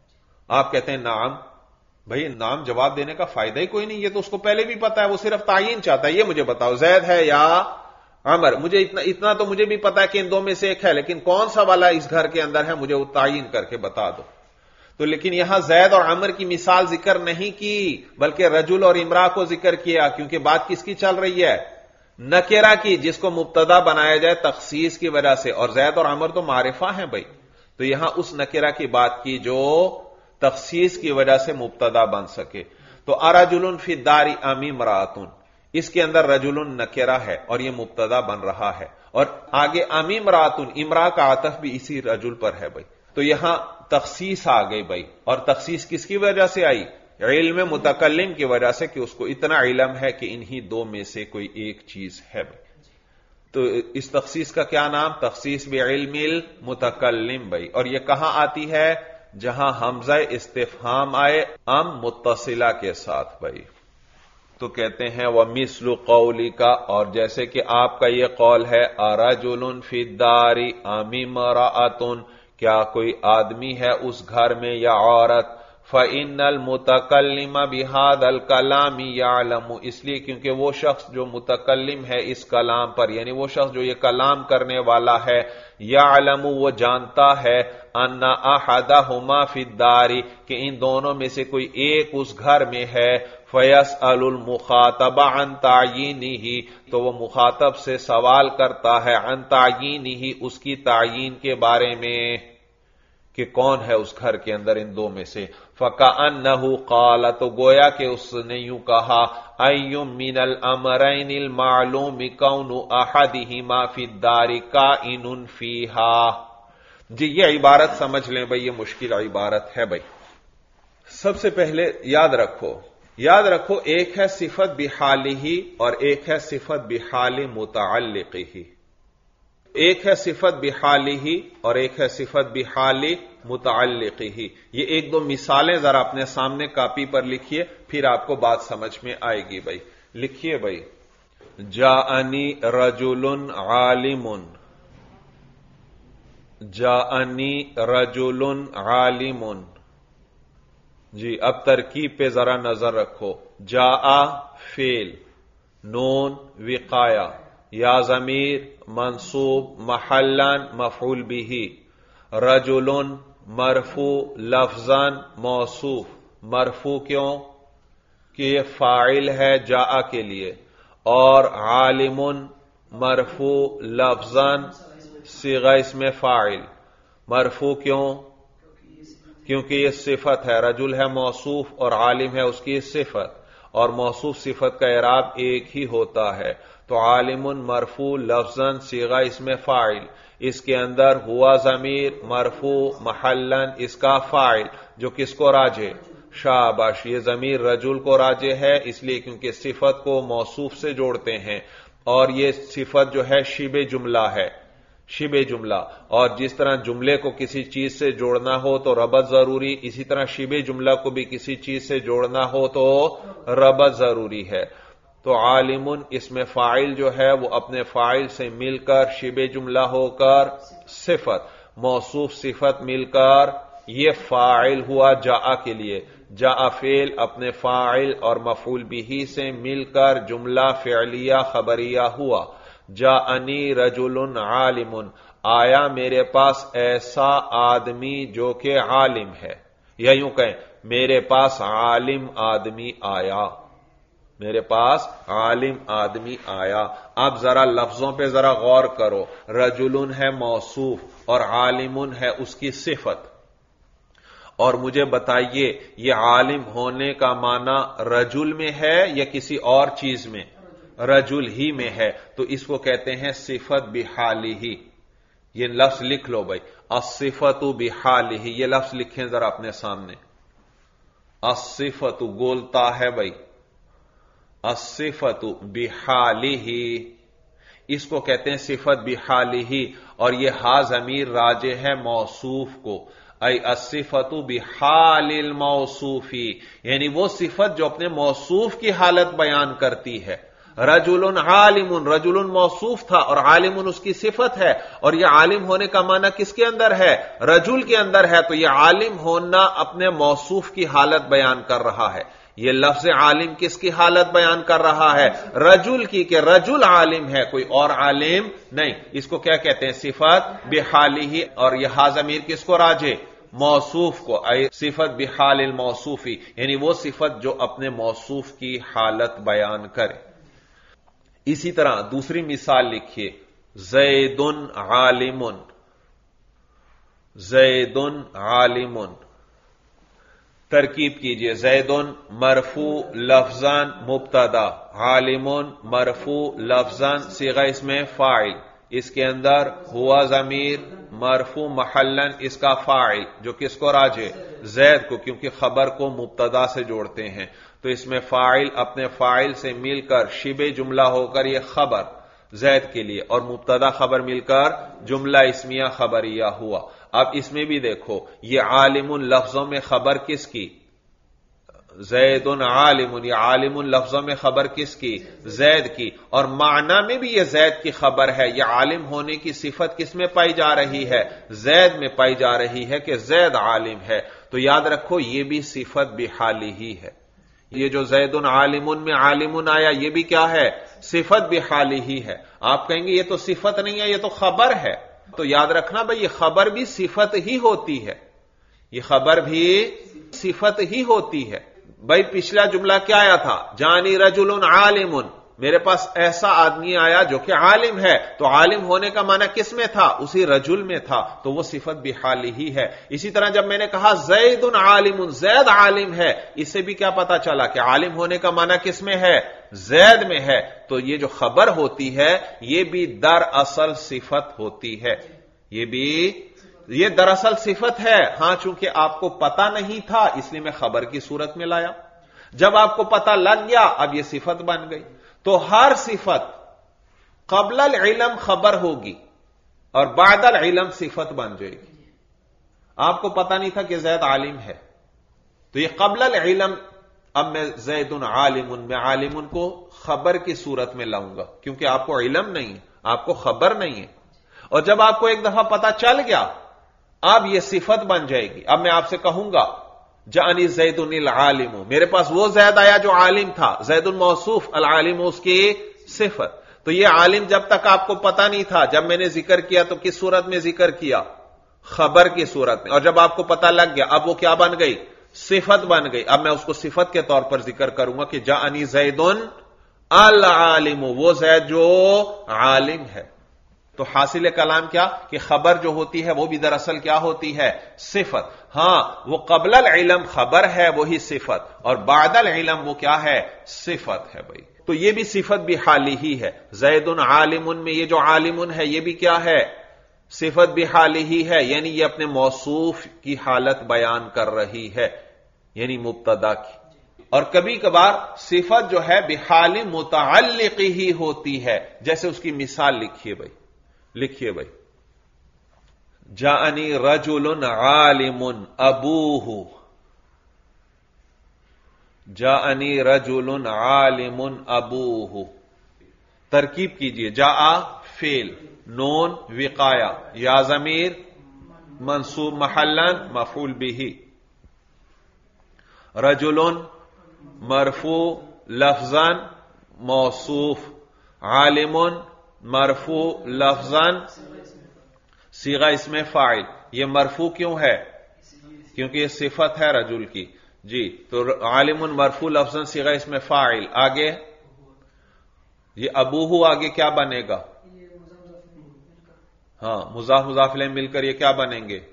آپ کہتے ہیں نعم. بھئی نام جواب دینے کا فائدہ ہی کوئی نہیں، یہ تو اس کو پہلے بھی پتا ہے، وہ صرف تعین چاہتا ہے. یہ مجھے بتاؤ زید ہے یا عمر؟ مجھے اتنا تو مجھے بھی پتا ہے کہ ان دو میں سے ایک ہے، لیکن کون سا والا اس گھر کے اندر ہے مجھے وہ تعین کر کے بتا دو. تو لیکن یہاں زید اور عمر کی مثال ذکر نہیں کی، بلکہ رجل اور امرا کو ذکر کیا، کیونکہ بات کس کی چل رہی ہے؟ نکرہ کی، جس کو مبتدا بنایا جائے تخصیص کی وجہ سے، اور زید اور عمر تو معرفہ ہیں. بھائی تو یہاں اس نکرہ کی بات کی جو تخصیص کی وجہ سے مبتدا بن سکے. تو ارجل فی الدار ام امرأۃ، اس کے اندر رجل نکرہ ہے اور یہ مبتدا بن رہا ہے، اور آگے ام امرأۃ، امرا کا عطف بھی اسی رجل پر ہے. بھائی تو یہاں تخصیص آ گئی. بھائی اور تخصیص کس کی وجہ سے آئی؟ علم متکلم کی وجہ سے کہ اس کو اتنا علم ہے کہ انہی دو میں سے کوئی ایک چیز ہے. بھائی تو اس تخصیص کا کیا نام؟ تخصیص بعلم المتکلم. بھائی اور یہ کہاں آتی ہے؟ جہاں حمزہ استفہام آئے ام متصلہ کے ساتھ. بھائی تو کہتے ہیں وَمِثْلُ قَوْلِكَ، اور جیسے کہ آپ کا یہ قول ہے اَرَجُلٌ فِي الدَّارِ أَمِ امْرَأَةٌ، کیا کوئی آدمی ہے اس گھر میں یا عورت؟ فَإِنَّ الْمُتَكَلِّمَ بِهَذَا الْكَلَامِ يَعْلَمُ، اس لیے کیونکہ وہ شخص جو متکلم ہے اس کلام پر، یعنی وہ شخص جو یہ کلام کرنے والا ہے، یعلم وہ جانتا ہے، ان احدہما فی الدار کہ ان دونوں میں سے کوئی ایک اس گھر میں ہے، فیسأل المخاطب عن تعیینہ، تو وہ مخاطب سے سوال کرتا ہے عن تعیینہ، اس کی تعیین کے بارے میں کہ کون ہے اس گھر کے اندر ان دو میں سے. فَكَأَنَّهُ قَالَ، تو گویا کہ اس نے یوں کہا أَيٌّ مِّنَ الْأَمْرَيْنِ الْمَعْلُومِ كَوْنُ أَحَدِهِمَا فِي الدَّارِ كَائِنٌ فِيهَا. جی یہ عبارت سمجھ لیں بھئی، یہ مشکل عبارت ہے. بھئی سب سے پہلے یاد رکھو ایک ہے صفت بحالہ اور ایک ہے صفت بحال متعلقہ. ایک ہے صفت بحالہ اور ایک ہے صفت بحال متعلقہ. یہ ایک دو مثالیں ذرا اپنے سامنے کاپی پر لکھیے، پھر آپ کو بات سمجھ میں آئے گی. بھائی لکھیے بھائی، جاءنی رجل عالم، جاءنی رجل عالم. جی اب ترکیب پہ ذرا نظر رکھو. جاء فعل، نون وقایا، یا ضمیر منصوب محلن مفعول به، رجل مرفوع لفظاً موصوف. مرفوع کیوں؟ کہ یہ فاعل ہے جاء کے لیے، اور عالم مرفوع لفظاً صیغہ اسم فاعل. مرفوع کیوں؟ کیونکہ یہ صفت ہے، رجل ہے موصوف اور عالم ہے اس کی صفت، اور موصوف صفت کا اعراب ایک ہی ہوتا ہے. تو عالم مرفوع لفظاً صیغہ اسم فاعل، اس کے اندر ہوا ضمیر مرفوع محلن اس کا فاعل، جو کس کو راجع؟ شاباش، یہ ضمیر رجل کو راجع ہے، اس لیے کیونکہ صفت کو موصوف سے جوڑتے ہیں، اور یہ صفت جو ہے شبہ جملہ ہے، شبہ جملہ. اور جس طرح جملے کو کسی چیز سے جوڑنا ہو تو ربط ضروری، اسی طرح شبہ جملہ کو بھی کسی چیز سے جوڑنا ہو تو ربط ضروری ہے. تو عالم اس میں فاعل جو ہے وہ اپنے فاعل سے مل کر شبہ جملہ ہو کر صفت، موصوف صفت مل کر یہ فاعل ہوا جاء کے لیے. جاء فعل اپنے فاعل اور مفعول بھی سے مل کر جملہ فعلیہ خبریہ ہوا. جاءنی رجل عالم، آیا میرے پاس ایسا آدمی جو کہ عالم ہے، یا یوں کہیں میرے پاس عالم آدمی آیا. میرے پاس عالم آدمی آیا. اب ذرا لفظوں پہ ذرا غور کرو. رجل ہے موصوف اور عالم ہے اس کی صفت. اور مجھے بتائیے یہ عالم ہونے کا معنی رجل میں ہے یا کسی اور چیز میں؟ رجل ہی میں ہے. تو اس کو کہتے ہیں صفت بحالہ. یہ لفظ لکھ لو بھائی، الصفت بحالہ. یہ لفظ لکھیں ذرا اپنے سامنے. الصفت گولتا ہے بھائی، الصفت بحالہ، اس کو کہتے ہیں صفت بحالہ. اور یہ ہا ضمیر راجع ہے موصوف کو. ای الصفت بحال الموصوف، یعنی وہ صفت جو اپنے موصوف کی حالت بیان کرتی ہے. رجل عالم، رجل موصوف تھا اور عالم اس کی صفت ہے. اور یہ عالم ہونے کا معنی کس کے اندر ہے؟ رجل کے اندر ہے. تو یہ عالم ہونا اپنے موصوف کی حالت بیان کر رہا ہے. یہ لفظ عالم کس کی حالت بیان کر رہا ہے؟ رجل کی، کہ رجل عالم ہے، کوئی اور عالم نہیں. اس کو کیا کہتے ہیں؟ صفت بحالہ. اور یہ ہا ضمیر کس کو راجع؟ موصوف کو. ای صفت بحال الموصوفی، یعنی وہ صفت جو اپنے موصوف کی حالت بیان کرے. اسی طرح دوسری مثال لکھیے، زید عالم. زید عالم، ترکیب کیجئے. زید مرفوع لفظاً مبتدا، عالم مرفوع لفظاً صیغہ اس میں فاعل. اس کے اندر ہوا ضمیر مرفوع محلاً اس کا فاعل، جو کس کو راجع؟ زید کو، کیونکہ خبر کو مبتدا سے جوڑتے ہیں. تو اس میں فاعل اپنے فاعل سے مل کر شبہ جملہ ہو کر یہ خبر زید کے لیے، اور مبتدا خبر مل کر جملہ اسمیہ خبریہ ہوا. اب اس میں بھی دیکھو، یہ عالم لفظوں میں خبر کس کی؟ زید عالم. یہ عالم لفظوں میں خبر کس کی؟ زید کی. اور معنی میں بھی یہ زید کی خبر ہے. یہ عالم ہونے کی صفت کس میں پائی جا رہی ہے؟ زید میں پائی جا رہی ہے کہ زید عالم ہے. تو یاد رکھو یہ بھی صفت بحالہ ہی ہے. یہ جو زید عالم میں عالم آیا یہ بھی کیا ہے؟ صفت بحالہ ہی ہے. آپ کہیں گے یہ تو صفت نہیں ہے، یہ تو خبر ہے. تو یاد رکھنا بھئی یہ خبر بھی صفت ہی ہوتی ہے. یہ خبر بھی صفت ہی ہوتی ہے. بھئی پچھلا جملہ کیا آیا تھا؟ جانی رجل عالم، میرے پاس ایسا آدمی آیا جو کہ عالم ہے. تو عالم ہونے کا معنی کس میں تھا؟ اسی رجل میں تھا. تو وہ صفت بحالہ ہی ہے. اسی طرح جب میں نے کہا زید عالم، زید عالم ہے، اس سے بھی کیا پتا چلا کہ عالم ہونے کا معنی کس میں ہے؟ زید میں ہے. تو یہ جو خبر ہوتی ہے یہ بھی دراصل صفت ہوتی ہے. یہ دراصل صفت ہے. ہاں چونکہ آپ کو پتا نہیں تھا اس لیے میں خبر کی صورت میں لایا. جب آپ کو پتا لگ گیا اب یہ صفت بن گئی. تو ہر صفت قبل العلم خبر ہوگی اور بعد العلم صفت بن جائے گی. آپ کو پتا نہیں تھا کہ زید عالم ہے، تو یہ قبل العلم. اب میں زید عالم، میں عالم کو خبر کی صورت میں لاؤں گا کیونکہ آپ کو علم نہیں ہے، آپ کو خبر نہیں ہے. اور جب آپ کو ایک دفعہ پتا چل گیا اب یہ صفت بن جائے گی. اب میں آپ سے کہوں گا جانی زید العالم، میرے پاس وہ زید آیا جو عالم تھا. زید الموصوف، العالم اس کی صفت. تو یہ عالم جب تک آپ کو پتا نہیں تھا، جب میں نے ذکر کیا تو کس صورت میں ذکر کیا؟ خبر کی صورت میں. اور جب آپ کو پتا لگ گیا اب وہ کیا بن گئی؟ صفت بن گئی. اب میں اس کو صفت کے طور پر ذکر کروں گا کہ جانی زید العالم، وہ زید جو عالم ہے. تو حاصل کلام کیا کہ خبر جو ہوتی ہے وہ بھی دراصل کیا ہوتی ہے؟ صفت. ہاں وہ قبل العلم خبر ہے وہی صفت، اور بعد العلم وہ کیا ہے؟ صفت ہے بھائی. تو یہ بھی صفت بحالہ ہی ہے. زید عالم میں یہ جو عالم ہے یہ بھی کیا ہے؟ صفت بحالہ ہی ہے. یعنی یہ اپنے موصوف کی حالت بیان کر رہی ہے، یعنی مبتدا کی. اور کبھی کبھار صفت جو ہے بحال متعلق ہی ہوتی ہے. جیسے اس کی مثال لکھیے بھائی. جاءنی رجل عالم ابوہ، جاءنی رجل عالم ابوہ. ترکیب کیجئے. جاء فعل، نون وقایا، یا ضمیر منصوب محلا مفعول به. رجل مرفوع لفظا موصوف. عالم مرفوع لفظا صیغہ اسم فاعل. یہ مرفوع کیوں ہے؟ کیونکہ یہ صفت ہے رجل کی. جی تو عالم مرفوع لفظا صیغہ اسم فاعل. آگے یہ ابوہ آگے کیا بنے گا؟ ہاں مضاف مضاف الیہ مل کر یہ کیا بنیں گے؟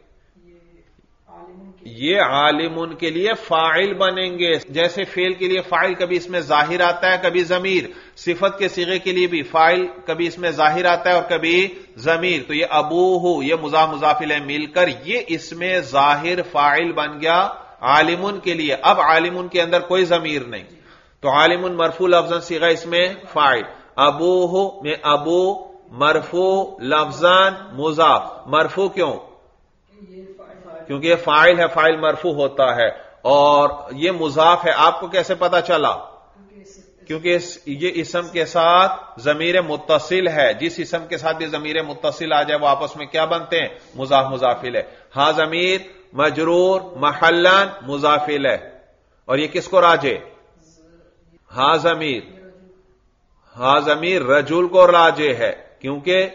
یہ عالم کے لیے فاعل بنیں گے. جیسے فعل کے لیے فاعل کبھی اس میں ظاہر آتا ہے کبھی ضمیر، صفت کے صیغے کے لیے بھی فاعل کبھی اس میں ظاہر آتا ہے اور کبھی ضمیر. تو یہ ابوہ یہ مضاف مضاف الیہ مل کر یہ اس میں ظاہر فاعل بن گیا عالم کے لیے. اب عالم کے اندر کوئی ضمیر نہیں، تو عالم مرفوع لفظاً صیغہ اس میں فاعل. ابوہ میں ابو مرفوع لفظاً مضاف. مرفوع کیوں؟ کیونکہ یہ فاعل ہے، فاعل مرفوع ہوتا ہے. اور یہ مضاف ہے. آپ کو کیسے پتا چلا؟ کیونکہ یہ اسم کے ساتھ ضمیر متصل ہے. جس اسم کے ساتھ یہ ضمیر متصل آ جائے وہ آپس میں کیا بنتے ہیں؟ مضاف مضاف الیہ. ہاں ضمیر مجرور محلن مضاف الیہ. اور یہ کس کو راجع؟ ہاں ضمیر رجل کو راجع ہے کیونکہ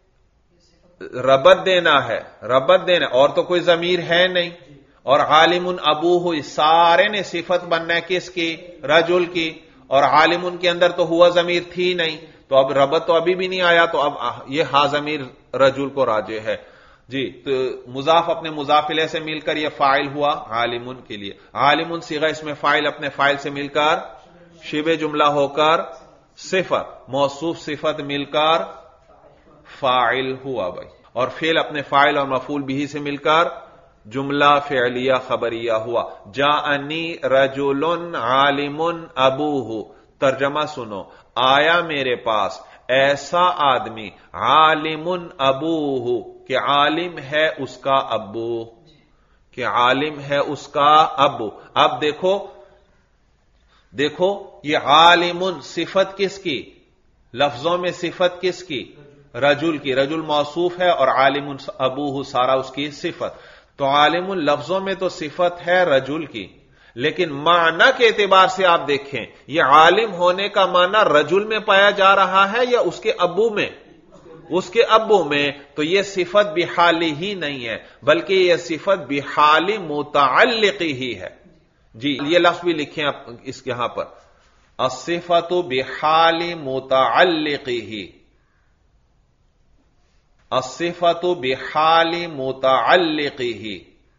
ربط دینا ہے، اور تو کوئی ضمیر ہے نہیں. اور عالم ابوہ سارے نے صفت بننا ہے کس کی؟ رجل کی. اور عالم کے اندر تو ہوا ضمیر تھی نہیں، تو اب ربط تو ابھی بھی نہیں آیا، تو اب یہ ہا ضمیر رجل کو راجع ہے. جی تو مضاف اپنے مضاف الیہ سے مل کر یہ فاعل ہوا عالم کے لیے. عالم صیغہ اس میں فاعل اپنے فاعل سے مل کر شبہ جملہ ہو کر صفت، موصوف صفت مل کر فاعل ہوا بھائی. اور فعل اپنے فاعل اور مفعول به سے مل کر جملہ فعلیہ خبریہ ہوا. جاءنی رجل عالم ابوہ. ترجمہ سنو، آیا میرے پاس ایسا آدمی عالم ابوہ کہ عالم ہے اس کا ابو، کہ عالم ہے اس کا ابو. اب دیکھو یہ عالم صفت کس کی؟ لفظوں میں صفت کس کی؟ رجل کی. رجل موصوف ہے اور عالم ابوہ سارا اس کی صفت. تو عالم لفظوں میں تو صفت ہے رجل کی، لیکن معنی کے اعتبار سے آپ دیکھیں یہ عالم ہونے کا معنی رجل میں پایا جا رہا ہے یا اس کے ابو میں؟ اس کے ابو میں. تو یہ صفت بحالی ہی نہیں ہے بلکہ یہ صفت بحالی متعلقی ہی ہے. جی یہ لفظ بھی لکھیں آپ اس کے یہاں پر، الصفت بحالی متعلقی ہی. الصفت بحال متعلقہ.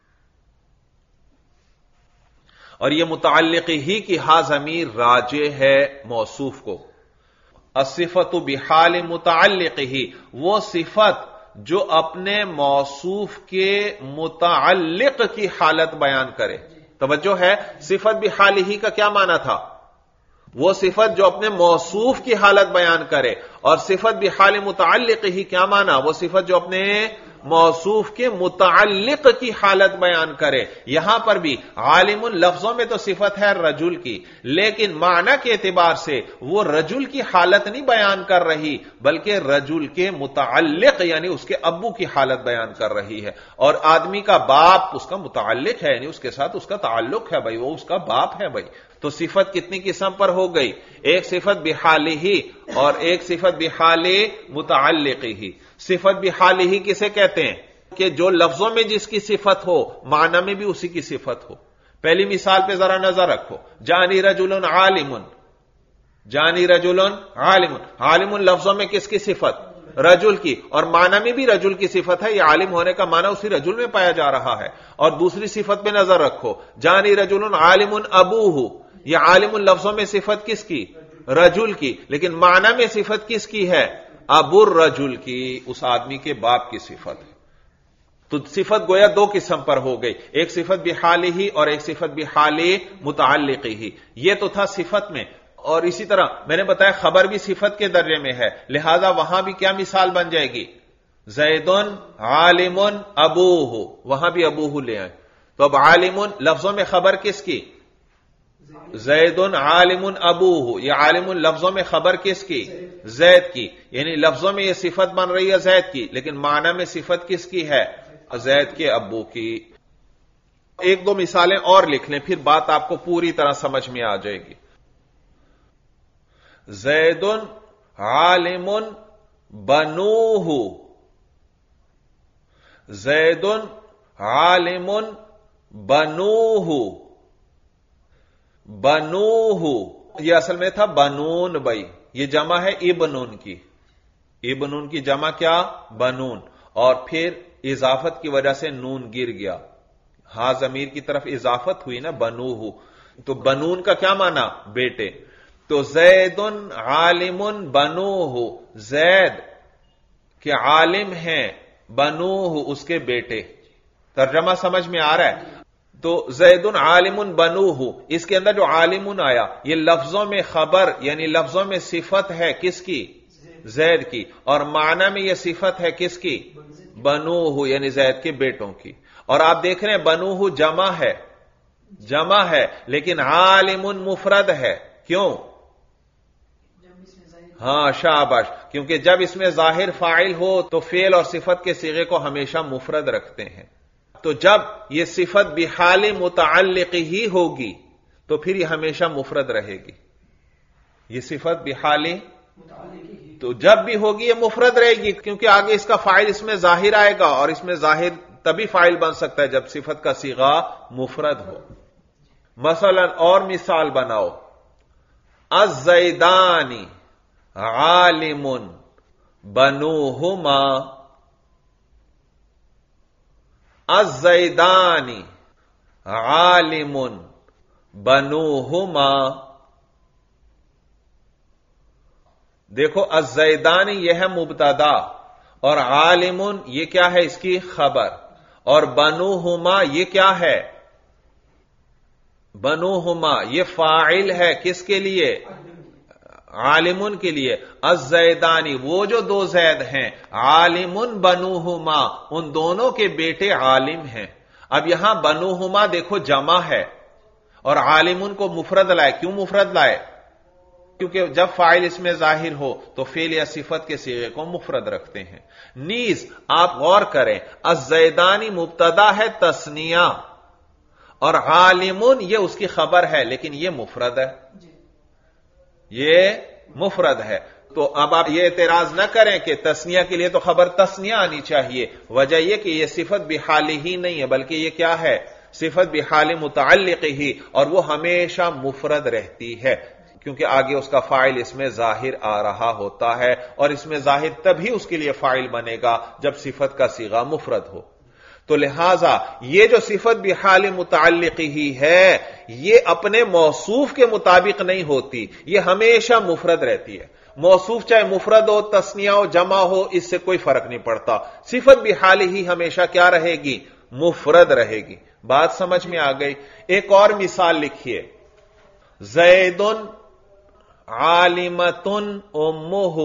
اور یہ متعلقہ ہی کی ہا ضمیر راجع ہے موصوف کو. الصفت بحال متعلقہ وہ صفت جو اپنے موصوف کے متعلق کی حالت بیان کرے. توجہ ہے، صفت بحال ہی کا کیا معنی تھا؟ وہ صفت جو اپنے موصوف کی حالت بیان کرے. اور صفت بحال متعلق ہی کیا معنی؟ وہ صفت جو اپنے موصوف کے متعلق کی حالت بیان کرے. یہاں پر بھی عالم لفظوں میں تو صفت ہے رجل کی، لیکن معنی کے اعتبار سے وہ رجل کی حالت نہیں بیان کر رہی بلکہ رجل کے متعلق یعنی اس کے ابو کی حالت بیان کر رہی ہے. اور آدمی کا باپ اس کا متعلق ہے، یعنی اس کے ساتھ اس کا تعلق ہے بھائی، وہ اس کا باپ ہے بھائی. تو صفت کتنی قسم پر ہو گئی؟ ایک صفت بحالی ہی اور ایک صفت بحالی متعلقی ہی. صفت بحالی ہی کسے کہتے ہیں؟ کہ جو لفظوں میں جس کی صفت ہو معنی میں بھی اسی کی صفت ہو. پہلی مثال پہ ذرا نظر رکھو، جانی رجل عالم. جانی رجل عالم، عالم لفظوں میں کس کی صفت؟ رجل کی، اور معنی میں بھی رجل کی صفت ہے. یہ عالم ہونے کا معنی اسی رجل میں پایا جا رہا ہے. اور دوسری صفت پہ نظر رکھو، جانی رجل عالم ابوہ. یہ عالم لفظوں میں صفت کس کی؟ رجل کی، لیکن معنی میں صفت کس کی ہے؟ ابو الرجل کی، اس آدمی کے باپ کی صفت ہے. تو صفت گویا دو قسم پر ہو گئی، ایک صفت بحالی ہی اور ایک صفت بحالی متعلقی ہی. یہ تو تھا صفت میں. اور اسی طرح میں نے بتایا خبر بھی صفت کے درجے میں ہے، لہذا وہاں بھی کیا مثال بن جائے گی؟ زید عالم ابوہ، وہاں بھی ابوہ لے آئے. تو اب عالم لفظوں میں خبر کس کی؟ زید عالم ابوہ. یہ عالم لفظوں میں خبر کس کی؟ زید کی. یعنی لفظوں میں یہ صفت بن رہی ہے زید کی، لیکن معنی میں صفت کس کی ہے؟ زید کے ابو کی. ایک دو مثالیں اور لکھ لیں پھر بات آپ کو پوری طرح سمجھ میں آ جائے گی. زید عالم بنوہ، زید عالم بنوہ، بنوہ یہ اصل میں تھا بنون بھائی، یہ جمع ہے ابنون کی. ابنون کی جمع کیا؟ بنون. اور پھر اضافت کی وجہ سے نون گر گیا، ہاں ضمیر کی طرف اضافت ہوئی نا بنوہ، تو بنون کا کیا معنی؟ بیٹے. تو زید عالم بنوہ، زید کے عالم ہیں بنوہ اس کے بیٹے. ترجمہ سمجھ میں آ رہا ہے؟ تو زید عالم بنوہ، اس کے اندر جو عالم آیا یہ لفظوں میں خبر یعنی لفظوں میں صفت ہے کس کی؟ زید کی. اور معنی میں یہ صفت ہے کس کی؟ بنوہ یعنی زید کے بیٹوں کی. اور آپ دیکھ رہے ہیں بنوہ جمع ہے، جمع ہے لیکن عالم مفرد ہے. کیوں؟ ہاں شاباش، کیونکہ جب اس میں ظاہر فاعل ہو تو فعل اور صفت کے صیغے کو ہمیشہ مفرد رکھتے ہیں. تو جب یہ صفت بحال متعلق ہی ہوگی تو پھر یہ ہمیشہ مفرد رہے گی. یہ صفت بحال تو جب بھی ہوگی یہ مفرد رہے گی، کیونکہ آگے اس کا فاعل اس میں ظاہر آئے گا، اور اس میں ظاہر تبھی فاعل بن سکتا ہے جب صفت کا صیغہ مفرد ہو. مثلا اور مثال بناؤ. الزیدانی عالم بنوہما، الزیدانی عالم بنوہما. دیکھو الزیدانی یہ ہے مبتدا اور عالم یہ کیا ہے؟ اس کی خبر. اور بنوہما یہ کیا ہے؟ بنوہما یہ فاعل ہے کس کے لیے؟ عالمن کے لیے. الزیدانی وہ جو دو زید ہیں، عالمن بنوہما ان دونوں کے بیٹے عالم ہیں. اب یہاں بنوہما دیکھو جمع ہے اور عالمن کو مفرد لائے. کیوں مفرد لائے؟ کیونکہ جب فاعل اس میں ظاہر ہو تو فعل یا صفت کے صیغے کو مفرد رکھتے ہیں. نیز آپ غور کریں، الزیدانی مبتدا ہے تثنیہ اور عالمن یہ اس کی خبر ہے، لیکن یہ مفرد ہے، یہ مفرد ہے. تو اب آپ یہ اعتراض نہ کریں کہ تثنیہ کے لیے تو خبر تثنیہ آنی چاہیے. وجہ یہ کہ یہ صفت بحال ہی نہیں ہے بلکہ یہ کیا ہے؟ صفت بحال متعلق ہی، اور وہ ہمیشہ مفرد رہتی ہے کیونکہ آگے اس کا فاعل اس میں ظاہر آ رہا ہوتا ہے، اور اس میں ظاہر تبھی اس کے لیے فاعل بنے گا جب صفت کا صیغہ مفرد ہو. تو لہذا یہ جو صفت بحال متعلق ہی ہے یہ اپنے موصوف کے مطابق نہیں ہوتی، یہ ہمیشہ مفرد رہتی ہے. موصوف چاہے مفرد ہو، تثنیہ ہو، جمع ہو، اس سے کوئی فرق نہیں پڑتا. صفت بحال ہی ہمیشہ کیا رہے گی؟ مفرد رہے گی. بات سمجھ میں آ گئی؟ ایک اور مثال لکھیے. زید عالمۃ امہ،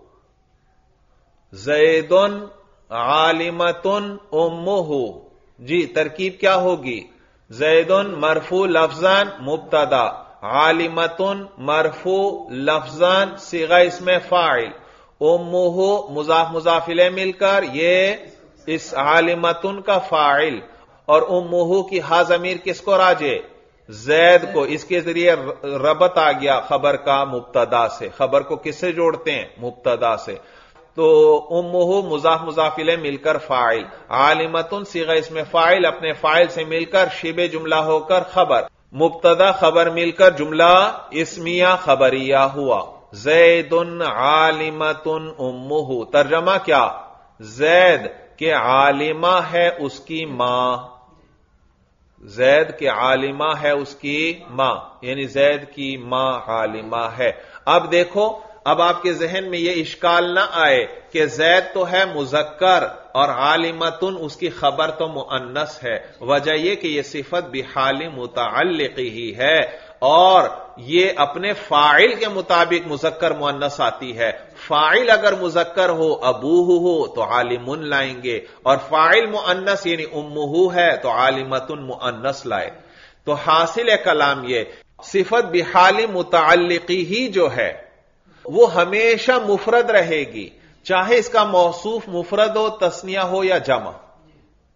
زید عالمۃ امہ. جی ترکیب کیا ہوگی؟ زید مرفوع لفظاً مبتدا، عالمۃ مرفوع لفظاً صیغہ اسم فاعل، امہ مضاف مضاف الیہ مل کر یہ اس عالمۃ کا فاعل، اور امہ کی ہا ضمیر کس کو راجع؟ زید کو. اس کے ذریعے ربط آ گیا خبر کا مبتدا سے. خبر کو کس سے جوڑتے ہیں؟ مبتدا سے. تو امہ مضاف مضاف الیہ مل کر فاعل، عالمۃ صیغہ اسم فاعل اپنے فاعل سے مل کر شبہ جملہ ہو کر خبر، مبتدا خبر مل کر جملہ اسمیہ خبریہ ہوا. زید عالمۃ امہ. ترجمہ کیا؟ زید کے عالمہ ہے اس کی ماں، زید کے عالمہ ہے اس کی ماں، یعنی زید کی ماں عالمہ ہے. اب دیکھو، اب آپ کے ذہن میں یہ اشکال نہ آئے کہ زید تو ہے مذکر اور عالمتن اس کی خبر تو مؤنث ہے. وجہ یہ کہ یہ صفت بحال متعلق ہی ہے اور یہ اپنے فاعل کے مطابق مذکر مؤنث آتی ہے. فاعل اگر مذکر ہو ابوہ ہو تو عالمن لائیں گے، اور فاعل مؤنث یعنی امہ ہے تو عالمتن مؤنث لائے. تو حاصل کلام یہ صفت بحال متعلقی ہی جو ہے وہ ہمیشہ مفرد رہے گی، چاہے اس کا موصوف مفرد ہو، تثنیہ ہو یا جمع.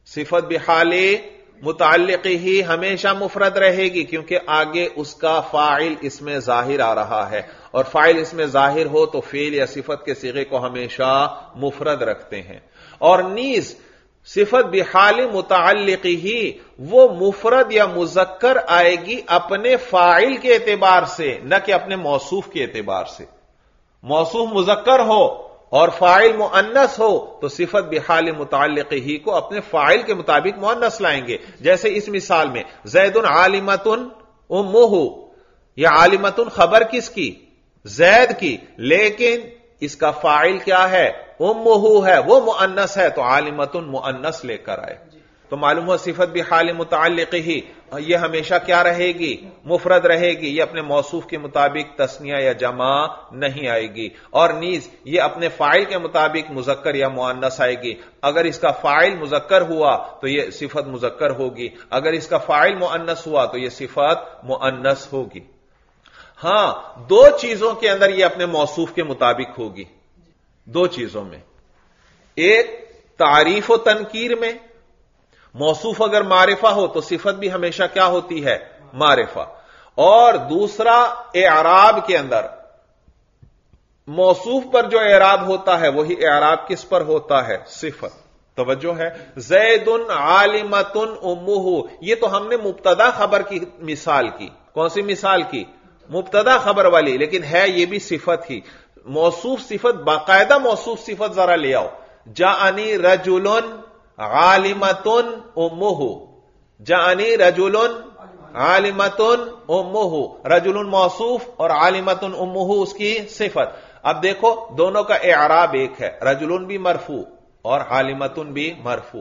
صفت بحال متعلق ہی ہمیشہ مفرد رہے گی، کیونکہ آگے اس کا فاعل اس میں ظاہر آ رہا ہے، اور فاعل اس میں ظاہر ہو تو فعل یا صفت کے صیغے کو ہمیشہ مفرد رکھتے ہیں۔ اور نیز صفت بحال متعلق ہی وہ مفرد یا مذکر آئے گی اپنے فاعل کے اعتبار سے، نہ کہ اپنے موصوف کے اعتبار سے۔ موصوف مذکر ہو اور فاعل مؤنث ہو تو صفت بحال متعلق ہی کو اپنے فاعل کے مطابق مؤنث لائیں گے۔ جیسے اس مثال میں زید عالمۃ امہ، یا عالمۃ خبر کس کی؟ زید کی، لیکن اس کا فاعل کیا ہے؟ امہ ہے، وہ مؤنث ہے تو عالمۃ مؤنث لے کر آئے۔ تو معلوم ہو صفت بحال متعلق ہی یہ ہمیشہ کیا رہے گی؟ مفرد رہے گی، یہ اپنے موصوف کے مطابق تثنیہ یا جمع نہیں آئے گی۔ اور نیز یہ اپنے فاعل کے مطابق مذکر یا مؤنث آئے گی۔ اگر اس کا فاعل مذکر ہوا تو یہ صفت مذکر ہوگی، اگر اس کا فاعل مؤنث ہوا تو یہ صفت مؤنث ہوگی۔ ہاں، دو چیزوں کے اندر یہ اپنے موصوف کے مطابق ہوگی، دو چیزوں میں، ایک تعریف و تنکیر میں، موصوف اگر معرفہ ہو تو صفت بھی ہمیشہ کیا ہوتی ہے؟ معرفہ۔ اور دوسرا اعراب کے اندر موصوف پر جو اعراب ہوتا ہے وہی اعراب کس پر ہوتا ہے؟ صفت۔ توجہ ہے؟ زید عالمۃ امہ، یہ تو ہم نے مبتدا خبر کی مثال کی۔ کون سی مثال کی؟ مبتدا خبر والی، لیکن ہے یہ بھی صفت ہی۔ موصوف صفت، باقاعدہ موصوف صفت ذرا لے آؤ۔ جاءنی رجل عالمۃ امہ، جاءنی رجل عالمۃ امہ، رجل موصوف اور عالمۃ امہ اس کی صفت۔ اب دیکھو دونوں کا اعراب ایک ہے، رجل بھی مرفوع اور عالمۃ بھی مرفوع۔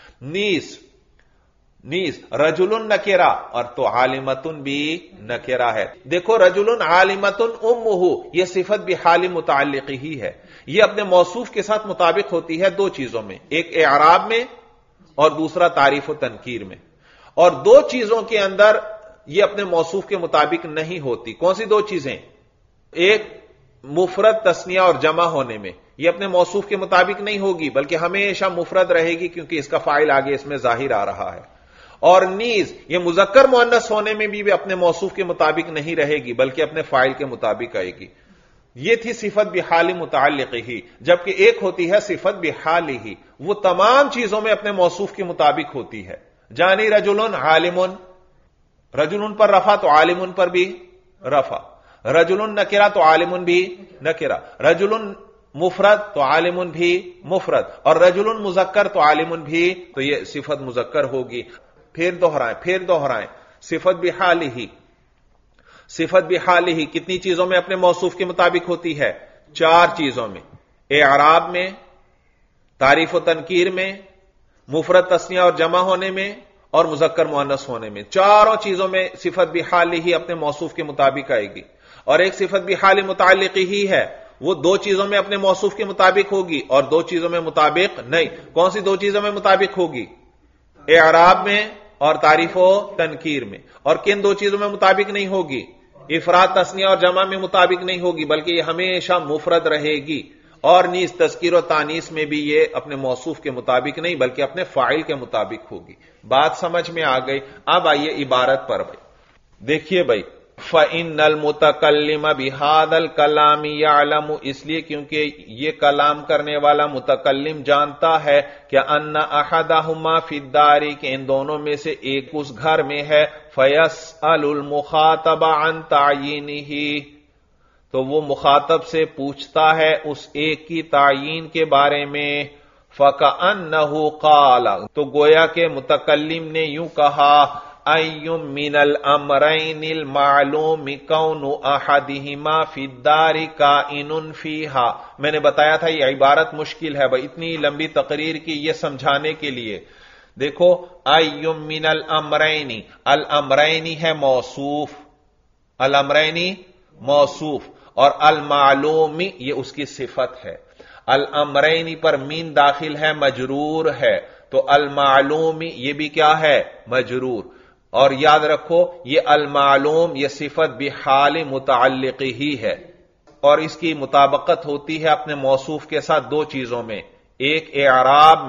نیز رجل نکرہ اور تو عالمۃ بھی نکرہ ہے۔ دیکھو رجل عالمۃ امہ یہ صفت بحال متعلق ہی ہے، یہ اپنے موصوف کے ساتھ مطابق ہوتی ہے دو چیزوں میں، ایک اعراب میں اور دوسرا تعریف و تنکیر میں۔ اور دو چیزوں کے اندر یہ اپنے موصوف کے مطابق نہیں ہوتی۔ کون سی دو چیزیں؟ ایک مفرد تثنیہ اور جمع ہونے میں یہ اپنے موصوف کے مطابق نہیں ہوگی، بلکہ ہمیشہ مفرد رہے گی کیونکہ اس کا فاعل آگے اس میں ظاہر آ رہا ہے۔ اور نیز یہ مذکر مؤنث ہونے میں بھی اپنے موصوف کے مطابق نہیں رہے گی، بلکہ اپنے فاعل کے مطابق آئے گی۔ یہ تھی صفت بحال متعلق ہی، جبکہ ایک ہوتی ہے صفت بحال ہی، وہ تمام چیزوں میں اپنے موصوف کے مطابق ہوتی ہے۔ جانی رجل عالم، رجل پر رفع تو عالم پر بھی رفع، رجل نکرہ تو عالم بھی نکرہ، رجل مفرد تو عالم بھی مفرد، اور رجل مذکر تو عالم بھی، تو یہ صفت مذکر ہوگی۔ پھر دوہرائیں صفت بحال ہی، صفت بحال ہی کتنی چیزوں میں اپنے موصوف کے مطابق ہوتی ہے؟ چار چیزوں میں، اعراب میں، تعریف و تنکیر میں، مفرد تثنیہ اور جمع ہونے میں، اور مذکر مؤنث ہونے میں۔ چاروں چیزوں میں صفت بحال ہی اپنے موصوف کے مطابق آئے گی۔ اور ایک صفت بحال متعلق ہی ہے، وہ دو چیزوں میں اپنے موصوف کے مطابق ہوگی اور دو چیزوں میں مطابق نہیں۔ کون سی دو چیزوں میں مطابق ہوگی؟ اعراب میں اور تعریف و تنکیر میں۔ اور کن دو چیزوں میں مطابق نہیں ہوگی؟ افراد تثنیہ اور جمع میں مطابق نہیں ہوگی، بلکہ یہ ہمیشہ مفرد رہے گی۔ اور نیز تذکیر و تانیث میں بھی یہ اپنے موصوف کے مطابق نہیں بلکہ اپنے فاعل کے مطابق ہوگی۔ بات سمجھ میں آ گئی؟ اب آئیے عبارت پر بھائی دیکھیے بھائی، فَإِنَّ الْمُتَكَلِّمَ بِهَذَا الْكَلَامِ يَعْلَمُ، اس لیے کیونکہ یہ کلام کرنے والا متکلم جانتا ہے کہ أَنَّ أَحَدَهُمَا فِي الدَّارِ، کہ ان دونوں میں سے ایک اس گھر میں ہے، فَيَسْأَلُ الْمُخَاطَبَ عَنْ تَعْيِينِهِ، تو وہ مخاطب سے پوچھتا ہے اس ایک کی تعیین کے بارے میں۔ فَكَأَنَّهُ قَالَ، تو گویا کہ متکلم نے یوں کہا، اَيٌّ مِّنَ الْأَمْرَيْنِ الْمَعْلُومِ كَوْنُ أَحَدِهِمَا فِي الدَّارِ كَائِنٌ فِيهَا۔ میں نے بتایا تھا یہ عبارت مشکل ہے بھائی، اتنی لمبی تقریر کی یہ سمجھانے کے لیے۔ دیکھو اَيٌّ مِّنَ الْأَمْرَيْنِ، الْأَمْرَيْنِ ہے موصوف، الْأَمْرَيْنِ موصوف، اور المعلوم یہ اس کی صفت ہے۔ الامرین پر مین داخل ہے، مجرور ہے، تو المعلوم یہ بھی کیا ہے؟ مجرور۔ اور یاد رکھو یہ المعلوم یہ صفت بحال متعلق ہی ہے، اور اس کی مطابقت ہوتی ہے اپنے موصوف کے ساتھ دو چیزوں میں، ایک اعراب میں،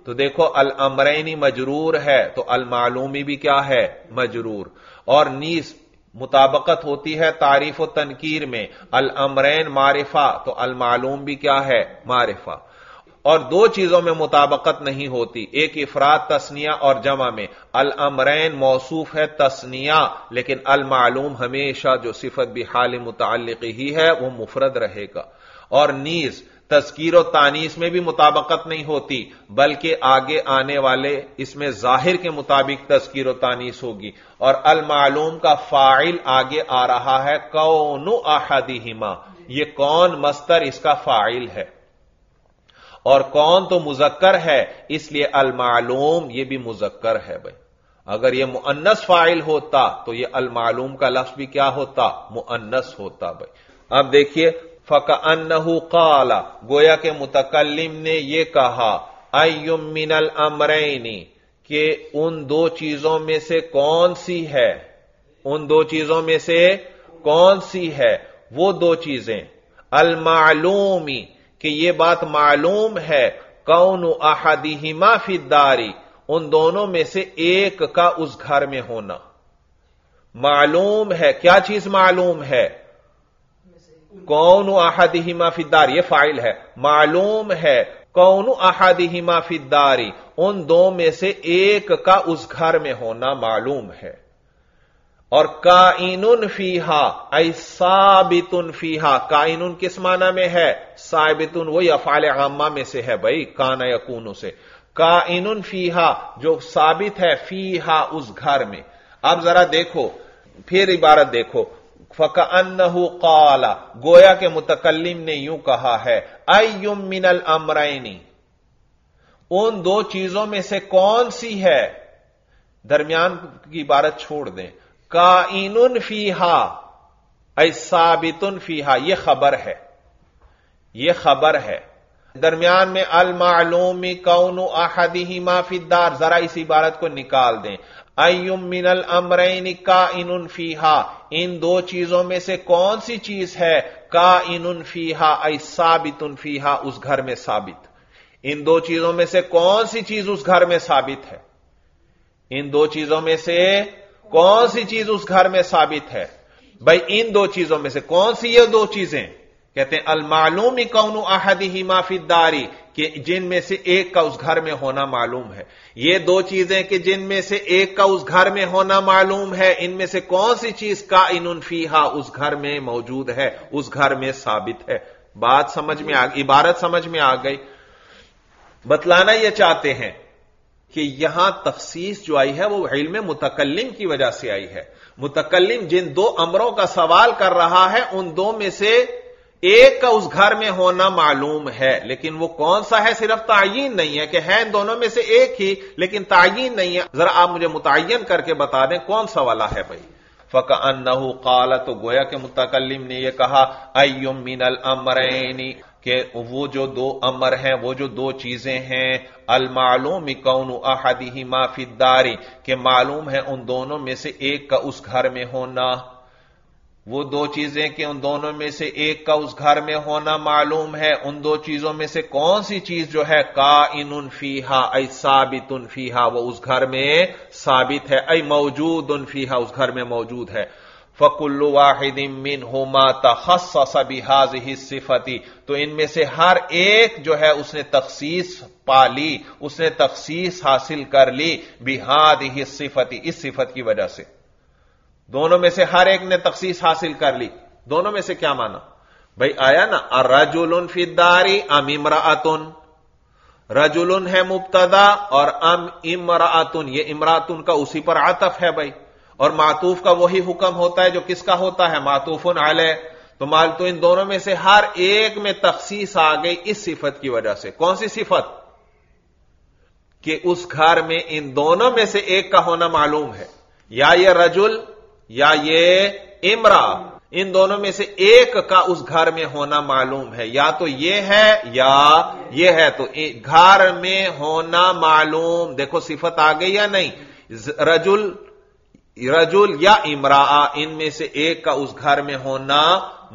تو دیکھو الامرینی مجرور ہے تو المعلومی بھی کیا ہے؟ مجرور. اور نیز مطابقت ہوتی ہے تعریف و تنکیر میں، الامرین معرفہ تو المعلوم بھی کیا ہے؟ معرفہ. اور دو چیزوں میں مطابقت نہیں ہوتی، ایک افراد تثنیہ اور جمع میں. الامرین موصوف ہے تثنیہ لیکن المعلوم ہمیشہ جو صفت بحال متعلق ہی ہے وہ مفرد رہے گا. اور نیز تذکیر و تانیث میں بھی مطابقت نہیں ہوتی بلکہ آگے آنے والے اس میں ظاہر کے مطابق تذکیر و تانیث ہوگی. اور المعلوم کا فاعل آگے آ رہا ہے کون احدہما، یہ کون مصدر اس کا فاعل ہے اور کون تو مذکر ہے، اس لیے المعلوم یہ بھی مذکر ہے. بھائی اگر یہ مؤنث فاعل ہوتا تو یہ المعلوم کا لفظ بھی کیا ہوتا؟ مؤنث ہوتا. بھائی اب دیکھیے فَكَأَنَّهُ قَالَ، گویا کہ متکلم نے یہ کہا، اَيُّم مِّنَ الْأَمْرَيْنِ، کہ ان دو چیزوں میں سے کون سی ہے، ان دو چیزوں میں سے کون سی ہے وہ دو چیزیں، المعلومی کہ یہ بات معلوم ہے، کون احدہما فی الدار، ان دونوں میں سے ایک کا اس گھر میں ہونا. معلوم ہے، کیا چیز معلوم ہے؟ کون احدہما فی الدار، یہ فاعل ہے. معلوم ہے کون احدہما فی الدار، ان دو میں سے ایک کا اس گھر میں ہونا معلوم ہے. اور کائن فیہا ای ثابت فیہا، کائن کس معنی میں ہے؟ ثابت، وہی افعال عامہ میں سے ہے بھائی، کان یکون سے. کائن فیہا جو ثابت ہے، فیہا اس گھر میں. اب ذرا دیکھو پھر عبارت دیکھو، فَكَأَنَّهُ قَالَ، گویا کہ متکلم نے یوں کہا ہے، اَيُّم مِّنَ الْأَمْرَيْنِ، ان دو چیزوں میں سے کون سی ہے، درمیان کی عبارت چھوڑ دیں. کائن فیہا ای ثابت فیہا، یہ خبر ہے، یہ خبر ہے. درمیان میں المعلوم کون احدہما فی الدار، ذرا اس عبارت کو نکال دیں. اَيُّم مِّنَ الْأَمْرَيْنِ کائن فیہا، ان دو چیزوں میں سے کون سی چیز ہے، کائن فیہا ای ثابت فیہا، اس گھر میں ثابت. ان دو چیزوں میں سے کون سی چیز اس گھر میں ثابت ہے، ان دو چیزوں میں سے کون سی چیز اس گھر میں ثابت ہے. بھائی ان دو چیزوں میں سے کون سی یہ دو چیزیں؟ کہتے ہیں المعلوم کون احدہما فی الدار، کہ جن میں سے ایک کا اس گھر میں ہونا معلوم ہے. یہ دو چیزیں کہ جن میں سے ایک کا اس گھر میں ہونا معلوم ہے، ان میں سے کون سی چیز کائن فیہا اس گھر میں موجود ہے، اس گھر میں ثابت ہے. بات سمجھ میں آ گئی، عبارت سمجھ میں آ گئی. بتلانا یہ چاہتے ہیں کہ یہاں تخصیص جو آئی ہے وہ علم متکلم کی وجہ سے آئی ہے. متکلم جن دو امروں کا سوال کر رہا ہے ان دو میں سے ایک کا اس گھر میں ہونا معلوم ہے، لیکن وہ کون سا ہے صرف تعین نہیں ہے کہ ہے ان دونوں میں سے ایک ہی، لیکن تعین نہیں ہے. ذرا آپ مجھے متعین کر کے بتا دیں کون سا والا ہے. بھائی فَكَأَنَّهُ قَالَ، تو گویا کہ متکلم نے یہ کہا، اَيُّم مِّنَ الْأَمْرَيْنِ، کہ وہ جو دو امر ہیں، وہ جو دو چیزیں ہیں، المعلوم کون احدہما فی الدار، کہ معلوم ہے ان دونوں میں سے ایک کا اس گھر میں ہونا. وہ دو چیزیں کہ ان دونوں میں سے ایک کا اس گھر میں ہونا معلوم ہے، ان دو چیزوں میں سے کون سی چیز جو ہے، کائن فیہا ای ثابت فیہا، وہ اس گھر میں ثابت ہے، ای موجود فیہا اس گھر میں موجود ہے. فَكُلُّ وَاحِدٍ مِّنْهُمَا تَخَصَّصَ بِهَذِهِ الصِّفَةِ، تو ان میں سے ہر ایک جو ہے اس نے تخصیص پالی، اس نے تخصیص حاصل کر لی، بِهَذِهِ الصِّفَةِ، اس صفت کی وجہ سے. دونوں میں سے ہر ایک نے تخصیص حاصل کر لی. دونوں میں سے کیا مانا؟ بھائی آیا نا، الرجل فی الدار ام امرأۃ، رجل ہے مبتدا اور ام امرأۃ، یہ امرأۃ کا اسی پر عطف ہے. بھائی اور معطوف کا وہی حکم ہوتا ہے جو کس کا ہوتا ہے، معطوف علیہ. تو ان دونوں میں سے ہر ایک میں تخصیص آ گئی اس صفت کی وجہ سے. کون سی صفت؟ کہ اس گھر میں ان دونوں میں سے ایک کا ہونا معلوم ہے، یا یہ رجل یا یہ امرا، ان دونوں میں سے ایک کا اس گھر میں ہونا معلوم ہے. یا تو یہ ہے یا یہ ہے، تو گھر میں ہونا معلوم. دیکھو صفت آ گئی یا نہیں، رجل یا امرا، ان میں سے ایک کا اس گھر میں ہونا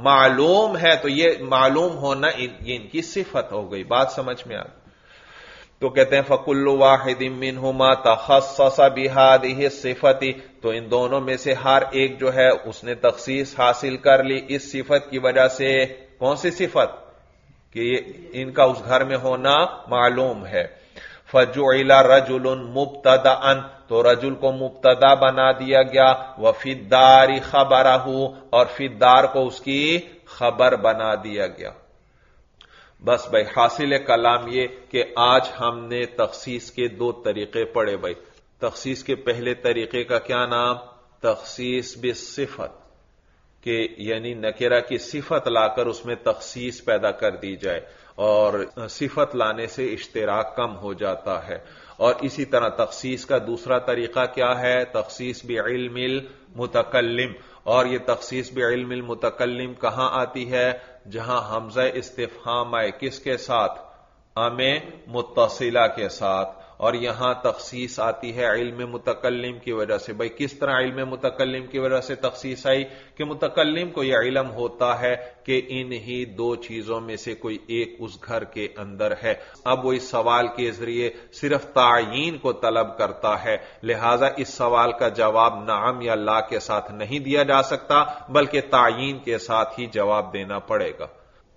معلوم ہے، تو یہ معلوم ہونا یہ ان کی صفت ہو گئی. بات سمجھ میں آ گئی. تو کہتے ہیں فَكُلُّ وَاحِدٍ مِّنْهُمَا تَخَصَّصَ بِهَذِهِ الصِّفَةِ، تو ان دونوں میں سے ہر ایک جو ہے اس نے تخصیص حاصل کر لی اس صفت کی وجہ سے۔ کون سی صفت؟ کہ ان کا اس گھر میں ہونا معلوم ہے۔ فَجُعِلَ رَجُلٌ مُبْتَدَأً، تو رجل کو مبتدا بنا دیا گیا، وَفِي الدَّارِ خَبَرَهُ، اور فی الدار کو اس کی خبر بنا دیا گیا۔ بس بھائی حاصل کلام یہ کہ آج ہم نے تخصیص کے دو طریقے پڑھے بھائی۔ تخصیص کے پہلے طریقے کا کیا نام؟ تخصیص بالصفت، کہ یعنی نکرہ کی صفت لا کر اس میں تخصیص پیدا کر دی جائے، اور صفت لانے سے اشتراک کم ہو جاتا ہے۔ اور اسی طرح تخصیص کا دوسرا طریقہ کیا ہے؟ تخصیص بعلم المتکلم، اور یہ تخصیص بعلم المتکلم کہاں آتی ہے؟ جہاں حمزہ استفہام آئے، کس کے ساتھ؟ ام متصلہ کے ساتھ، اور یہاں تخصیص آتی ہے علم متکلم کی وجہ سے۔ بھئی کس طرح علم متکلم کی وجہ سے تخصیص آئی؟ کہ متکلم کو یہ علم ہوتا ہے کہ انہی دو چیزوں میں سے کوئی ایک اس گھر کے اندر ہے۔ اب وہ اس سوال کے ذریعے صرف تعیین کو طلب کرتا ہے، لہذا اس سوال کا جواب نعم یا لا کے ساتھ نہیں دیا جا سکتا، بلکہ تعیین کے ساتھ ہی جواب دینا پڑے گا۔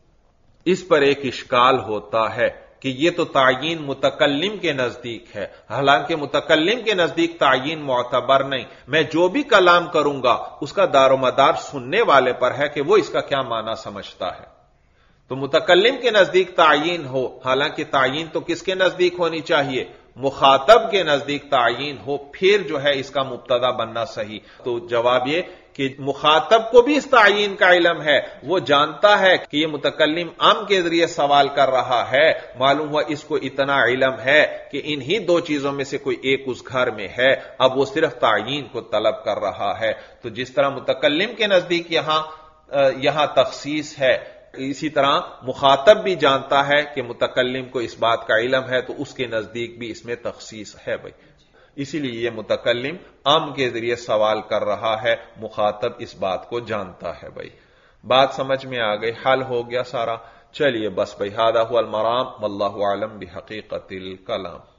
اس پر ایک اشکال ہوتا ہے کہ یہ تو تعیین متکلم کے نزدیک ہے، حالانکہ متکلم کے نزدیک تعیین معتبر نہیں، میں جو بھی کلام کروں گا اس کا دار و مدار سننے والے پر ہے کہ وہ اس کا کیا معنی سمجھتا ہے۔ تو متکلم کے نزدیک تعیین ہو، حالانکہ تعیین تو کس کے نزدیک ہونی چاہیے؟ مخاطب کے نزدیک تعیین ہو، پھر جو ہے اس کا مبتدا بننا صحیح۔ تو جواب یہ کہ مخاطب کو بھی اس تعیین کا علم ہے، وہ جانتا ہے کہ یہ متکلم ام کے ذریعے سوال کر رہا ہے، معلوم ہوا اس کو اتنا علم ہے کہ انہی دو چیزوں میں سے کوئی ایک اس گھر میں ہے، اب وہ صرف تعیین کو طلب کر رہا ہے۔ تو جس طرح متکلم کے نزدیک یہاں تخصیص ہے، اسی طرح مخاطب بھی جانتا ہے کہ متکلم کو اس بات کا علم ہے، تو اس کے نزدیک بھی اس میں تخصیص ہے بھائی۔ اسی لیے یہ متکلم ام کے ذریعے سوال کر رہا ہے، مخاطب اس بات کو جانتا ہے بھائی۔ بات سمجھ میں آ گئی، حل ہو گیا سارا۔ چلیے بس بھائی، ھذا ھو المرام واللہ اعلم بحقیقت الکلام۔